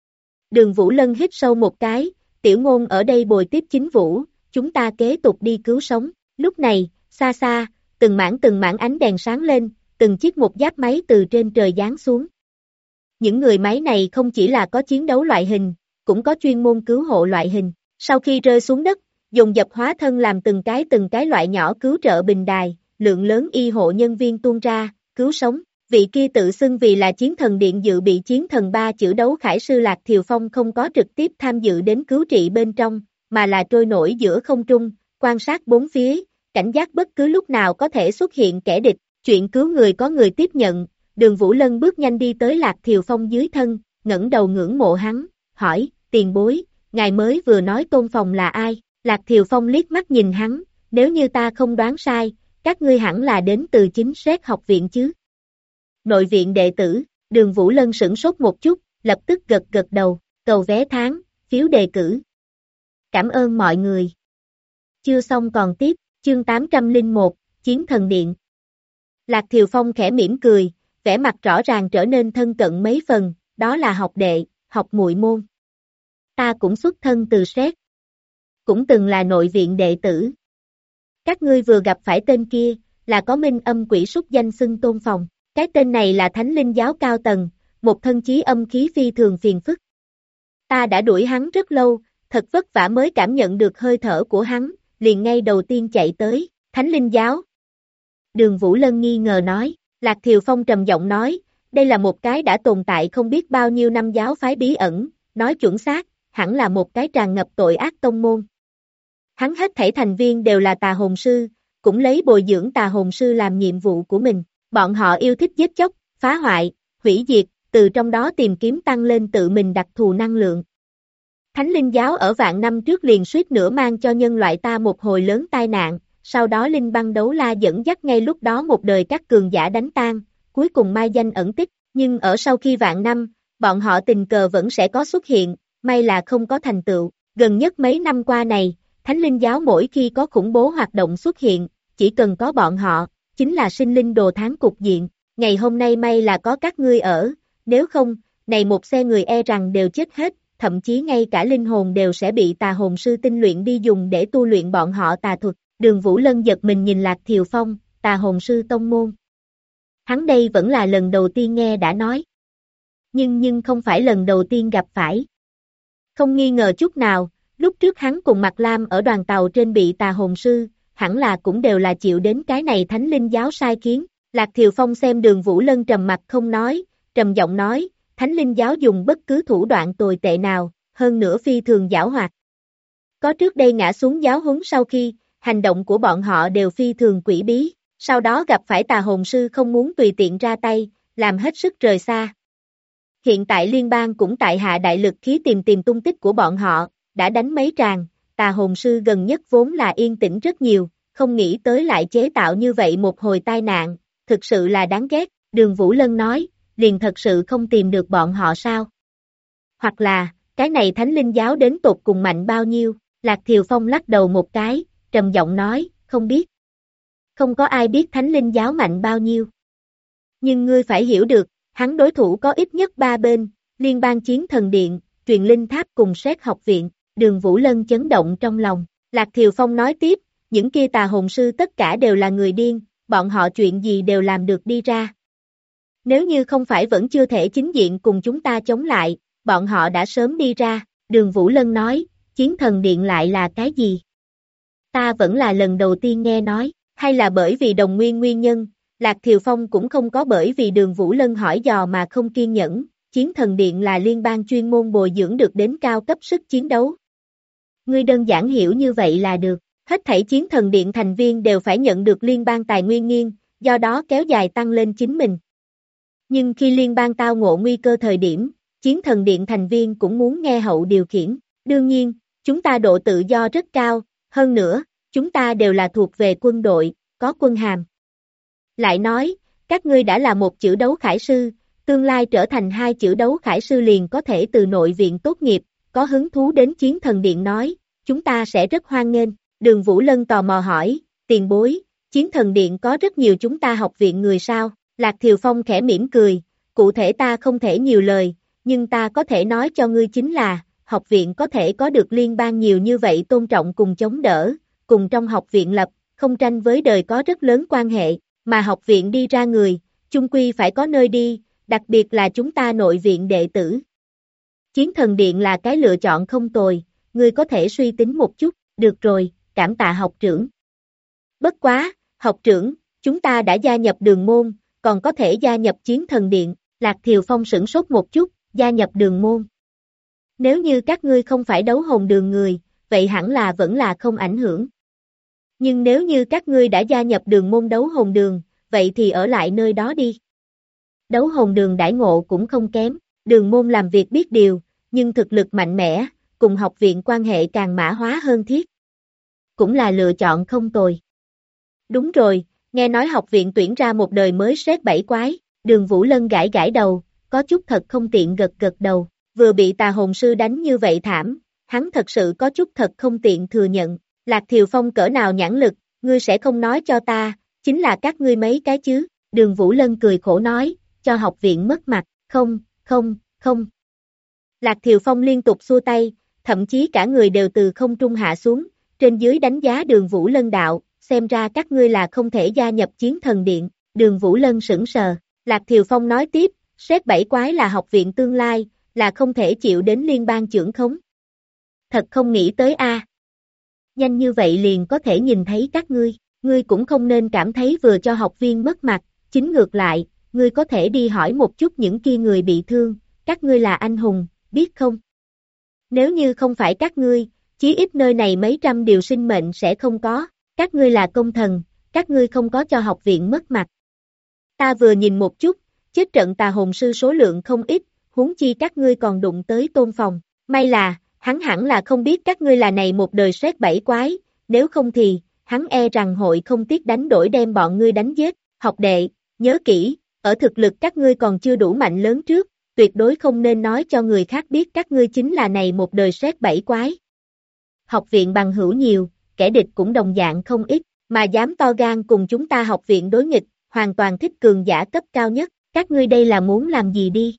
Đường Vũ Lân hít sâu một cái, tiểu ngôn ở đây bồi tiếp chính vũ, chúng ta kế tục đi cứu sống. Lúc này, xa xa, từng mảng ánh đèn sáng lên, từng chiếc một giáp máy từ trên trời giáng xuống. Những người máy này không chỉ là có chiến đấu loại hình, cũng có chuyên môn cứu hộ loại hình. Sau khi rơi xuống đất, dồn dập hóa thân làm từng cái loại nhỏ cứu trợ bình đài, lượng lớn y hộ nhân viên tuôn ra, cứu sống. Vị kia tự xưng vì là chiến thần điện dự bị chiến thần 3 chữ đấu khải sư Lạc Thiều Phong không có trực tiếp tham dự đến cứu trị bên trong, mà là trôi nổi giữa không trung, quan sát bốn phía, cảnh giác bất cứ lúc nào có thể xuất hiện kẻ địch. Chuyện cứu người có người tiếp nhận, Đường Vũ Lân bước nhanh đi tới Lạc Thiều Phong dưới thân, ngẩng đầu ngưỡng mộ hắn, hỏi, tiền bối, ngài mới vừa nói Tôn Phòng là ai? Lạc Thiều Phong liếc mắt nhìn hắn, nếu như ta không đoán sai, các ngươi hẳn là đến từ chính xét học viện chứ? Nội viện đệ tử, Đường Vũ Lân sửng sốt một chút, lập tức gật đầu, cầu vé tháng, phiếu đề cử. Cảm ơn mọi người. Chưa xong còn tiếp, chương 801, Chiến Thần Điện. Lạc Thiều Phong khẽ mỉm cười, vẻ mặt rõ ràng trở nên thân cận mấy phần, đó là học đệ, học muội môn. Ta cũng xuất thân từ xét. Cũng từng là nội viện đệ tử. Các ngươi vừa gặp phải tên kia, là có minh âm quỷ súc danh xưng Tôn Phòng. Cái tên này là thánh linh giáo cao tầng, một thân chí âm khí phi thường phiền phức. Ta đã đuổi hắn rất lâu, thật vất vả mới cảm nhận được hơi thở của hắn, liền ngay đầu tiên chạy tới, thánh linh giáo. Đường Vũ Lân nghi ngờ nói, Lạc Thiều Phong trầm giọng nói, đây là một cái đã tồn tại không biết bao nhiêu năm giáo phái bí ẩn, nói chuẩn xác, hẳn là một cái tràn ngập tội ác tông môn. Hắn hết thảy thành viên đều là tà hồn sư, cũng lấy bồi dưỡng tà hồn sư làm nhiệm vụ của mình. Bọn họ yêu thích giết chóc, phá hoại, hủy diệt, từ trong đó tìm kiếm tăng lên tự mình đặc thù năng lượng. Thánh linh giáo ở vạn năm trước liền suýt nữa mang cho nhân loại ta một hồi lớn tai nạn, sau đó Linh Băng Đấu La dẫn dắt ngay lúc đó một đời các cường giả đánh tan, cuối cùng mai danh ẩn tích, nhưng ở sau khi vạn năm, bọn họ tình cờ vẫn sẽ có xuất hiện, may là không có thành tựu. Gần nhất mấy năm qua này, Thánh linh giáo mỗi khi có khủng bố hoạt động xuất hiện, chỉ cần có bọn họ, chính là sinh linh đồ thán cục diện, ngày hôm nay may là có các ngươi ở, nếu không, này một xe người e rằng đều chết hết, thậm chí ngay cả linh hồn đều sẽ bị tà hồn sư tinh luyện đi dùng để tu luyện bọn họ tà thuật. Đường Vũ Lân giật mình nhìn Lạc Thiều Phong, tà hồn sư tông môn. Hắn đây vẫn là lần đầu tiên nghe đã nói. Nhưng không phải lần đầu tiên gặp phải. Không nghi ngờ chút nào, lúc trước hắn cùng Mạc Lam ở đoàn tàu trên bị tà hồn sư, hẳn là cũng đều là chịu đến cái này thánh linh giáo sai khiến. Lạc Thiều Phong xem Đường Vũ Lân trầm mặt không nói, trầm giọng nói, thánh linh giáo dùng bất cứ thủ đoạn tồi tệ nào, hơn nữa phi thường giảo hoạt. Có trước đây ngã xuống giáo huấn sau khi, hành động của bọn họ đều phi thường quỷ bí, sau đó gặp phải tà hồn sư không muốn tùy tiện ra tay, làm hết sức rời xa. Hiện tại liên bang cũng tại hạ đại lực khí tìm tung tích của bọn họ, đã đánh mấy tràng, tà hồn sư gần nhất vốn là yên tĩnh rất nhiều, không nghĩ tới lại chế tạo như vậy một hồi tai nạn, thực sự là đáng ghét. Đường Vũ Lân nói, liền thật sự không tìm được bọn họ sao? Hoặc là, cái này thánh linh giáo đến tột cùng mạnh bao nhiêu? Lạc Thiều Phong lắc đầu một cái, trầm giọng nói, không biết. Không có ai biết thánh linh giáo mạnh bao nhiêu. Nhưng ngươi phải hiểu được, hắn đối thủ có ít nhất 3 bên, liên bang chiến thần điện, truyền linh tháp cùng xét học viện. Đường Vũ Lân chấn động trong lòng. Lạc Thiều Phong nói tiếp, những kia tà hồn sư tất cả đều là người điên, bọn họ chuyện gì đều làm được đi ra. Nếu như không phải vẫn chưa thể chính diện cùng chúng ta chống lại, bọn họ đã sớm đi ra. Đường Vũ Lân nói, chiến thần điện lại là cái gì? Ta vẫn là lần đầu tiên nghe nói, hay là bởi vì đồng nguyên nhân, Lạc Thiều Phong cũng không có bởi vì Đường Vũ Lân hỏi dò mà không kiên nhẫn, chiến thần điện là liên bang chuyên môn bồi dưỡng được đến cao cấp sức chiến đấu. Ngươi đơn giản hiểu như vậy là được, hết thảy chiến thần điện thành viên đều phải nhận được liên bang tài nguyên nghiêng, do đó kéo dài tăng lên chính mình. Nhưng khi liên bang tao ngộ nguy cơ thời điểm, chiến thần điện thành viên cũng muốn nghe hậu điều khiển. Đương nhiên, chúng ta độ tự do rất cao, hơn nữa, chúng ta đều là thuộc về quân đội, có quân hàm. Lại nói, các ngươi đã là một chữ đấu khải sư, tương lai trở thành 2 chữ đấu khải sư liền có thể từ nội viện tốt nghiệp, có hứng thú đến chiến thần điện nói, chúng ta sẽ rất hoan nghênh. Đường Vũ Lân tò mò hỏi, tiền bối, chiến thần điện có rất nhiều chúng ta học viện người sao? Lạc Thiều Phong khẽ mỉm cười, cụ thể ta không thể nhiều lời, nhưng ta có thể nói cho ngươi chính là, học viện có thể có được liên bang nhiều như vậy tôn trọng cùng chống đỡ, cùng trong học viện lập, không tranh với đời có rất lớn quan hệ, mà học viện đi ra người, chung quy phải có nơi đi, đặc biệt là chúng ta nội viện đệ tử. Chiến thần điện là cái lựa chọn không tồi, ngươi có thể suy tính một chút, được rồi, cảm tạ học trưởng. Bất quá, học trưởng, chúng ta đã gia nhập đường môn, còn có thể gia nhập chiến thần điện, Lạc Thiều Phong sửng sốt một chút, gia nhập đường môn. Nếu như các ngươi không phải đấu hồn đường người, vậy hẳn là vẫn là không ảnh hưởng. Nhưng nếu như các ngươi đã gia nhập đường môn đấu hồn đường, vậy thì ở lại nơi đó đi. Đấu hồn đường đãi ngộ cũng không kém, đường môn làm việc biết điều, nhưng thực lực mạnh mẽ, cùng học viện quan hệ càng mã hóa hơn thiết. Cũng là lựa chọn không tồi. Đúng rồi, nghe nói học viện tuyển ra một đời mới sét 7 quái, Đường Vũ Lân gãi gãi đầu, có chút thật không tiện gật gật đầu, vừa bị tà hồn sư đánh như vậy thảm, hắn thật sự có chút thật không tiện thừa nhận, Lạc Thiều Phong cỡ nào nhãn lực, ngươi sẽ không nói cho ta, chính là các ngươi mấy cái chứ, Đường Vũ Lân cười khổ nói, cho học viện mất mặt, không. Lạc Thiều Phong liên tục xua tay, thậm chí cả người đều từ không trung hạ xuống, trên dưới đánh giá Đường Vũ Lân đạo, xem ra các ngươi là không thể gia nhập chiến thần điện, Đường Vũ Lân sững sờ, Lạc Thiều Phong nói tiếp, sét 7 quái là học viện tương lai, là không thể chịu đến liên bang trưởng khống. Thật không nghĩ tới a. Nhanh như vậy liền có thể nhìn thấy các ngươi cũng không nên cảm thấy vừa cho học viên mất mặt, chính ngược lại, ngươi có thể đi hỏi một chút những kia người bị thương, các ngươi là anh hùng, biết không? Nếu như không phải các ngươi, chí ít nơi này mấy trăm điều sinh mệnh sẽ không có, các ngươi là công thần, các ngươi không có cho học viện mất mặt. Ta vừa nhìn một chút, chết trận tà hồn sư số lượng không ít, huống chi các ngươi còn đụng tới Tôn Phòng, may là, hắn hẳn là không biết các ngươi là này một đời sét 7 quái, nếu không thì, hắn e rằng hội không tiếc đánh đổi đem bọn ngươi đánh giết, học đệ, nhớ kỹ, ở thực lực các ngươi còn chưa đủ mạnh lớn trước, tuyệt đối không nên nói cho người khác biết các ngươi chính là này một đời sét 7 quái. Học viện bằng hữu nhiều, kẻ địch cũng đồng dạng không ít, mà dám to gan cùng chúng ta học viện đối nghịch, hoàn toàn thích cường giả cấp cao nhất, các ngươi đây là muốn làm gì đi?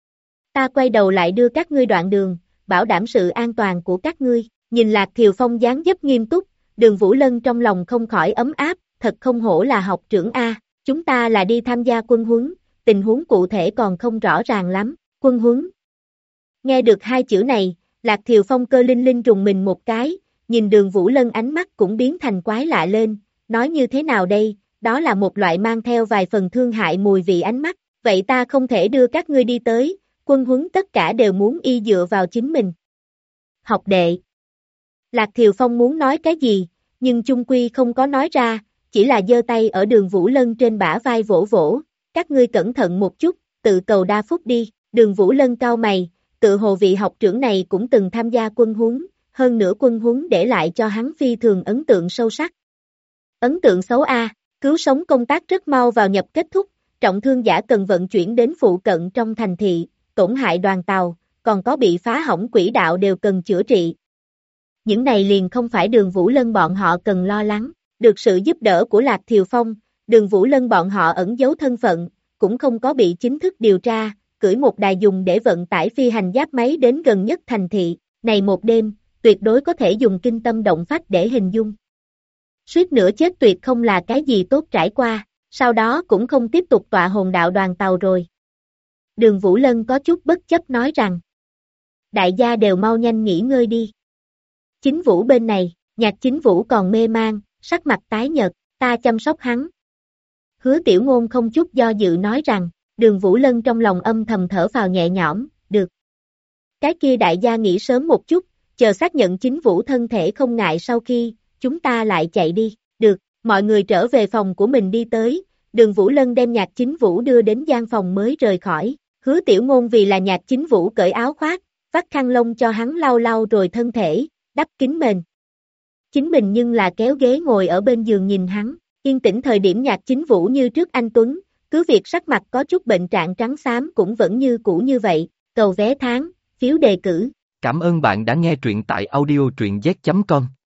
Ta quay đầu lại đưa các ngươi đoạn đường, bảo đảm sự an toàn của các ngươi, nhìn Lạc Thiều Phong dáng dấp nghiêm túc, Đường Vũ Lân trong lòng không khỏi ấm áp, thật không hổ là học trưởng A, chúng ta là đi tham gia quân huấn, tình huống cụ thể còn không rõ ràng lắm, quân huấn. Nghe được hai chữ này, Lạc Thiều Phong cơ linh linh rùng mình một cái, nhìn Đường Vũ Lân ánh mắt cũng biến thành quái lạ lên, nói như thế nào đây, đó là một loại mang theo vài phần thương hại mùi vị ánh mắt, vậy ta không thể đưa các ngươi đi tới, quân huấn tất cả đều muốn y dựa vào chính mình. Học đệ. Lạc Thiều Phong muốn nói cái gì, nhưng chung quy không có nói ra, chỉ là giơ tay ở Đường Vũ Lân trên bả vai vỗ vỗ, các ngươi cẩn thận một chút, tự cầu đa phúc đi, Đường Vũ Lân cau mày, tự hồ vị học trưởng này cũng từng tham gia quân huấn, hơn nữa quân huấn để lại cho hắn phi thường ấn tượng sâu sắc. Ấn tượng xấu A, cứu sống công tác rất mau vào nhập kết thúc, trọng thương giả cần vận chuyển đến phụ cận trong thành thị, tổn hại đoàn tàu, còn có bị phá hỏng quỹ đạo đều cần chữa trị. Những này liền không phải Đường Vũ Lân bọn họ cần lo lắng, được sự giúp đỡ của Lạc Thiều Phong, Đường Vũ Lân bọn họ ẩn giấu thân phận, cũng không có bị chính thức điều tra, cưỡi một đài dùng để vận tải phi hành giáp máy đến gần nhất thành thị, này một đêm, tuyệt đối có thể dùng kinh tâm động phách để hình dung. Suýt nữa chết tuyệt không là cái gì tốt trải qua, sau đó cũng không tiếp tục tọa hồn đạo đoàn tàu rồi. Đường Vũ Lân có chút bất chấp nói rằng, đại gia đều mau nhanh nghỉ ngơi đi. Chính Vũ bên này, Nhạc Chính Vũ còn mê man, sắc mặt tái nhợt, ta chăm sóc hắn. Hứa Tiểu Ngôn không chút do dự nói rằng, Đường Vũ Lân trong lòng âm thầm thở phào nhẹ nhõm, được. Cái kia đại gia nghỉ sớm một chút, chờ xác nhận Chính Vũ thân thể không ngại sau khi, chúng ta lại chạy đi, được, mọi người trở về phòng của mình đi tới, Đường Vũ Lân đem Nhạc Chính Vũ đưa đến gian phòng mới rời khỏi, Hứa Tiểu Ngôn vì là Nhạc Chính Vũ cởi áo khoác, vắt khăn lông cho hắn lau lau rồi thân thể, đắp kín mền. Chính mình nhưng là kéo ghế ngồi ở bên giường nhìn hắn, yên tĩnh thời điểm Nhạc Chính Vũ như trước anh Tuấn, cứ việc sắc mặt có chút bệnh trạng trắng xám cũng vẫn như cũ như vậy, cầu vé tháng, phiếu đề cử. Cảm ơn bạn đã nghe truyện tại audio truyện z.com.